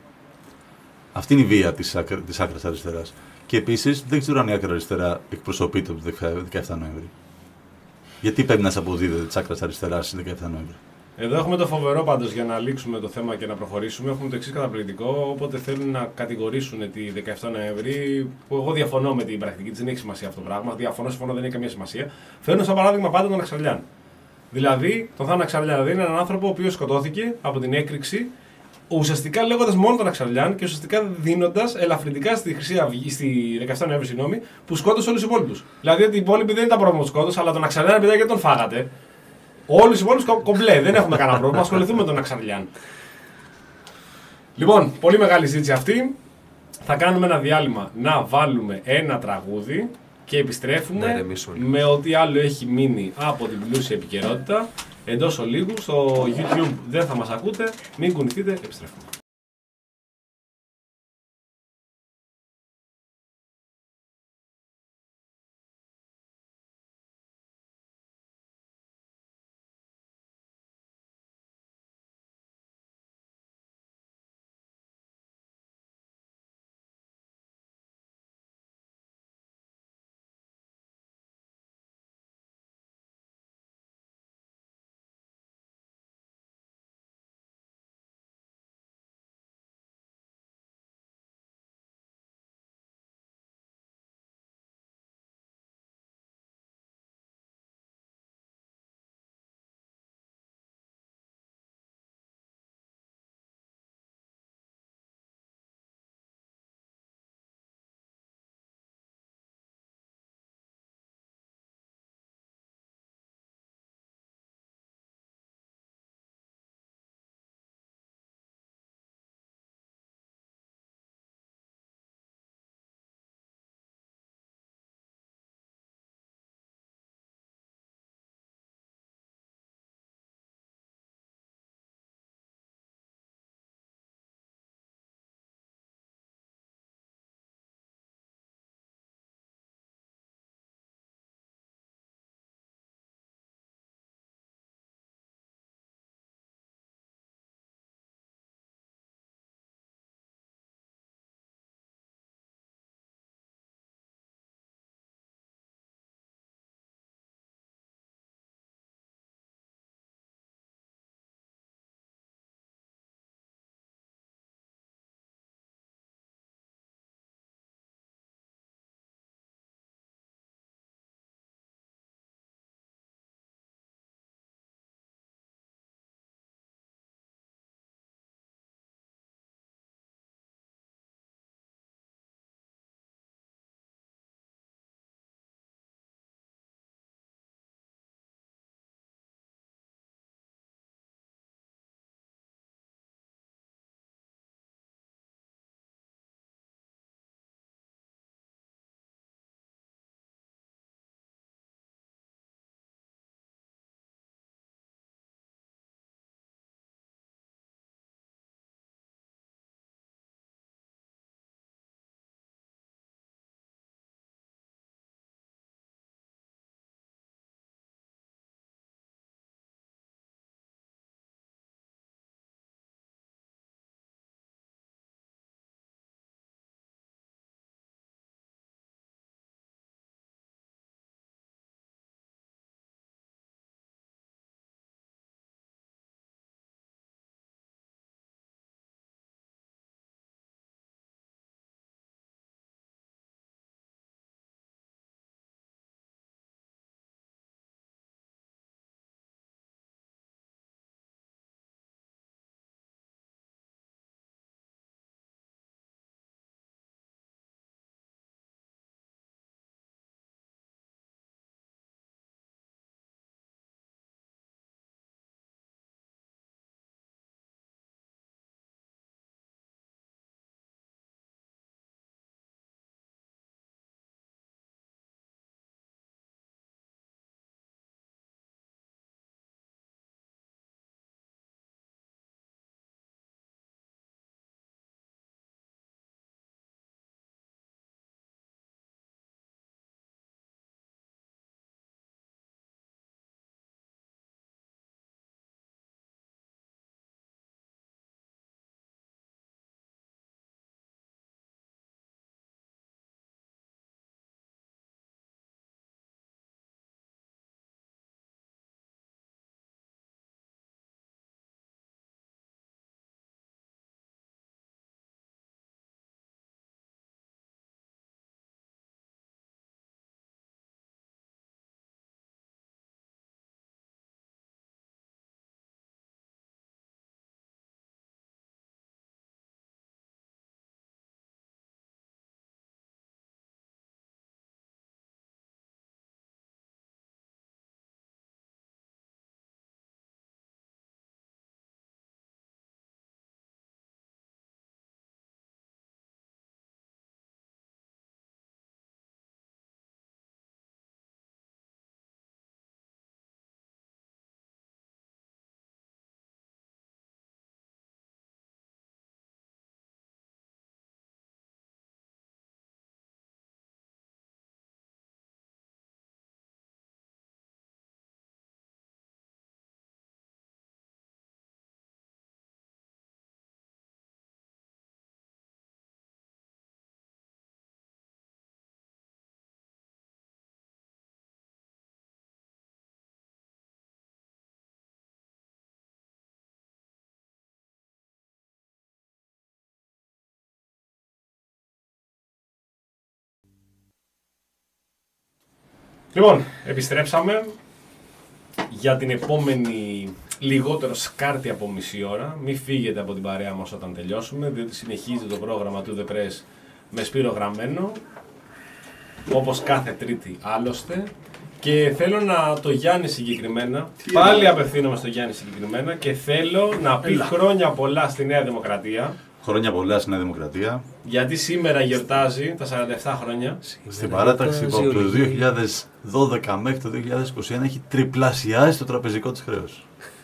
Αυτή είναι η βία της, άκρα, της άκρας αριστεράς. Και επίσης δεν ξέρω αν η άκρα αριστερά εκπροσωπείται από το δεκαεφτά Νοέμβρη. Γιατί πρέπει να σε αποδίδεται της άκρας αριστεράς στις δεκαεφτά Νοέμβρη. Εδώ έχουμε το φοβερό πάντως για να λήξουμε το θέμα και να προχωρήσουμε. Έχουμε το εξή καταπληκτικό. Όποτε θέλουν να κατηγορήσουν τη δεκαεφτά Νοέμβρη, που εγώ διαφωνώ με την πρακτική της, δεν έχει σημασία αυτό το πράγμα. Διαφωνώ, συμφωνώ, δεν έχει καμία σημασία. Φέρνω σαν παράδειγμα πάντα τον Αξαρλιάν. Δηλαδή, τον Θάνο Αξαρλιάν δηλαδή, είναι έναν άνθρωπο ο οποίος σκοτώθηκε από την έκρηξη, ουσιαστικά λέγοντας μόνο τον Αξαρλιάν και ουσιαστικά δίνοντας ελαφρυντικά στη, Χρυσή Αυγή, στη δεκαεφτά Νοέμβρη, συγγνώμη, που σκότωσε όλους τους υπόλοιπους. Δηλαδή, ότι οι υπόλοιποι δεν ήταν πρόβλημα που σκότωσε, αλλά τον Αξαρλιάν επειδή γιατί τον φάγατε. Όλους τους υπόλοιπους κο- κομπλέ, δεν έχουμε κανένα πρόβλημα. Ασχοληθούμε με τον Αξαρλιάν. Λοιπόν, πολύ μεγάλη συζήτηση αυτή. Θα κάνουμε ένα διάλειμμα να βάλουμε ένα τραγούδι και επιστρέφουμε Να ηρεμήσουμε λίγο. με ό,τι άλλο έχει μείνει από την πλούσια επικαιρότητα. Εντός ολίγου στο YouTube δεν θα μας ακούτε. Μην κουνηθείτε, επιστρέφουμε. Λοιπόν, επιστρέψαμε για την επόμενη λιγότερο σκάρτη από μισή ώρα. Μην φύγετε από την παρέα μας όταν τελειώσουμε, διότι συνεχίζει το πρόγραμμα του The Press με Σπύρο Γραμμένο, όπως κάθε Τρίτη άλλωστε. Και θέλω να το Γιάννη συγκεκριμένα, Τι πάλι είναι. απευθύνομαι στο Γιάννη συγκεκριμένα και θέλω να πει Έλα. χρόνια πολλά στη Νέα Δημοκρατία. Χρόνια πολλά στη Νέα Δημοκρατία. Γιατί σήμερα γιορτάζει τα σαράντα επτά χρόνια. Στην παράταξη που από το δύο χιλιάδες δώδεκα μέχρι το δύο χιλιάδες είκοσι ένα έχει τριπλασιάσει το τραπεζικό της χρέος.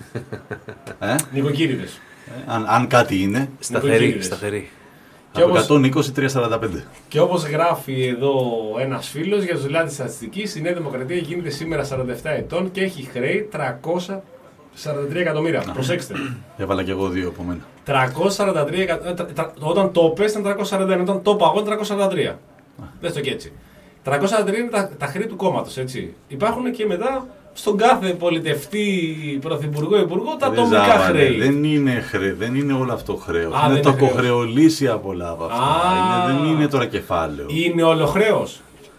ε? Νοικοκύριδες. Ε, αν, αν κάτι είναι. Σταθερή. σταθερή. Και από εκατόν είκοσι τριακόσια σαράντα πέντε. Και όπως γράφει εδώ ένας φίλος για τους λάτρες της στατιστικής, η Νέα Δημοκρατία γίνεται σήμερα σαράντα επτά ετών και έχει χρέη τριακόσια σαράντα τρία εκατομμύρια. Να. Προσέξτε. Έβαλα και εγώ δύο από μένα. τριακόσια σαράντα τρία εκατομμύρια. Όταν το πες ήταν τριακόσια σαράντα ένα, όταν το παγώ ήταν τριακόσια σαράντα τρία. Δες το και έτσι. τριακόσια σαράντα τρία είναι τα, τα χρέη του κόμματος, έτσι. Υπάρχουν και μετά στον κάθε πολιτευτή, πρωθυπουργό, υπουργό τα ατομικά χρέη. Δεν είναι, χρέ, δεν είναι όλο αυτό χρέος. Είναι το κοχρεολύσια πολλά από αυτά. Είναι, δεν είναι τώρα κεφάλαιο. Είναι όλο χρέος.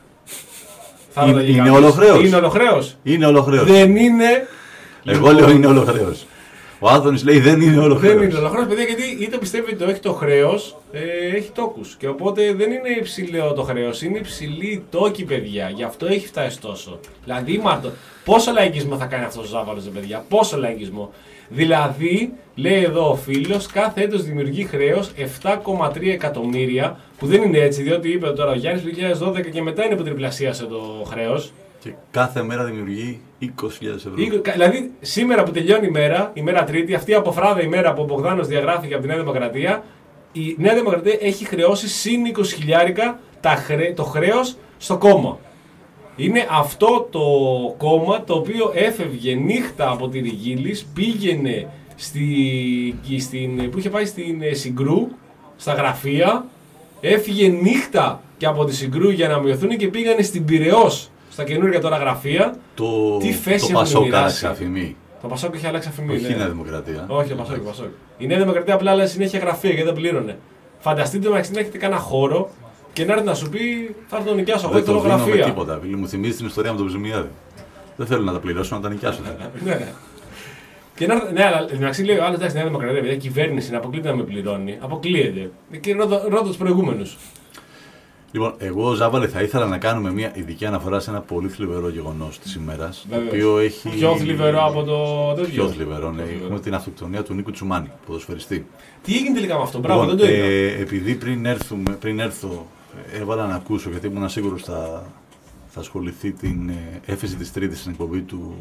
Είναι, είναι όλο χρέος. Είναι όλο χρέος. Είναι όλο χρέος. Δεν είναι. Εγώ λέω είναι όλο χρέος. Ο Άδωνης λέει δεν είναι όλο χρέος. Δεν είναι όλο χρέος, παιδιά, γιατί είτε πιστεύετε ότι το έχει το χρέος, ε, έχει τόκους. Και οπότε δεν είναι υψηλό το χρέος, είναι υψηλή η τόκη, παιδιά. Γι' αυτό έχει φτάσει τόσο. Δηλαδή, Μάρτο, πόσο λαϊκισμό θα κάνει αυτός ο Ζάβαλος, παιδιά, πόσο λαϊκισμό. Δηλαδή, λέει εδώ ο φίλος, κάθε έτος δημιουργεί χρέος επτά κόμμα τρία εκατομμύρια, που δεν είναι έτσι, διότι είπε τώρα ο Γιάννης το δύο χιλιάδες δώδεκα και μετά είναι που τριπλασίασε το χρέος. Και κάθε μέρα δημιουργεί είκοσι χιλιάδες ευρώ. Δηλαδή, σήμερα που τελειώνει η μέρα, η μέρα Τρίτη, αυτή η αποφράδα ημέρα που ο Μπογδάνος διαγράφηκε από τη Νέα Δημοκρατία, η Νέα Δημοκρατία έχει χρεώσει συν είκοσι χιλιάρικα το χρέος στο κόμμα. Είναι αυτό το κόμμα το οποίο έφευγε νύχτα από τη Ριγίλης, πήγαινε στη, στην, που είχε πάει στην Συγκρού, στα γραφεία, έφυγε νύχτα και από τη Συγκρού για να μειωθούν και πήγανε στην Πειραιώς, στα καινούργια τώρα γραφεία. Το, τι θέση το Πασόκ άλλαξε αφημί. Το Πασόκ είχε αλλάξει αφημί. Όχι ναι. η Νέα Δημοκρατία. Όχι, το Πασόκ, Πασόκ. Η Νέα Δημοκρατία απλά άλλαζε συνέχεια γραφεία γιατί δεν πλήρωνε. Φανταστείτε να έχετε κανένα χώρο και να έρθει να σου πει θα έρθει να νοικιάσω εγώ το γραφεία. Δεν το τίποτα. Μου θυμίζει την ιστορία με τον Ψημιάδη. Δεν θέλω να τα πληρώσω, να τα νοικιάσω. Ναι. Και να, ναι, αλλά εντάξει, λέει ο άλλο εντάξει, Νέα Δημοκρατία, παιδιά, κυβέρνηση να αποκλείεται να με πληρώνει. Αποκλείεται. Και ρώτα του προηγούμενου. Λοιπόν, εγώ, Ζάβαλε, θα ήθελα να κάνουμε μια ειδική αναφορά σε ένα πολύ θλιβερό γεγονός της ημέρας. Το οποίο έχει. Πιο θλιβερό από το τέτοιο. Πιο θλιβερό, ναι. Έχουμε την αυτοκτονία του Νίκου Τσουμάνη, ποδοσφαιριστή. Τι έγινε τελικά με αυτό, μπράβο, λοιπόν, δεν το είδα. Ε, επειδή πριν, έρθουμε, πριν έρθω, έβαλα να ακούσω, γιατί ήμουν σίγουρος θα, θα ασχοληθεί την ε, έφεση της Τρίτης στην εκπομπή του,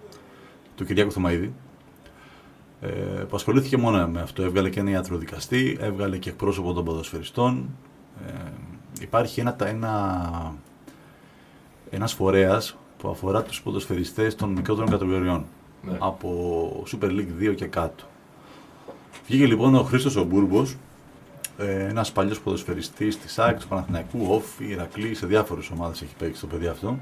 του Κυριάκου Θωμαΐδη. Ε, που ασχολήθηκε μόνο με αυτό. Έβγαλε και ένα ιατροδικαστή, έβγαλε και εκπρόσωπο των ποδοσφαιριστών. Ε, υπάρχει ένα, ένα, ένας φορέας που αφορά τους ποδοσφαιριστές των μικρότερων κατηγοριών. Ναι. Από Super League δύο και κάτω. Βγήκε λοιπόν ο Χρήστος ο Μπούρμπος, ε, ένας παλιός ποδοσφαιριστής της ΑΕΚ, του Παναθηναϊκού, Όφη, Ηρακλή, σε διάφορες ομάδες έχει παίξει το παιδί αυτό.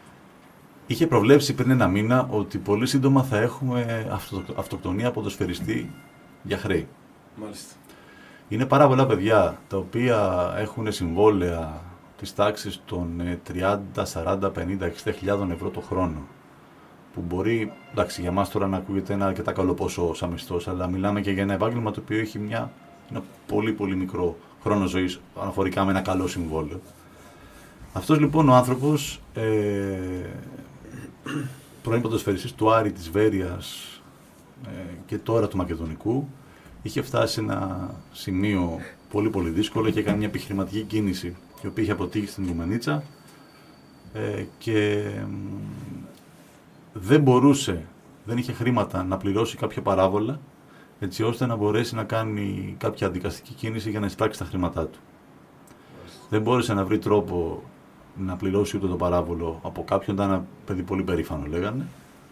Είχε προβλέψει πριν ένα μήνα ότι πολύ σύντομα θα έχουμε αυτο, αυτοκτονία ποδοσφαιριστή για χρέη. Μάλιστα. Είναι πάρα πολλά παιδιά τα οποία έχουν συμβόλαια της τάξης των τριάντα, σαράντα, πενήντα, εξήντα χιλιάδων ευρώ το χρόνο. Που μπορεί, εντάξει, για μας τώρα να ακούγεται ένα αρκετά καλό ποσό σαν μισθός, αλλά μιλάμε και για ένα επάγγελμα το οποίο έχει μια, ένα πολύ πολύ μικρό χρόνο ζωής αναφορικά με ένα καλό συμβόλαιο. Αυτός λοιπόν ο άνθρωπος, ε, πρώην ποδοσφαιριστής του Άρη, της Βέρειας ε, και τώρα του Μακεδονικού, είχε φτάσει σε ένα σημείο πολύ πολύ δύσκολο και έκανε μια επιχειρηματική κίνηση η οποία είχε αποτύχει στην Γκουμενίτσα ε, και ε, δεν μπορούσε, δεν είχε χρήματα να πληρώσει κάποια παράβολα έτσι ώστε να μπορέσει να κάνει κάποια δικαστική κίνηση για να εισπράξει τα χρήματά του. Δεν μπόρεσε να βρει τρόπο να πληρώσει ούτε το παράβολο από κάποιον, ήταν ένα παιδί πολύ περήφανο λέγανε.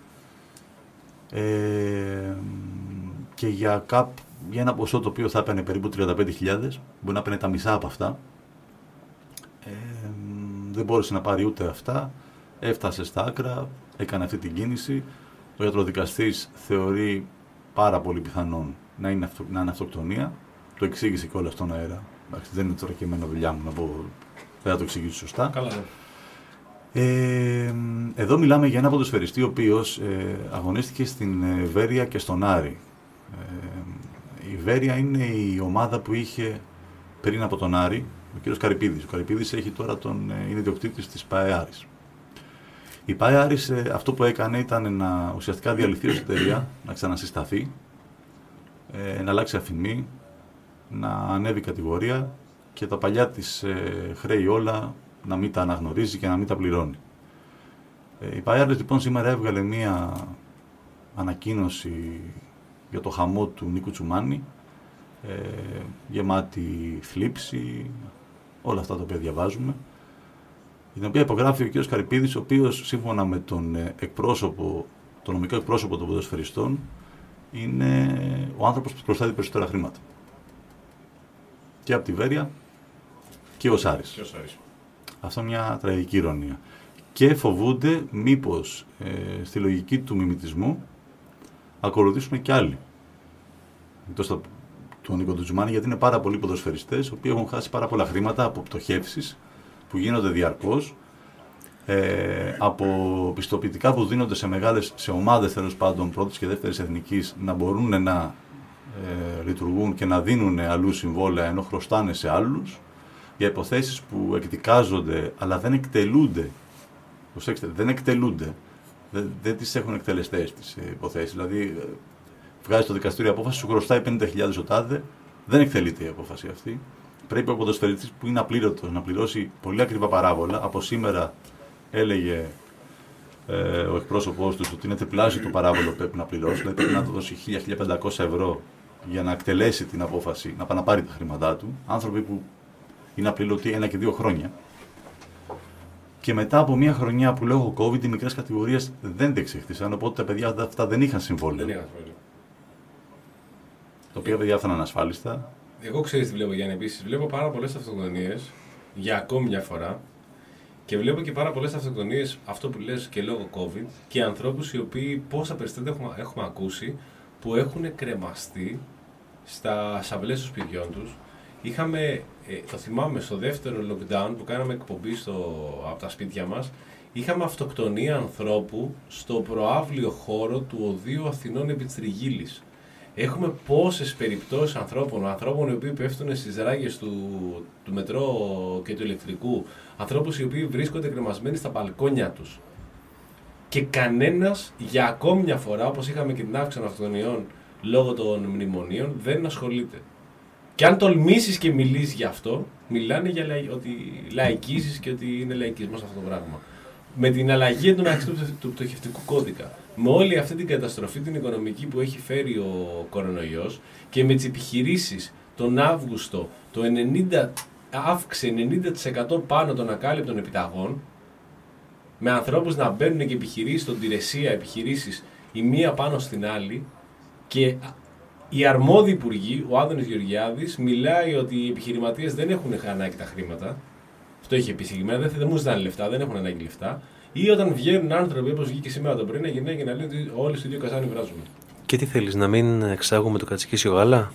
Ε, και για, κάπ, για ένα ποσό το οποίο θα έπαιρνε περίπου τριάντα πέντε χιλιάδες, μπορεί να έπαιρνε τα μισά από αυτά. Ε, δεν μπόρεσε να πάρει ούτε αυτά, έφτασε στα άκρα, έκανε αυτή την κίνηση. Ο ιατροδικαστής θεωρεί πάρα πολύ πιθανόν να είναι, αυτο, να είναι αυτοκτονία. Το εξήγησε και όλα στον αέρα. Δεν είναι τώρα και εμένα δουλειά μου να πω, δεν θα το εξηγήσω σωστά. Καλά, ναι. Ε, εδώ μιλάμε για ένα ποδοσφαιριστή ο οποίος ε, αγωνίστηκε στην ε, Βέρεια και στον Άρη. Ε, η Βέρεια είναι η ομάδα που είχε πριν από τον Άρη ο κ. Καρυπίδης. Ο Καρυπίδης έχει τώρα τον, ε, είναι ιδιοκτήτης της ΠΑΕ Άρης. Η ΠΑΕ Άρης ε, αυτό που έκανε ήταν να ουσιαστικά διαλυθεί ως εταιρεία, να ξανασυσταθεί, ε, να αλλάξει αφημί, να ανέβει κατηγορία και τα παλιά της ε, χρέη όλα να μην τα αναγνωρίζει και να μην τα πληρώνει. Ε, η ΠΑΕ Άρης λοιπόν σήμερα έβγαλε μία ανακοίνωση για το χαμό του Νίκου Τσουμάνη, ε, γεμάτη θλίψη, όλα αυτά τα οποία διαβάζουμε, την οποία υπογράφει ο κ. Καρυπίδης, ο οποίος σύμφωνα με τον εκπρόσωπο, τον νομικό εκπρόσωπο των ποδοσφαιριστών, είναι ο άνθρωπος που προσθέτει περισσότερα χρήματα. Και από τη Βέρεια και ο Άρης. Και ο Άρης. Αυτό είναι μια τραγική ηρωνία. Και φοβούνται μήπως ε, στη λογική του μιμητισμού ακολουθήσουν και άλλοι. Εκτός του Νίκο του Τσουμάνη, γιατί είναι πάρα πολλοί ποδοσφαιριστές, οι οποίοι έχουν χάσει πάρα πολλά χρήματα από πτωχεύσεις που γίνονται διαρκώς, ε, από πιστοποιητικά που δίνονται σε μεγάλες, σε ομάδες τέλος πάντων πρώτης και δεύτερης εθνικής, να μπορούν να ε, λειτουργούν και να δίνουν αλλού συμβόλαια ενώ χρωστάνε σε άλλους, για υποθέσεις που εκδικάζονται αλλά δεν εκτελούνται. Προσέξτε, δεν εκτελούνται. Δεν, δεν τις έχουν εκτελεστές τις υποθέσεις. Δηλαδή, βγάζει το δικαστήριο απόφαση, σου χρωστάει πενήντα χιλιάδες ο τάδε, δεν εκτελείται η απόφαση αυτή. Πρέπει ο ποδοσφαιριστής που είναι απλήρωτος να πληρώσει πολύ ακριβά παράβολα. Από σήμερα έλεγε ε, ο εκπρόσωπός του ότι είναι τριπλάσιο το παράβολο που πρέπει να πληρώσει. Δηλαδή πρέπει να του δώσει χίλια με χίλια πεντακόσια ευρώ για να εκτελέσει την απόφαση, να πάει να πάρει τα χρήματά του. Άνθρωποι που είναι απλήρωτοι ένα και δύο χρόνια. Και μετά από μια χρονιά που λόγω COVID οι μικρές κατηγορίες δεν διεξήχθησαν, οπότε τα παιδιά αυτά δεν είχαν συμβόλαιο. Δεν είχαν συμβόλαιο. Τα οποία παιδιά θα είναι ανασφάλιστα. Εγώ ξέρεις τι βλέπω, Γιάννη, επίσης. Βλέπω πάρα πολλές αυτοκτονίες για ακόμη μια φορά και βλέπω και πάρα πολλές αυτοκτονίες, αυτό που λες, και λόγω COVID, και ανθρώπους οι οποίοι, πόσα περιστατικά έχουμε, έχουμε ακούσει, που έχουν κρεμαστεί στα σαβλές των σπιτιών τους. Είχαμε, ε, το θυμάμαι, στο δεύτερο lockdown που κάναμε εκπομπή στο, από τα σπίτια μας, είχαμε αυτοκτονία ανθρώπου στο προαύλιο χώρο του οδείου Αθηνών επί της Τριγύλης. Έχουμε πόσες περιπτώσεις ανθρώπων, ανθρώπων οι οποίοι πέφτουν στις ράγες του, του μετρό και του ηλεκτρικού, ανθρώπους οι οποίοι βρίσκονται κρεμασμένοι στα μπαλκόνια τους. Και κανένας, για ακόμη μια φορά, όπως είχαμε και την αύξηση των αυτοκτονιών λόγω των μνημονίων, δεν ασχολείται. Και αν τολμήσεις και μιλήσεις γι' αυτό, μιλάνε για λαϊ... ότι λαϊκίζεις και ότι είναι λαϊκισμός αυτό το πράγμα. Με την αλλαγή εντωμεταξύ του, του πτωχευτικού κώδικα, με όλη αυτή την καταστροφή την οικονομική που έχει φέρει ο κορονοϊός και με τις επιχειρήσεις τον Αύγουστο το ενενήντα, αύξησε ενενήντα τοις εκατό πάνω των ακάλυπτων επιταγών, με ανθρώπους να μπαίνουν και επιχειρήσεις στον Τηρεσία, επιχειρήσεις η μία πάνω στην άλλη, και οι αρμόδιοι υπουργοί, ο Άδωνης Γεωργιάδης, μιλάει ότι οι επιχειρηματίες δεν έχουν ανάγκη τα χρήματα. Αυτό είχε πει συγκεκριμένα, δεν, δεν μου ζητάνε λεφτά, δεν έχουν ανάγκη λεφτά. Ή όταν βγαίνουν άνθρωποι, όπως βγήκε σήμερα το πρωί, να γυρνάει και να λένε ότι όλοι στο ίδιο καζάνι βράζουμε. Και τι θέλεις, να μην εξάγουμε το κατσικίσιο γάλα,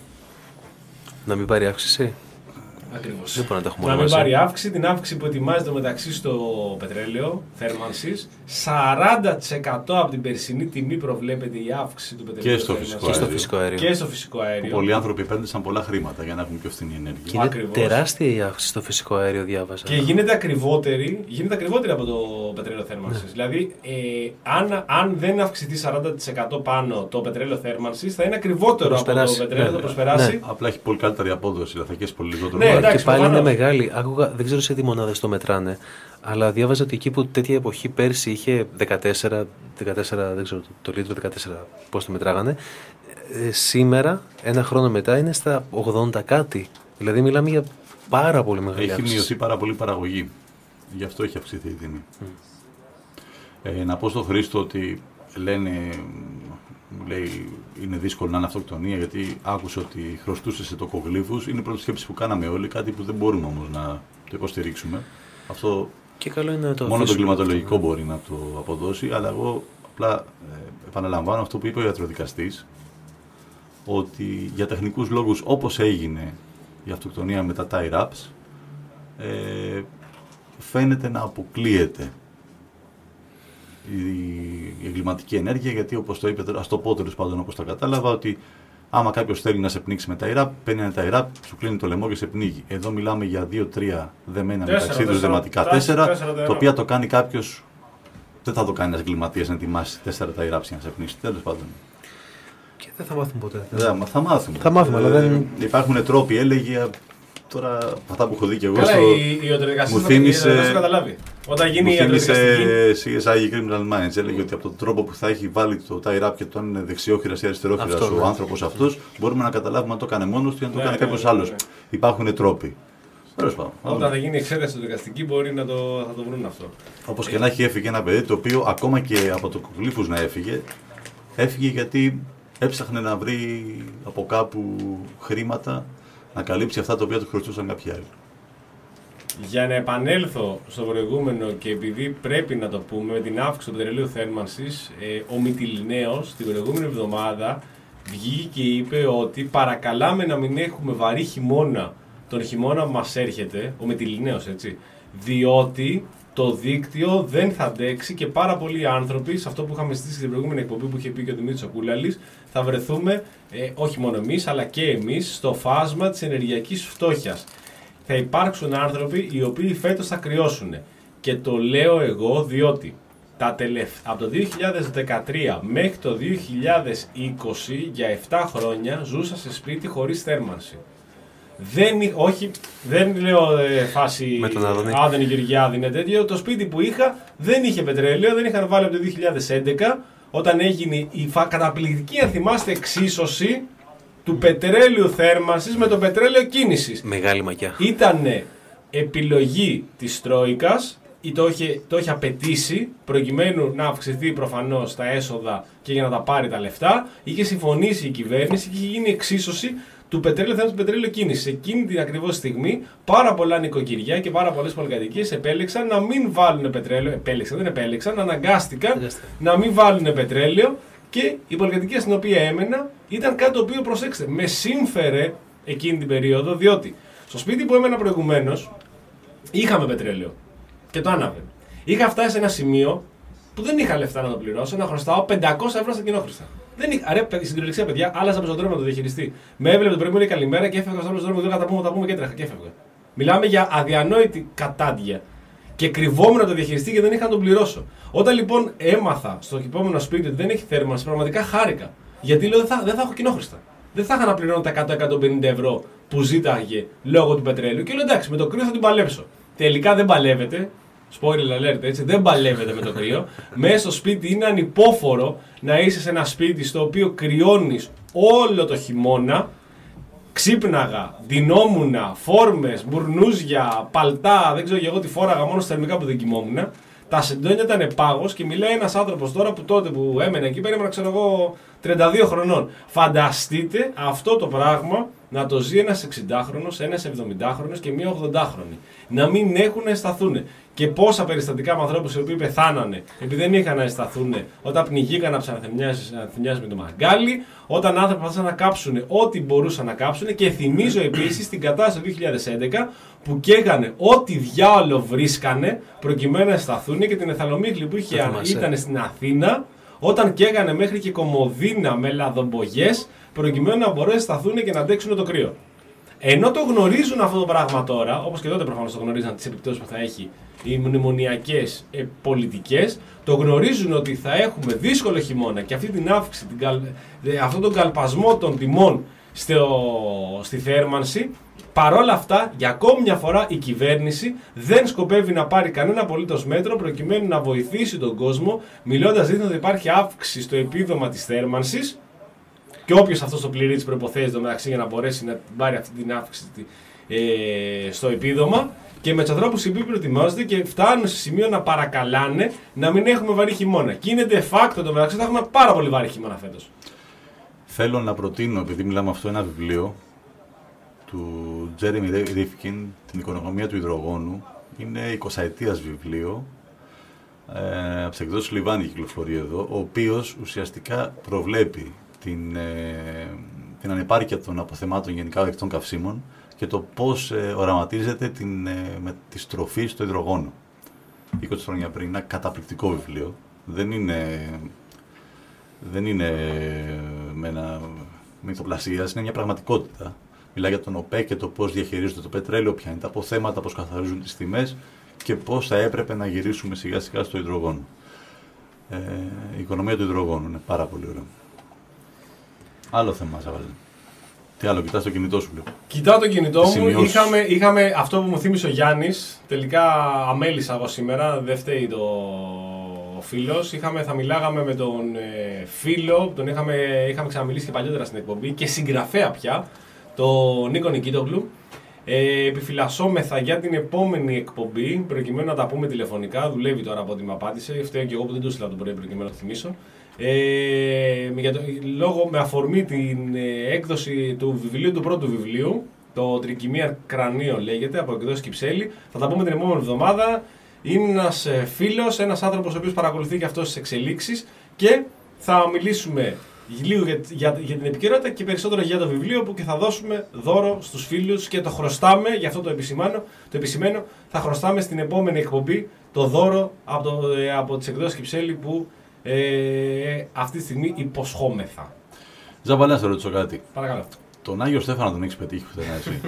να μην πάρει αύξηση? Ακριβώς. Δεν μπορούμε να τα έχουμε Να όλα μην μαζί. πάρει αύξηση, την αύξηση που ετοιμάζεται μεταξύ στο πετρέλαιο θέρμανσης. σαράντα τοις εκατό από την περσινή τιμή προβλέπεται η αύξηση του πετρελαίου Και στο θέρμανσης. φυσικό Και στο αέριο. φυσικό αέριο. Και στο φυσικό αέριο. Πολλοί άνθρωποι επένδυσαν πολλά χρήματα για να έχουν πιο φθηνή ενέργεια. Και είναι Ακριβώς. τεράστια η αύξηση στο φυσικό αέριο, διάβασα. Και γίνεται ακριβότερη, γίνεται ακριβότερη από το πετρέλαιο θέρμανσης. Ναι. Δηλαδή, ε, αν, αν δεν αυξηθεί σαράντα τοις εκατό πάνω το πετρέλαιο θέρμανσης, θα είναι ακριβότερο από το προσπεράσει. πετρέλαιο, Ναι, θα ναι. προσπεράσει. Ναι. Απλά έχει πολύ καλύτερη απόδοση, αλλά θα καίει πολύ λιγότερο. Ναι, βάρος. εντάξει, Και πάλι είναι προφανώς. μεγάλη. Άκουγα, δεν ξέρω σε τι μονάδες το μετράνε, αλλά διάβαζα ότι εκεί που τέτοια εποχή πέρσι είχε δεκατέσσερα, δεκατέσσερα δεν ξέρω το, το λίτρο δεκατέσσερα πώς το μετράγανε, ε, σήμερα, ένα χρόνο μετά, είναι στα ογδόντα κάτι. Δηλαδή μιλάμε για πάρα πολύ μεγάλη Έχει αύξηση. μειωθεί πάρα πολύ η παραγωγή. Γι' αυτό έχει αυξηθεί η τιμή. Mm. Ε, να πω στον Χρήστο ότι λένε, μου λέει, είναι δύσκολο να είναι αυτοκτονία, γιατί άκουσε ότι χρωστούσε σε τοκογλύφους. Είναι η πρώτη σκέψη που κάναμε όλοι, κάτι που δεν μπορούμε όμως να το υποστηρίξουμε. Αυτό Και καλό είναι να το μόνο το αφήσουμε κλιματολογικό αυτό. μπορεί να το αποδώσει, αλλά εγώ απλά ε, επαναλαμβάνω αυτό που είπε ο ιατροδικαστής, ότι για τεχνικούς λόγους, όπως έγινε η αυτοκτονία με τα tie wraps, ε, φαίνεται να αποκλείεται η, η εγκληματική ενέργεια, γιατί όπως το είπε, ας το πω τέλος πάντων όπως το κατάλαβα, ότι άμα κάποιος θέλει να σε πνίξει με τα ΙΡΑΠ, παίρνει ένα τα ΙΡΑΠ, σου κλείνει το λαιμό και σε πνίγει. Εδώ μιλάμε για δύο τρία δεμένα μεταξύ τους δεματικά τέσσερα, τα οποία το κάνει κάποιος. Δεν θα το κάνει ένας εγκληματίας να ετοιμάσει τέσσερα τα ΙΡΑΠ για να σε πνίξει. Τέλος πάντων. Και δεν θα μάθουμε ποτέ. Δεν, θα μάθουμε. Θα μάθουμε, ε, αλλά δεν. Υπάρχουν τρόποι, έλεγε. Τώρα, αυτά που έχω δει και εγώ. Καλά, στο... η ιατροδικαστική μου θύμισε. Θα το καταλάβει. Όταν γίνει μου η ιατροδικαστική. σι ες άι Criminal Minds έλεγε ότι από τον τρόπο που θα έχει βάλει το tie wrap και το αν είναι δεξιόχειρας ή αριστερόχειρας ο ναι. άνθρωπος αυτός, μπορούμε να καταλάβουμε αν το έκανε μόνος του ή αν το Ναι, έκανε ναι, κάποιος ναι, άλλος. ναι. Υπάρχουν τρόποι. Τέλος πάντων. Όταν θα γίνει η εξέταση του δικαστική, μπορεί να το, θα το βρουν αυτό. Όπως και να έχει, έφυγε ένα παιδί το οποίο ακόμα και από το γλύφους να έφυγε, έφυγε γιατί έψαχνε να βρει από κάπου χρήματα να καλύψει αυτά τα οποία του χρωστούσαν κάποιοι άλλοι. Για να επανέλθω στο προηγούμενο και επειδή πρέπει να το πούμε, με την αύξηση του πετρελαίου θέρμανσης, ε, ο Μυτιληναίος την προηγούμενη εβδομάδα βγήκε και είπε ότι παρακαλάμε να μην έχουμε βαρύ χειμώνα τον χειμώνα που μας έρχεται, ο Μυτιληναίος έτσι, διότι το δίκτυο δεν θα αντέξει και πάρα πολλοί άνθρωποι, σε αυτό που είχαμε στήσει στην προηγούμενη εκπομπή που είχε πει και ο Δημήτρης ο Κούλαλης, θα βρεθούμε, ε, όχι μόνο εμείς, αλλά και εμείς, στο φάσμα της ενεργειακής φτώχειας. Θα υπάρξουν άνθρωποι οι οποίοι φέτος θα κρυώσουν. Και το λέω εγώ διότι τα τελευ... από το δύο χιλιάδες δεκατρία μέχρι το δύο χιλιάδες είκοσι για επτά χρόνια ζούσα σε σπίτι χωρίς θέρμανση. Δεν, όχι, δεν λέω ε, φάση Με τον Άδωνη. Άδωνη Γεωργιάδη είναι τέτοιο. Το σπίτι που είχα δεν είχε πετρέλαιο, δεν είχαν βάλει από το δύο χιλιάδες έντεκα όταν έγινε η φα... καταπληκτική, αν θυμάστε, εξίσωση του πετρέλαιου θέρμανσης με το πετρέλαιο κίνησης. Μεγάλη μακιά. Ήτανε επιλογή της Τρόικας ή το είχε, το είχε απαιτήσει προκειμένου να αυξηθεί προφανώς τα έσοδα και για να τα πάρει τα λεφτά. Είχε συμφωνήσει η κυβέρνηση και είχε γίνει εξίσωση του πετρέλαιου θέρμανσης με πετρέλαιο κίνησης. Εκείνη την ακριβώς στιγμή πάρα πολλά νοικοκυριά και πάρα πολλές πολυκατοικίες επέλεξαν να μην βάλουν πετρέλαιο. Επέλεξαν, δεν επέλεξαν, αναγκάστηκαν να μην βάλουν πετρέλαιο. Και η πολυκατοικία στην οποία έμενα ήταν κάτι το οποίο, προσέξτε, με σύμφερε εκείνη την περίοδο, διότι στο σπίτι που έμενα προηγουμένως είχαμε πετρέλαιο και το άναβε. Είχα φτάσει σε ένα σημείο που δεν είχα λεφτά να το πληρώσω, να χρωστάω πεντακόσια ευρώ στα κοινόχρηστα. Δεν είχα, ρε, στην κυριολεξία, παιδιά, άλλαζα πεζοδρόμιο να το διαχειριστεί. Με έβλεπε το πρωί μου, λέει καλημέρα και έφευγα στο πεζοδρόμιο, δεν θα τα πούμε, τα πούμε και έτρεχα και έφευγα. Μιλάμε για αδιανόητη κατάντια. Και κρυβόμουν να το διαχειριστεί και δεν είχα να τον πληρώσω. Όταν λοιπόν έμαθα στο επόμενο σπίτι ότι δεν έχει θέρμανση, πραγματικά χάρηκα. Γιατί λέω δεν θα, δεν θα έχω κοινόχρηστα. Δεν θα είχα να πληρώνω τα εκατό με εκατόν πενήντα ευρώ που ζήταγε λόγω του πετρέλαιου. Και λέω εντάξει, με το κρύο θα την παλέψω. Τελικά δεν παλεύεται. Spoiler alert, έτσι. Δεν παλεύεται με το κρύο. Μέσα στο σπίτι είναι ανυπόφορο να είσαι σε ένα σπίτι στο οποίο κρυώνεις όλο το χειμώνα. Ξύπναγα, ντυνόμουνα, φόρμες, μπουρνούζια, παλτά, δεν ξέρω και εγώ τι φόραγα, μόνο στα θερμικά που δεν κοιμόμουν. Τα σεντόνια ήταν πάγος και μιλάει ένας άνθρωπος τώρα που τότε που έμενε εκεί πέρα, ξέρω εγώ, τριάντα δύο χρονών. Φανταστείτε αυτό το πράγμα να το ζει ένας εξηντάχρονος, ένας εβδομηντάχρονος και μία ογδοντάχρονη. Να μην έχουν να αισθαθούν. Και πόσα περιστατικά με ανθρώπους οι οποίοι πεθάνανε επειδή δεν είχαν να αισθαθούν όταν πνιγήκαν από τις ανθυμιάσεις με το μαγκάλι, όταν άνθρωποι προσπαθούσαν να κάψουν ό,τι μπορούσαν να κάψουν. Και θυμίζω επίσης την κατάσταση του δύο χιλιάδες έντεκα που καίγανε ό,τι διάολο βρίσκανε προκειμένου να αισθαθούν και την εθαλομίχλη που είχε, ήταν στην Αθήνα όταν καίγανε μέχρι και κομμωδίνα με λαδομπογιές προκειμένου να μπορέσουν να σταθούν και να αντέξουν το κρύο. Ενώ το γνωρίζουν αυτό το πράγμα τώρα, όπως και τότε προφανώς το γνωρίζαν τις επιπτώσεις που θα έχει οι μνημονιακές ε, πολιτικές, το γνωρίζουν ότι θα έχουμε δύσκολο χειμώνα και αυτή την αύξηση, την καλ, ε, αυτόν τον καλπασμό των τιμών στο, στη θέρμανση. Παρόλα αυτά, για ακόμη μια φορά η κυβέρνηση δεν σκοπεύει να πάρει κανένα απολύτως μέτρο προκειμένου να βοηθήσει τον κόσμο, μιλώντας δείχνει ότι υπάρχει αύξηση στο επίδομα της θέρμανσης. Και όποιος αυτός το πληρεί τις προϋποθέσεις το μεταξύ για να μπορέσει να πάρει αυτή την αύξηση ε, στο επίδομα. Και με τους ανθρώπους οι οποίοι προετοιμάζονται και φτάνουν σε σημείο να παρακαλάνε να μην έχουμε βαρύ χειμώνα. Και είναι de facto το μεταξύ θα έχουμε πάρα πολύ βαρύ χειμώνα φέτος. Θέλω να προτείνω, επειδή μιλάμε αυτό, ένα βιβλίο του Τζέρεμι Ρίφκιν, την οικονομία του υδρογόνου. Είναι εικοσαετίας βιβλίο. Ε, από τις εκδόσεις Λιβάνι κυκλοφορεί εδώ, ο οποίος ουσιαστικά προβλέπει την, ε, την ανεπάρκεια των αποθεμάτων γενικά ορυκτών καυσίμων και το πώς ε, οραματίζεται την, ε, με τη στροφή στο υδρογόνο. είκοσι χρόνια πριν, ένα καταπληκτικό βιβλίο. Δεν είναι, δεν είναι με ένα μυθοπλασίας, είναι μια πραγματικότητα. Μιλάει για τον ΟΠΕΚ και το πώς διαχειρίζονται το πετρέλαιο, ποια είναι τα αποθέματα, πώς καθαρίζουν τις τιμές και πώς θα έπρεπε να γυρίσουμε σιγά σιγά στο υδρογόνο. Ε, η οικονομία του υδρογόνου είναι πάρα πολύ ωραία. Άλλο θέμα, Ζαβαλέ. Τι άλλο, κοιτάς το κινητό σου, λέω. Κοιτάω το κινητό μου. Είχαμε, είχαμε αυτό που μου θύμισε ο Γιάννης. Τελικά αμέλησα εγώ σήμερα. Δεν φταίει το φίλος. Είχαμε, θα μιλάγαμε με τον ε, φίλο. Τον είχαμε, είχαμε ξαναμιλήσει και παλιότερα στην εκπομπή. Και συγγραφέα πια. Τον Νίκο Νικίτογλου. Ε, επιφυλασσόμεθα για την επόμενη εκπομπή. Προκειμένου να τα πούμε τηλεφωνικά. Δουλεύει τώρα από ό,τι με απάντησε. Φταίω και εγώ που δεν του έστειλα τον πρωί προκειμένου να το θυμίσω. Ε, για το, λόγω με αφορμή την ε, έκδοση του βιβλίου, του πρώτου βιβλίου, το Τρικυμία Κρανίων λέγεται, από εκδόσεις Κυψέλη. Θα τα πούμε την επόμενη εβδομάδα. Είναι ένας ε, φίλος, ένας άνθρωπος ο οποίος παρακολουθεί και αυτός τις εξελίξεις και θα μιλήσουμε λίγο για, για, για την επικαιρότητα και περισσότερο για το βιβλίο που και θα δώσουμε δώρο στους φίλους και το χρωστάμε, για αυτό το επισημένο, το επισημένο, θα χρωστάμε στην επόμενη εκπομπή το δώρο από, το, ε, από τις εκδόσεις Κυψέλη που Ε, αυτή τη στιγμή υποσχόμεθα. Ζαμπαλέ, να σε ρωτήσω κάτι. Παρακαλώ. Τον Άγιο Στέφανο τον έχεις πετύχει πουθενά εσύ?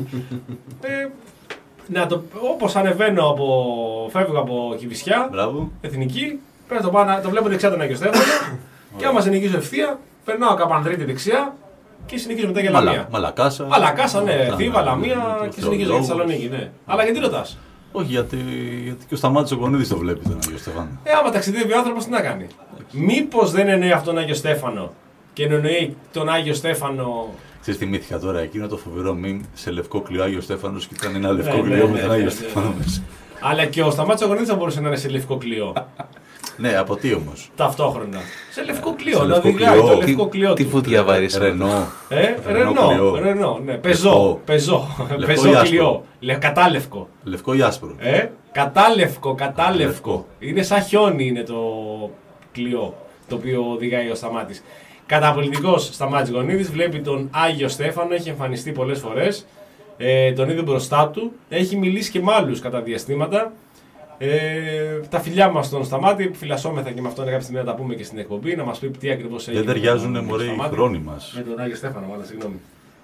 ε, να το, όπως ανεβαίνω από, φεύγω από Κηφισιά, Μπράβο. Εθνική, πρέπει να το, πάω, το βλέπω δεξιά τον Άγιο Στέφανο και άμα συνεχίζω ευθεία, περνάω Καπανδρίτη δεξιά και συνεχίζω μετά για Λαμία. Μαλα, Μαλακάσα. Μαλακάσα, ναι, Θήβα, Λαμία και συνεχίζω για Θεσσαλονίκη, ναι. Αλλά γιατί ρωτάς? Όχι, γιατί, γιατί και ο Σταμάτης ο Κονίδης το βλέπει τον Άγιο Στέφανο. Ε, άμα ταξιδεύει ο άνθρωπος, τι να κάνει? Μήπως δεν εννοεί αυτόν τον Άγιο Στέφανο και εννοεί τον Άγιο Στέφανο. Ξέρεις, θυμήθηκα τώρα εκείνο το φοβερό μιμ σε λευκό κλειό Άγιο Στέφανος και ήταν ένα λευκό Ναι, κλειό ναι, με ναι, τον ναι, Άγιο ναι, Στέφανο ναι. μέσα. Αλλά και ο Σταμάτης ο Κονίδης θα μπορούσε να είναι σε λευκό κλειό. Ναι, από τι όμως? Ταυτόχρονα. Σε λευκό κλειό, Σε να λευκό οδηγάει κλειό. το λευκό κλειό Τι του. φωτιά βαρύς. Ρενό. Ε, Ρενό Ρενό, κλειό. Ρενό, ναι. Πεζό, πεζό, Λευκό πεζό ή άσπρο? κλειό. Λε, κατάλευκο. Λευκό ή άσπρο? Ε, κατάλευκο, κατάλευκο. Λευκό. Είναι σαν χιόνι είναι το κλειό το οποίο οδηγάει ο Σταμάτης. Καταπολιτικός Σταμάτης Γονίδης βλέπει τον Άγιο Στέφανο, έχει εμφανιστεί πολλές φορές. Ε, τον είδε μπροστά του, έχει μιλήσει και με άλλους κατά διαστήματα. Ε, τα φιλιά μας στον Σταμάτη, επιφυλασσόμεθα και με αυτόν κάποια στιγμή να τα πούμε και στην εκπομπή, να μας πει τι ακριβώς έγινε. Δεν ταιριάζουνε μωρέ οι χρόνοι μας. Με τον Άγιο Στέφανο, μάλλον, συγγνώμη.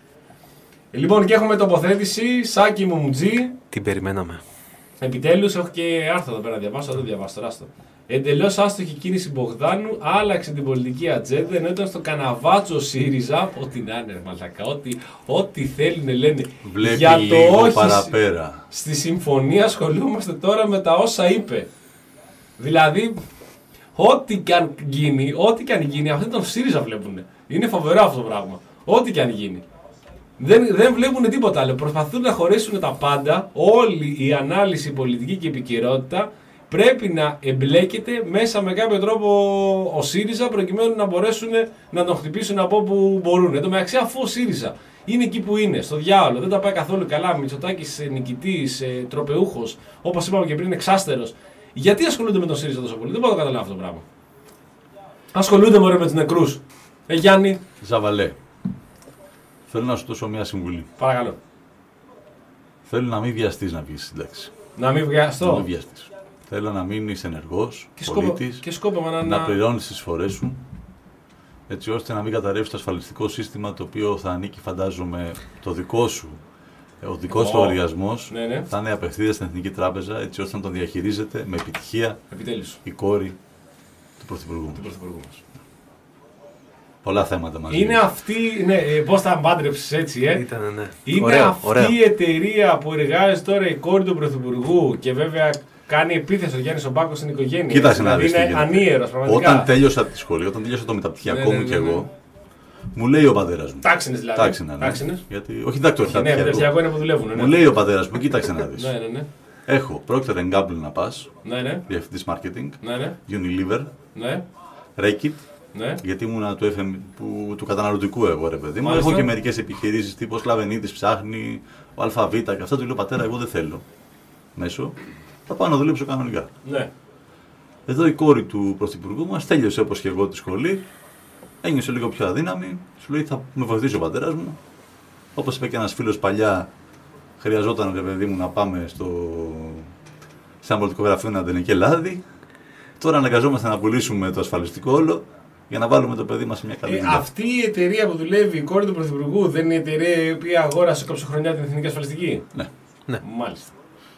Ε, λοιπόν, και έχουμε τοποθέτηση. Σάκη Μουμτζή. Την περιμέναμε. Επιτέλους, έχω και άρθρο εδώ πέρα να διαβάσω, δεν διαβάσω τώρα. Στο. Εντελώς άστοχη κίνηση Μπογδάνου, άλλαξε την πολιτική ατζέντα ενώ ήταν στο καναβάτσο ΣΥΡΙΖΑ. Ό,τι να είναι, μαλακά, ό,τι, ό,τι θέλουν λένε. Βλέπει για το λίγο όχι παραπέρα. στη συμφωνία ασχολούμαστε τώρα με τα όσα είπε. Δηλαδή, ό,τι και αν γίνει, ό,τι και αν γίνει, αυτοί τον ΣΥΡΙΖΑ βλέπουν. Είναι φοβερό αυτό το πράγμα. Ό,τι και αν γίνει. Δεν, δεν βλέπουν τίποτα άλλο. Προσπαθούν να χωρίσουν τα πάντα. Όλη η ανάλυση πολιτική και επικαιρότητα πρέπει να εμπλέκεται μέσα με κάποιο τρόπο ο ΣΥΡΙΖΑ προκειμένου να μπορέσουν να τον χτυπήσουν από όπου μπορούν. Εν τω μεταξύ, αφού ο ΣΥΡΙΖΑ είναι εκεί που είναι, στο διάολο, δεν τα πάει καθόλου καλά, Μητσοτάκης νικητής, τροπεούχος, όπως είπαμε και πριν, εξάστερος, γιατί ασχολούνται με τον ΣΥΡΙΖΑ τόσο πολύ? Δεν μπορώ να καταλάβω αυτό το πράγμα. Ασχολούνται μωρέ με τους νεκρούς. Ε, Γιάννη. Ζαβαλέ, θέλω να σου δώσω μια συμβουλή. Παρακαλώ. Θέλω να μην βιαστείς να βγεις σύνταξη. Να μην Να βιαστώ. μην βιαστείς. Θέλω να μείνεις ενεργός, Και σκόπευα πολίτης, και σκόπευα να, να να... πληρώνεις τις φορές σου, έτσι ώστε να μην καταρρεύσει το ασφαλιστικό σύστημα το οποίο θα ανήκει, φαντάζομαι, το δικό σου. Ο δικός Εγώ. του λογαριασμός Ναι, ναι. θα είναι απευθείας στην Εθνική Τράπεζα, έτσι ώστε να τον διαχειρίζεται με επιτυχία Επιτέλους. η κόρη του Πρωθυπουργού. Του Πρωθυπουργού μας. Πολλά θέματα μαζί. Είναι αυτή, ναι, ε, πώς θα μπάντρεψες έτσι, ε. Ήτανε, ναι. Είναι Ωραίο, αυτή ωραίο. η εταιρεία που εργάζεται τώρα η κόρη του Πρωθυπουργού και βέβαια κάνει επίθεση ο Γιάννης ο Μπάκος στην οικογένεια. Κοίταξε να δηλαδή δεις τι είναι γίνεται. ανίερος πραγματικά. Όταν τέλειωσα τη σχολή, όταν τέλειωσα το μεταπτυχιακό Ναι, ναι, μου ναι, κι ναι. εγώ, μου λέει ο πατέρας μου. Τάξινες δηλαδή. Τάξινα, ναι. Τάξινες. Γιατί, όχι τάκτο, όχι Ναι, μεταπτυχιακό μεταπτυχιακό. είναι που δουλεύουν. Ναι. Μου λέει ο πατέρας μου, κοίταξε να δεις. Ναι, ναι, ναι. Έχω Procter and Gamble να πας, Ναι, ναι. διευθυντής marketing, Ναι, ναι. Unilever, Ναι. Reckitt, Ναι. γιατί ήμουνα του, εφ εμ, που, του καταναλωτικού εγώ ρε παιδί μου. Μάλιστα. Έχω και μερικές επιχειρήσεις τύπου ο Σλαβενίδης ψάχνει, ο ΑΒ και αυτά. Του λέω πατέρα, εγώ δεν θέλω μέσω. Θα πάω να δουλέψω κανονικά. Ναι. Εδώ η κόρη του Πρωθυπουργού μας τέλειωσε όπως και εγώ τη σχολή. Ένιωσε λίγο πιο αδύναμη. Σου λέει θα με βοηθήσει ο πατέρας μου. Όπως είπε και ένας φίλος παλιά, χρειαζόταν ρε παιδί μου να πάμε στο... σε ένα πολιτικό γραφείο να δεν και λάδι. Τώρα αναγκαζόμαστε να πουλήσουμε το ασφαλιστικό όλο για να βάλουμε το παιδί μας σε μια καλή Ε, δουλειά. αυτή η εταιρεία που δουλεύει, η κόρη του Πρωθυπουργού, δεν είναι η εταιρεία η οποία αγόρασε καψοχρονιά την Εθνική Ασφαλιστική. Ναι. Ναι. Μάλιστα.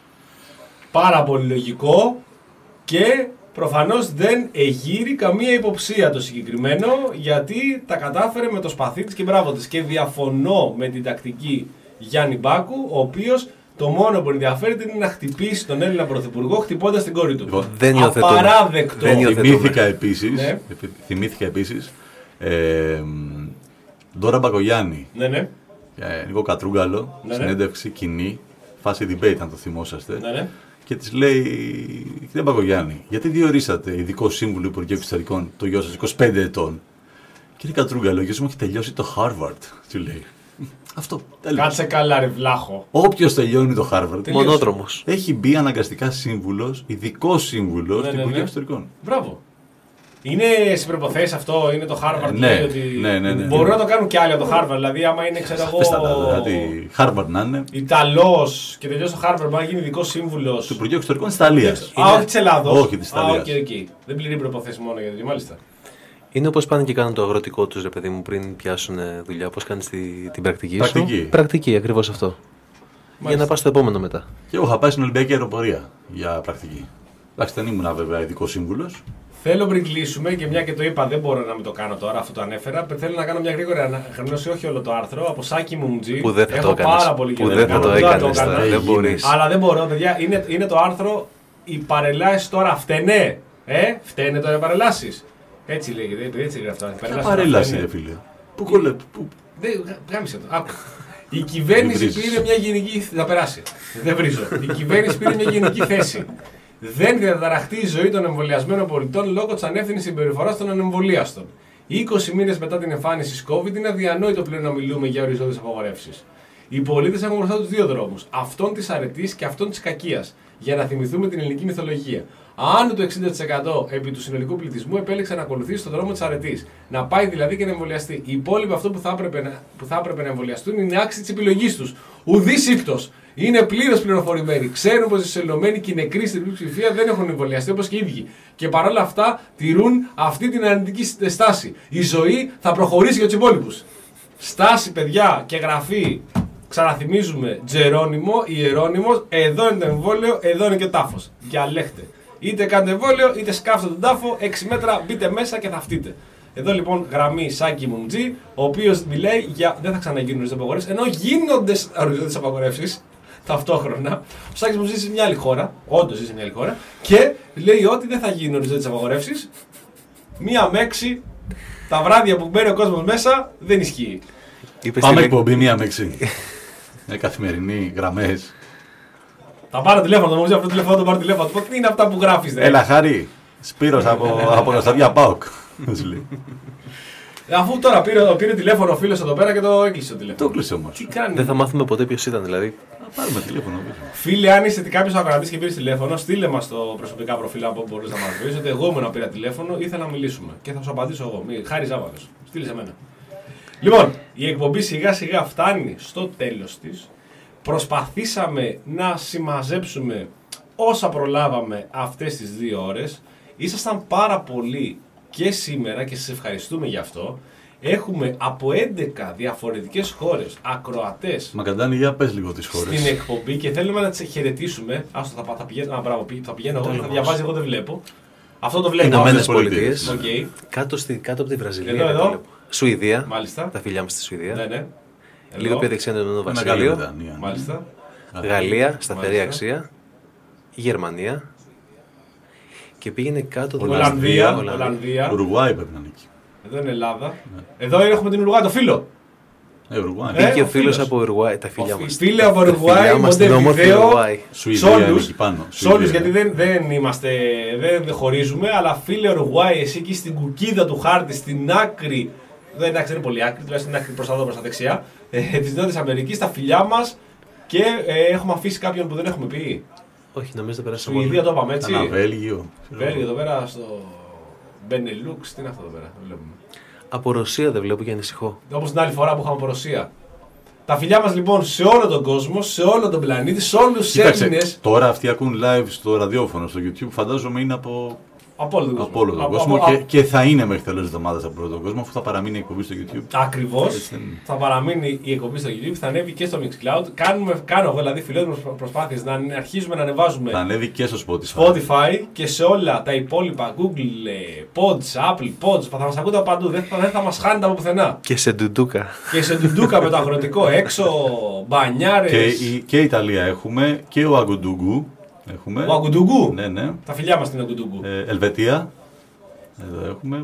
Πάρα πολύ λογικό και προφανώς δεν εγείρει καμία υποψία το συγκεκριμένο, γιατί τα κατάφερε με το σπαθί της και μπράβο της. Και διαφωνώ με την τακτική Γιάννη Μπάκου, ο οποίος το μόνο που ενδιαφέρεται είναι να χτυπήσει τον Έλληνα Πρωθυπουργό χτυπώντας την κόρη του. Λοιπόν, δεν υιοθετούμε. Απαράδεκτο. Δεν υιοθετούμε. Θυμήθηκα επίσης, Ναι. θυμήθηκα επίσης ε, Ντόρα Μπακογιάννη Ναι, ναι. και Νίκο Κατρούγκαλο, Ναι, ναι. συνέντευξη κοινή, φάση debate αν το θυμόσαστε. Ναι, ναι. Και της λέει, κύριε Μπακογιάννη, γιατί διορίσατε ειδικό σύμβουλο Υπουργείου Εξωτερικών το γιο σας είκοσι πέντε ετών. Κύριε Κατρούγκαλο, ο γιος μου έχει τελειώσει το Harvard, του λέει. Αυτό. Τέλος. Κάτσε καλά, ρε βλάχο. Όποιος τελειώνει το Harvard Τελείωσε. Μονόδρομος. έχει μπει αναγκαστικά σύμβουλος, ειδικό σύμβουλος Ναι, του ναι, Υπουργείου ναι. Εξωτερικών. Μπράβο. Είναι στις προϋποθέσεις αυτό, είναι το Harvard. Ε, ναι, λέει ότι ναι, ναι, ναι. μπορούν να το κάνουν και άλλοι από το Harvard. Δηλαδή, άμα είναι, ξέρω Σαφέστατα, εγώ, δηλαδή Harvard να είναι, Ιταλός και τελειώσει το Harvard, μπορεί να γίνει ειδικό σύμβουλος. του Υπουργείου Εξωτερικών της Ιταλίας. Α, όχι της Ελλάδος. Όχι, της Ιταλίας. Α, οκ, οκ. Δεν πληρεί προϋποθέσεις μόνο για τέτοιο, μάλιστα. Είναι όπως πάνε και κάνουν το αγροτικό τους, ρε παιδί μου, πριν πιάσουν ε, δουλειά. Πώς κάνεις τη, την πρακτική, Πρακτική. σου. Πρακτική, ακριβώς αυτό. Για να πας στο επόμενο μετά. Και εγώ είχα πάει στην Ολυμπιακή Αεροπορία για πρακτική. Εντάξει, δεν ήμουν βέβαια ειδικό σύμβουλο. Θέλω πριν κλείσουμε και μια και το είπα, δεν μπορώ να μην το κάνω τώρα, αυτό το ανέφερα. Θέλω να κάνω μια γρήγορη αναγνώση, όχι όλο το άρθρο, από Σάκη Μουμτζή. Που δεν θα Έχω το έκανες. πάρα πολύ Που καιρό δεν να θα το κάνω. Δεν έκανες έκανα. τώρα, δεν μπορείς. Αλλά δεν μπορώ, παιδιά. Είναι, είναι το άρθρο «Οι παρελάσεις τώρα φταίνε». Ε, φταίνε τώρα οι παρελάσεις. Έτσι λέγεται, επειδή έτσι λέγεται αυτό. Ποια παρέλαση, ρε φίλε. Πού κολλε. Πού... Δεν, γάμισε το. Άκου. Η κυβέρνηση Μην βρίζεις. πήρε μια γενική. Θα περάσει. Δεν βρίζω. Η κυβέρνηση πήρε μια γενική θέση. Δεν διαταραχτεί η ζωή των εμβολιασμένων πολιτών λόγω τη ανεύθυνη συμπεριφορά των ανεμβολίαστων. είκοσι μήνες μετά την εμφάνιση COVID είναι αδιανόητο πλέον να μιλούμε για οριζόντιες απαγορεύσεις. Οι πολίτες έχουν μπροστά τους δύο δρόμους, αυτόν της αρετής και αυτόν της κακίας, για να θυμηθούμε την ελληνική μυθολογία. Άνω το εξήντα τοις εκατό επί του συνολικού πληθυσμού επέλεξε να ακολουθήσει τον δρόμο της αρετής. Να πάει δηλαδή και να εμβολιαστεί. Οι υπόλοιποι αυτό που θα έπρεπε να, που θα έπρεπε να εμβολιαστούν είναι άξιοι της επιλογής τους. Ουδής ύκτος. Είναι πλήρως πληροφορημένοι. Ξέρουν πως οι σελωμένοι και οι νεκροί στην πλειοψηφία δεν έχουν εμβολιαστεί όπως και οι ίδιοι. Και παρόλα αυτά τηρούν αυτή την αρνητική στάση. Η ζωή θα προχωρήσει για τους υπόλοιπους. Στάση, παιδιά, και γραφή. Ξαναθυμίζουμε, Τζερόνιμο, Ιερόνιμος, εδώ είναι το εμβόλιο, εδώ είναι και ο τάφος. Διαλέχτε. Είτε κάνετε εμβόλιο, είτε σκάφτε τον τάφο, έξι μέτρα, μπείτε μέσα και θα φτείτε. Εδώ λοιπόν γραμμή Σάκη Μουμτζή, ο οποίος μιλάει για δεν θα ξαναγίνουν οριζόντιες απαγορεύσεις, ενώ γίνονται οριζόντιες απαγορεύσεις ταυτόχρονα. Ο Σάκης Μουμτζή ζει σε μια άλλη χώρα, όντως ζει σε μια άλλη χώρα, και λέει ότι δεν θα γίνουν οριζόντιες απαγορεύσεις. Μία μέξη, τα βράδια που μπαίνει ο κόσμος μέσα, δεν ισχύει. Είπες Πάμε την- εκπομπή μία με έξι. Με καθημερινή, γραμμές. Θα πάρω τηλέφωνο, νομίζω αυτό το τηλέφωνο το πάρω τηλέφωνο. Του πω τι είναι αυτά που γράφεις, ρε. Έλα, Χάρη. Σπύρος από, από Κωνσταντιά Πάοκ. Σου λέει. Αφού τώρα πήρε, πήρε τηλέφωνο ο φίλος εδώ πέρα και το έκλεισε το τηλέφωνο. Το κλείσε όμως. Τι κάνει. Δεν θα μάθουμε ποτέ ποιος ήταν, δηλαδή. Θα πάρουμε τηλέφωνο. Φίλε, αν είστε κάποιο ακροατή και πήρε τηλέφωνο, στείλε μα το προσωπικά προφίλ από όπου μπορεί να μα βρει. Ότι εγώ ήμουν να πήρα τηλέφωνο, ήθελα να μιλήσουμε. Και θα σου απαντήσω εγώ. Μη, χάρη Ζάβαλο. Στείλε σε μένα. Λοιπόν, η εκπομπή σιγά σιγά φτάνει στο τέλο τη. Προσπαθήσαμε να συμμαζέψουμε όσα προλάβαμε αυτές τις δύο ώρες. Ήσασταν πάρα πολλοί και σήμερα και σας ευχαριστούμε γι' αυτό. Έχουμε από έντεκα διαφορετικές χώρες ακροατές Μακαντάνη, για πες λίγο τις χώρες. στην εκπομπή και θέλουμε να τις χαιρετήσουμε. Άστο, θα, θα πηγαίνω, α, μπράβο, θα πηγαίνω εγώ, θα Τέλος. διαβάζει, εγώ δεν βλέπω. Αυτό το βλέπω. Ηνωμένες Πολιτείες. Πολιτείες. Οκ, Κάτω, στη, κάτω από τη Βραζιλία. Εδώ, δεν εδώ. το βλέπω. Σουηδία. μάλιστα. Τα φιλιά μας στη Σουηδία. Ναι, ναι. Λίγο Εδώ. πιο δεξιά είναι το Ηνωμένο Ένα καλή Βασίλειο. Βρετανία. Μάλιστα. Γαλλία, σταθερή Μάλιστα. αξία. Γερμανία. Και πήγαινε κάτω το Ολλανδία. Ολλανδία. Ολλανδία. Ουρουγουάη πρέπει να είναι εκεί. Εδώ είναι Ελλάδα. Εδώ έχουμε την Ουρουγουάη, το φίλο. Ε, Ουρουγουάη. Ε, Πήγε ο ο φίλος φίλος. από Ουρουάη, τα φιλιά Ο μας. φίλε από Τα Ουρουγουάη, φιλιά μας στην όμορφη Μοντεβιδέο. Ουρουάη. Σουηδία είναι όλους. εκεί πάνω. Σε όλους, Σουηδία. γιατί δεν, δεν είμαστε, δεν χωρίζουμε, αλλά φίλε Ουρουγουάη, εσύ εκεί στην κουκίδα του χάρτη, στην άκρη, δεν εντάξει, δεν είναι πολύ άκρη, τουλάχιστον στην άκρη προς τα δω, προς τα δεξιά, ε, της Νότιας Αμερικής, τα φιλιά μας και ε, έχουμε αφήσει κάποιον που δεν έχουμε πει. Όχι, νομίζω δεν περάσαμε Σουηδία όλοι. το είπαμε έτσι. Ένα Βέλγιο. Βέλγιο εδώ πέρα στο Μπενελούξ, τι είναι αυτό εδώ πέρα, δεν βλέπουμε. Από Ρωσία δεν βλέπω και ανησυχώ. Όπως την άλλη φορά που είχαμε από Ρωσία. Τα φιλιά μας λοιπόν σε όλο τον κόσμο, σε όλο τον πλανήτη, σε όλους τους Κοίταξε, Έλληνες. τώρα αυτοί ακούν live στο ραδιόφωνο, στο YouTube, φαντάζομαι είναι από Από όλο τον κόσμο. Από όλο τον Από- κόσμο από- και, από- και θα είναι μέχρι τέλος της εβδομάδας από όλο τον κόσμο, αφού θα παραμείνει η εκπομπή στο YouTube. Ακριβώς. Έτσι δεν είναι. Θα παραμείνει η εκπομπή στο YouTube, θα ανέβει και στο Mixcloud. Κάνουμε, κάνω εγώ δηλαδή φιλόδοξες προσπάθειες να αρχίζουμε να ανεβάζουμε Θα ανέβει και στο Spotify. Spotify και σε όλα τα υπόλοιπα Google, ε, Pods, Apple Pods. Θα μας ακούτε από παντού, δεν θα, δεν θα μας χάνετε από πουθενά. Και σε ντουντούκα. Και σε ντουντούκα με το αγροτικό έξω, μπανιάρες. Και, η, και Ιταλία έχουμε και ο Αγκουντούγκου. Έχουμε. Ο Αγκουντούγκου. Ναι, ναι. Τα φιλιά μας στην Αγκουντούγκου. Ε, Ελβετία. Εδώ έχουμε.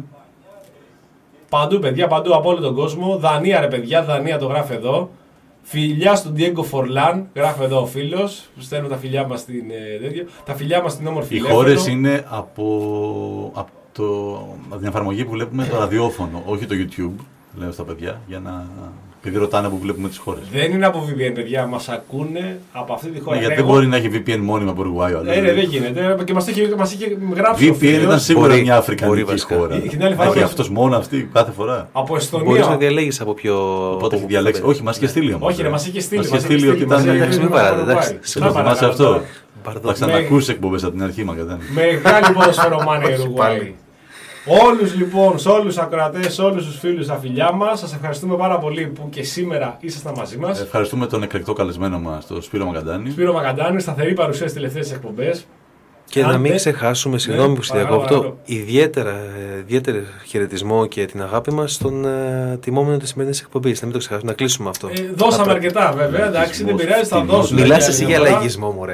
Παντού, παιδιά, παντού από όλο τον κόσμο. Δανία, ρε παιδιά, Δανία το γράφει εδώ. Φιλιά στον Diego Forlan, γράφει εδώ ο φίλος. Στέλνω τα φιλιά μας στην, ε, τέτοιο. Τα φιλιά μας στην όμορφη Οι Λέφωτο. χώρες είναι από, από, το, από την εφαρμογή που βλέπουμε το ραδιόφωνο, όχι το YouTube. Λέω στα παιδιά, για να. Επειδή ρωτάνε που βλέπουμε τις χώρες. Δεν είναι από βι πι εν, παιδιά, μας ακούνε από αυτή τη χώρα. Ναι, γιατί Εγώ- δεν μπορεί να έχει βι πι εν μόνιμα από Ουρουάιο. Ε, ρε, δεν γίνεται. Και μας είχε, μας είχε γράψει ο βι πι εν ήταν φίλος σίγουρα Μπορεί- μια αφρικανική μπορεί βασικά. χώρα. Την άλλη φορά Έχει που- αυτός μόνο αυτή κάθε φορά. από Μπορείς να Εστονία. διαλέγεις από ποιο. Οπότε από έχει πού διαλέξει. θα Όχι, μας είχε στείλει όμως. Όχι, ρε, μας είχε στείλει. Μας μας είχε στείλει ότι μας ήταν. είχε Εντάξει, στείλει μην παράτε, από το εντάξει. Uruguay. Σε Να το θυμάσαι παρακαλώ αυτό. τώρα. Μπαρδό. Θα ξανακούσει εκπομπές από την αρχή, Μακεδάνη. Μεγάλη ποδοσφαιρομάνια Όχι Uruguay. πάλι. Όλους λοιπόν, σε όλους τους ακροατές, σε όλους τους φίλους, τα φιλιά μας. Σας ευχαριστούμε πάρα πολύ που και σήμερα ήσασταν μαζί μας. Ευχαριστούμε τον εκλεκτό καλεσμένο μας, τον Σπύρο Μακαντάνη. Σπύρο Μακαντάνη, σταθερή παρουσία στις τελευταίες εκπομπές. Και Αν να μην θε- ξεχάσουμε, συγγνώμη που σε παρακαλώ, διακόπτω, παρακαλώ. ιδιαίτερα, ε, ιδιαίτερο χαιρετισμό και την αγάπη μας στον ε, τιμόμενο της σημερινής εκπομπής. Να μην το ξεχάσουμε, να κλείσουμε αυτό. Ε, δώσαμε Απρα- αρκετά βέβαια, εντάξει, δεν πειράζει, θα Τιμός. δώσουμε. Μιλάς για εσύ μια για φορά. λαϊκισμό, μωρέ.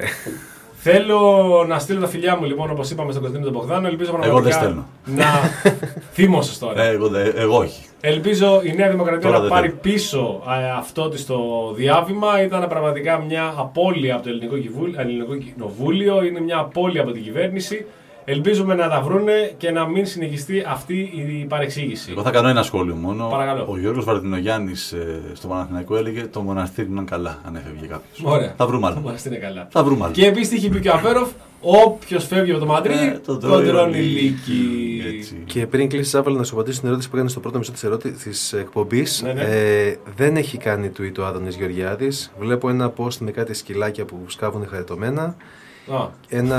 Θέλω να στείλω τα φιλιά μου λοιπόν, όπως είπαμε, στον Κωνσταντίνο τον Μπογδάνο. Ελπίζω πραγματικά δεν στέλνω. να. Θύμωσες τώρα. Ε, εγώ, δε- εγώ όχι. Ελπίζω η Νέα Δημοκρατία Τώρα να δεν πάρει θέλω. πίσω ε, αυτό της το διάβημα. Ήταν πραγματικά μια απώλεια από το Ελληνικό, Κυβούλ- Ελληνικό Κοινοβούλιο, είναι μια απώλεια από την κυβέρνηση. Ελπίζουμε να τα βρούνε και να μην συνεχιστεί αυτή η παρεξήγηση. Εγώ θα κάνω ένα σχόλιο μόνο. Παρακαλώ. Ο Γιώργος Βαρδινογιάννης ε, στο Παναθηναϊκό έλεγε το μοναστήρι είναι καλά αν έφευγε κάποιος. Ωραία. Θα βρούμε άλλο. Μας είναι καλά. Θα βρούμε άλλο. Και επίσης είχε πει και ο Αβέροφ, όποιος φεύγει από το Μαντρί, Ε, τον τον τρώνε τρώνε η λύκη. Έτσι. Και πριν κλείσει, άβαλα να σου απαντήσω στην ερώτηση που έκανε στο πρώτο μισό της, ερώτη... της εκπομπής. Ναι, ναι. Ε, δεν έχει κάνει tweet ο Άδωνης Γεωργιάδης. Βλέπω ένα post με κάτι σκυλάκια που σκάβουν χαριτωμένα. Α, Ένα.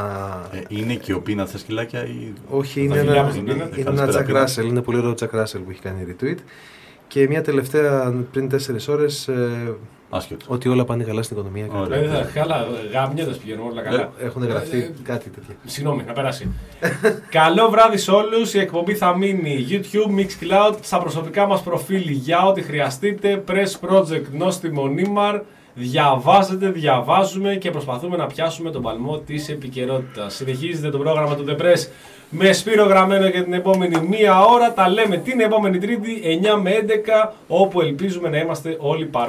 Ε, είναι και ο Πίνα τα σκυλάκια ή. Όχι, είναι φιλιά ένα, μας, είναι. είναι Καλησπέρα, ένα Jack Πίνα. Russell. Είναι πολύ ωραίο Jack Russell που έχει κάνει retweet. Και μια τελευταία πριν τέσσερις ώρες ε, Άσχετο. ότι όλα πάνε καλά στην οικονομία. και Ωραία. ε, δεν θα- καλά, γαμιέτας πηγαίνουμε όλα καλά. Έχουν γραφτεί κάτι τέτοια. Συγγνώμη, να περάσει. Καλό βράδυ σε όλους. Η εκπομπή θα μείνει YouTube, Mixcloud, στα προσωπικά μας προφίλ για ό,τι χρειαστείτε. Press Project, νόστιμο Νίμαρ. Διαβάζετε, διαβάζουμε και προσπαθούμε να πιάσουμε τον παλμό της επικαιρότητας. Συνεχίζετε το πρόγραμμα του The Press με Σπύρο Γραμμένο για την επόμενη μία ώρα. Τα λέμε την επόμενη Τρίτη, εννιά με έντεκα, όπου ελπίζουμε να είμαστε όλοι παρόντες.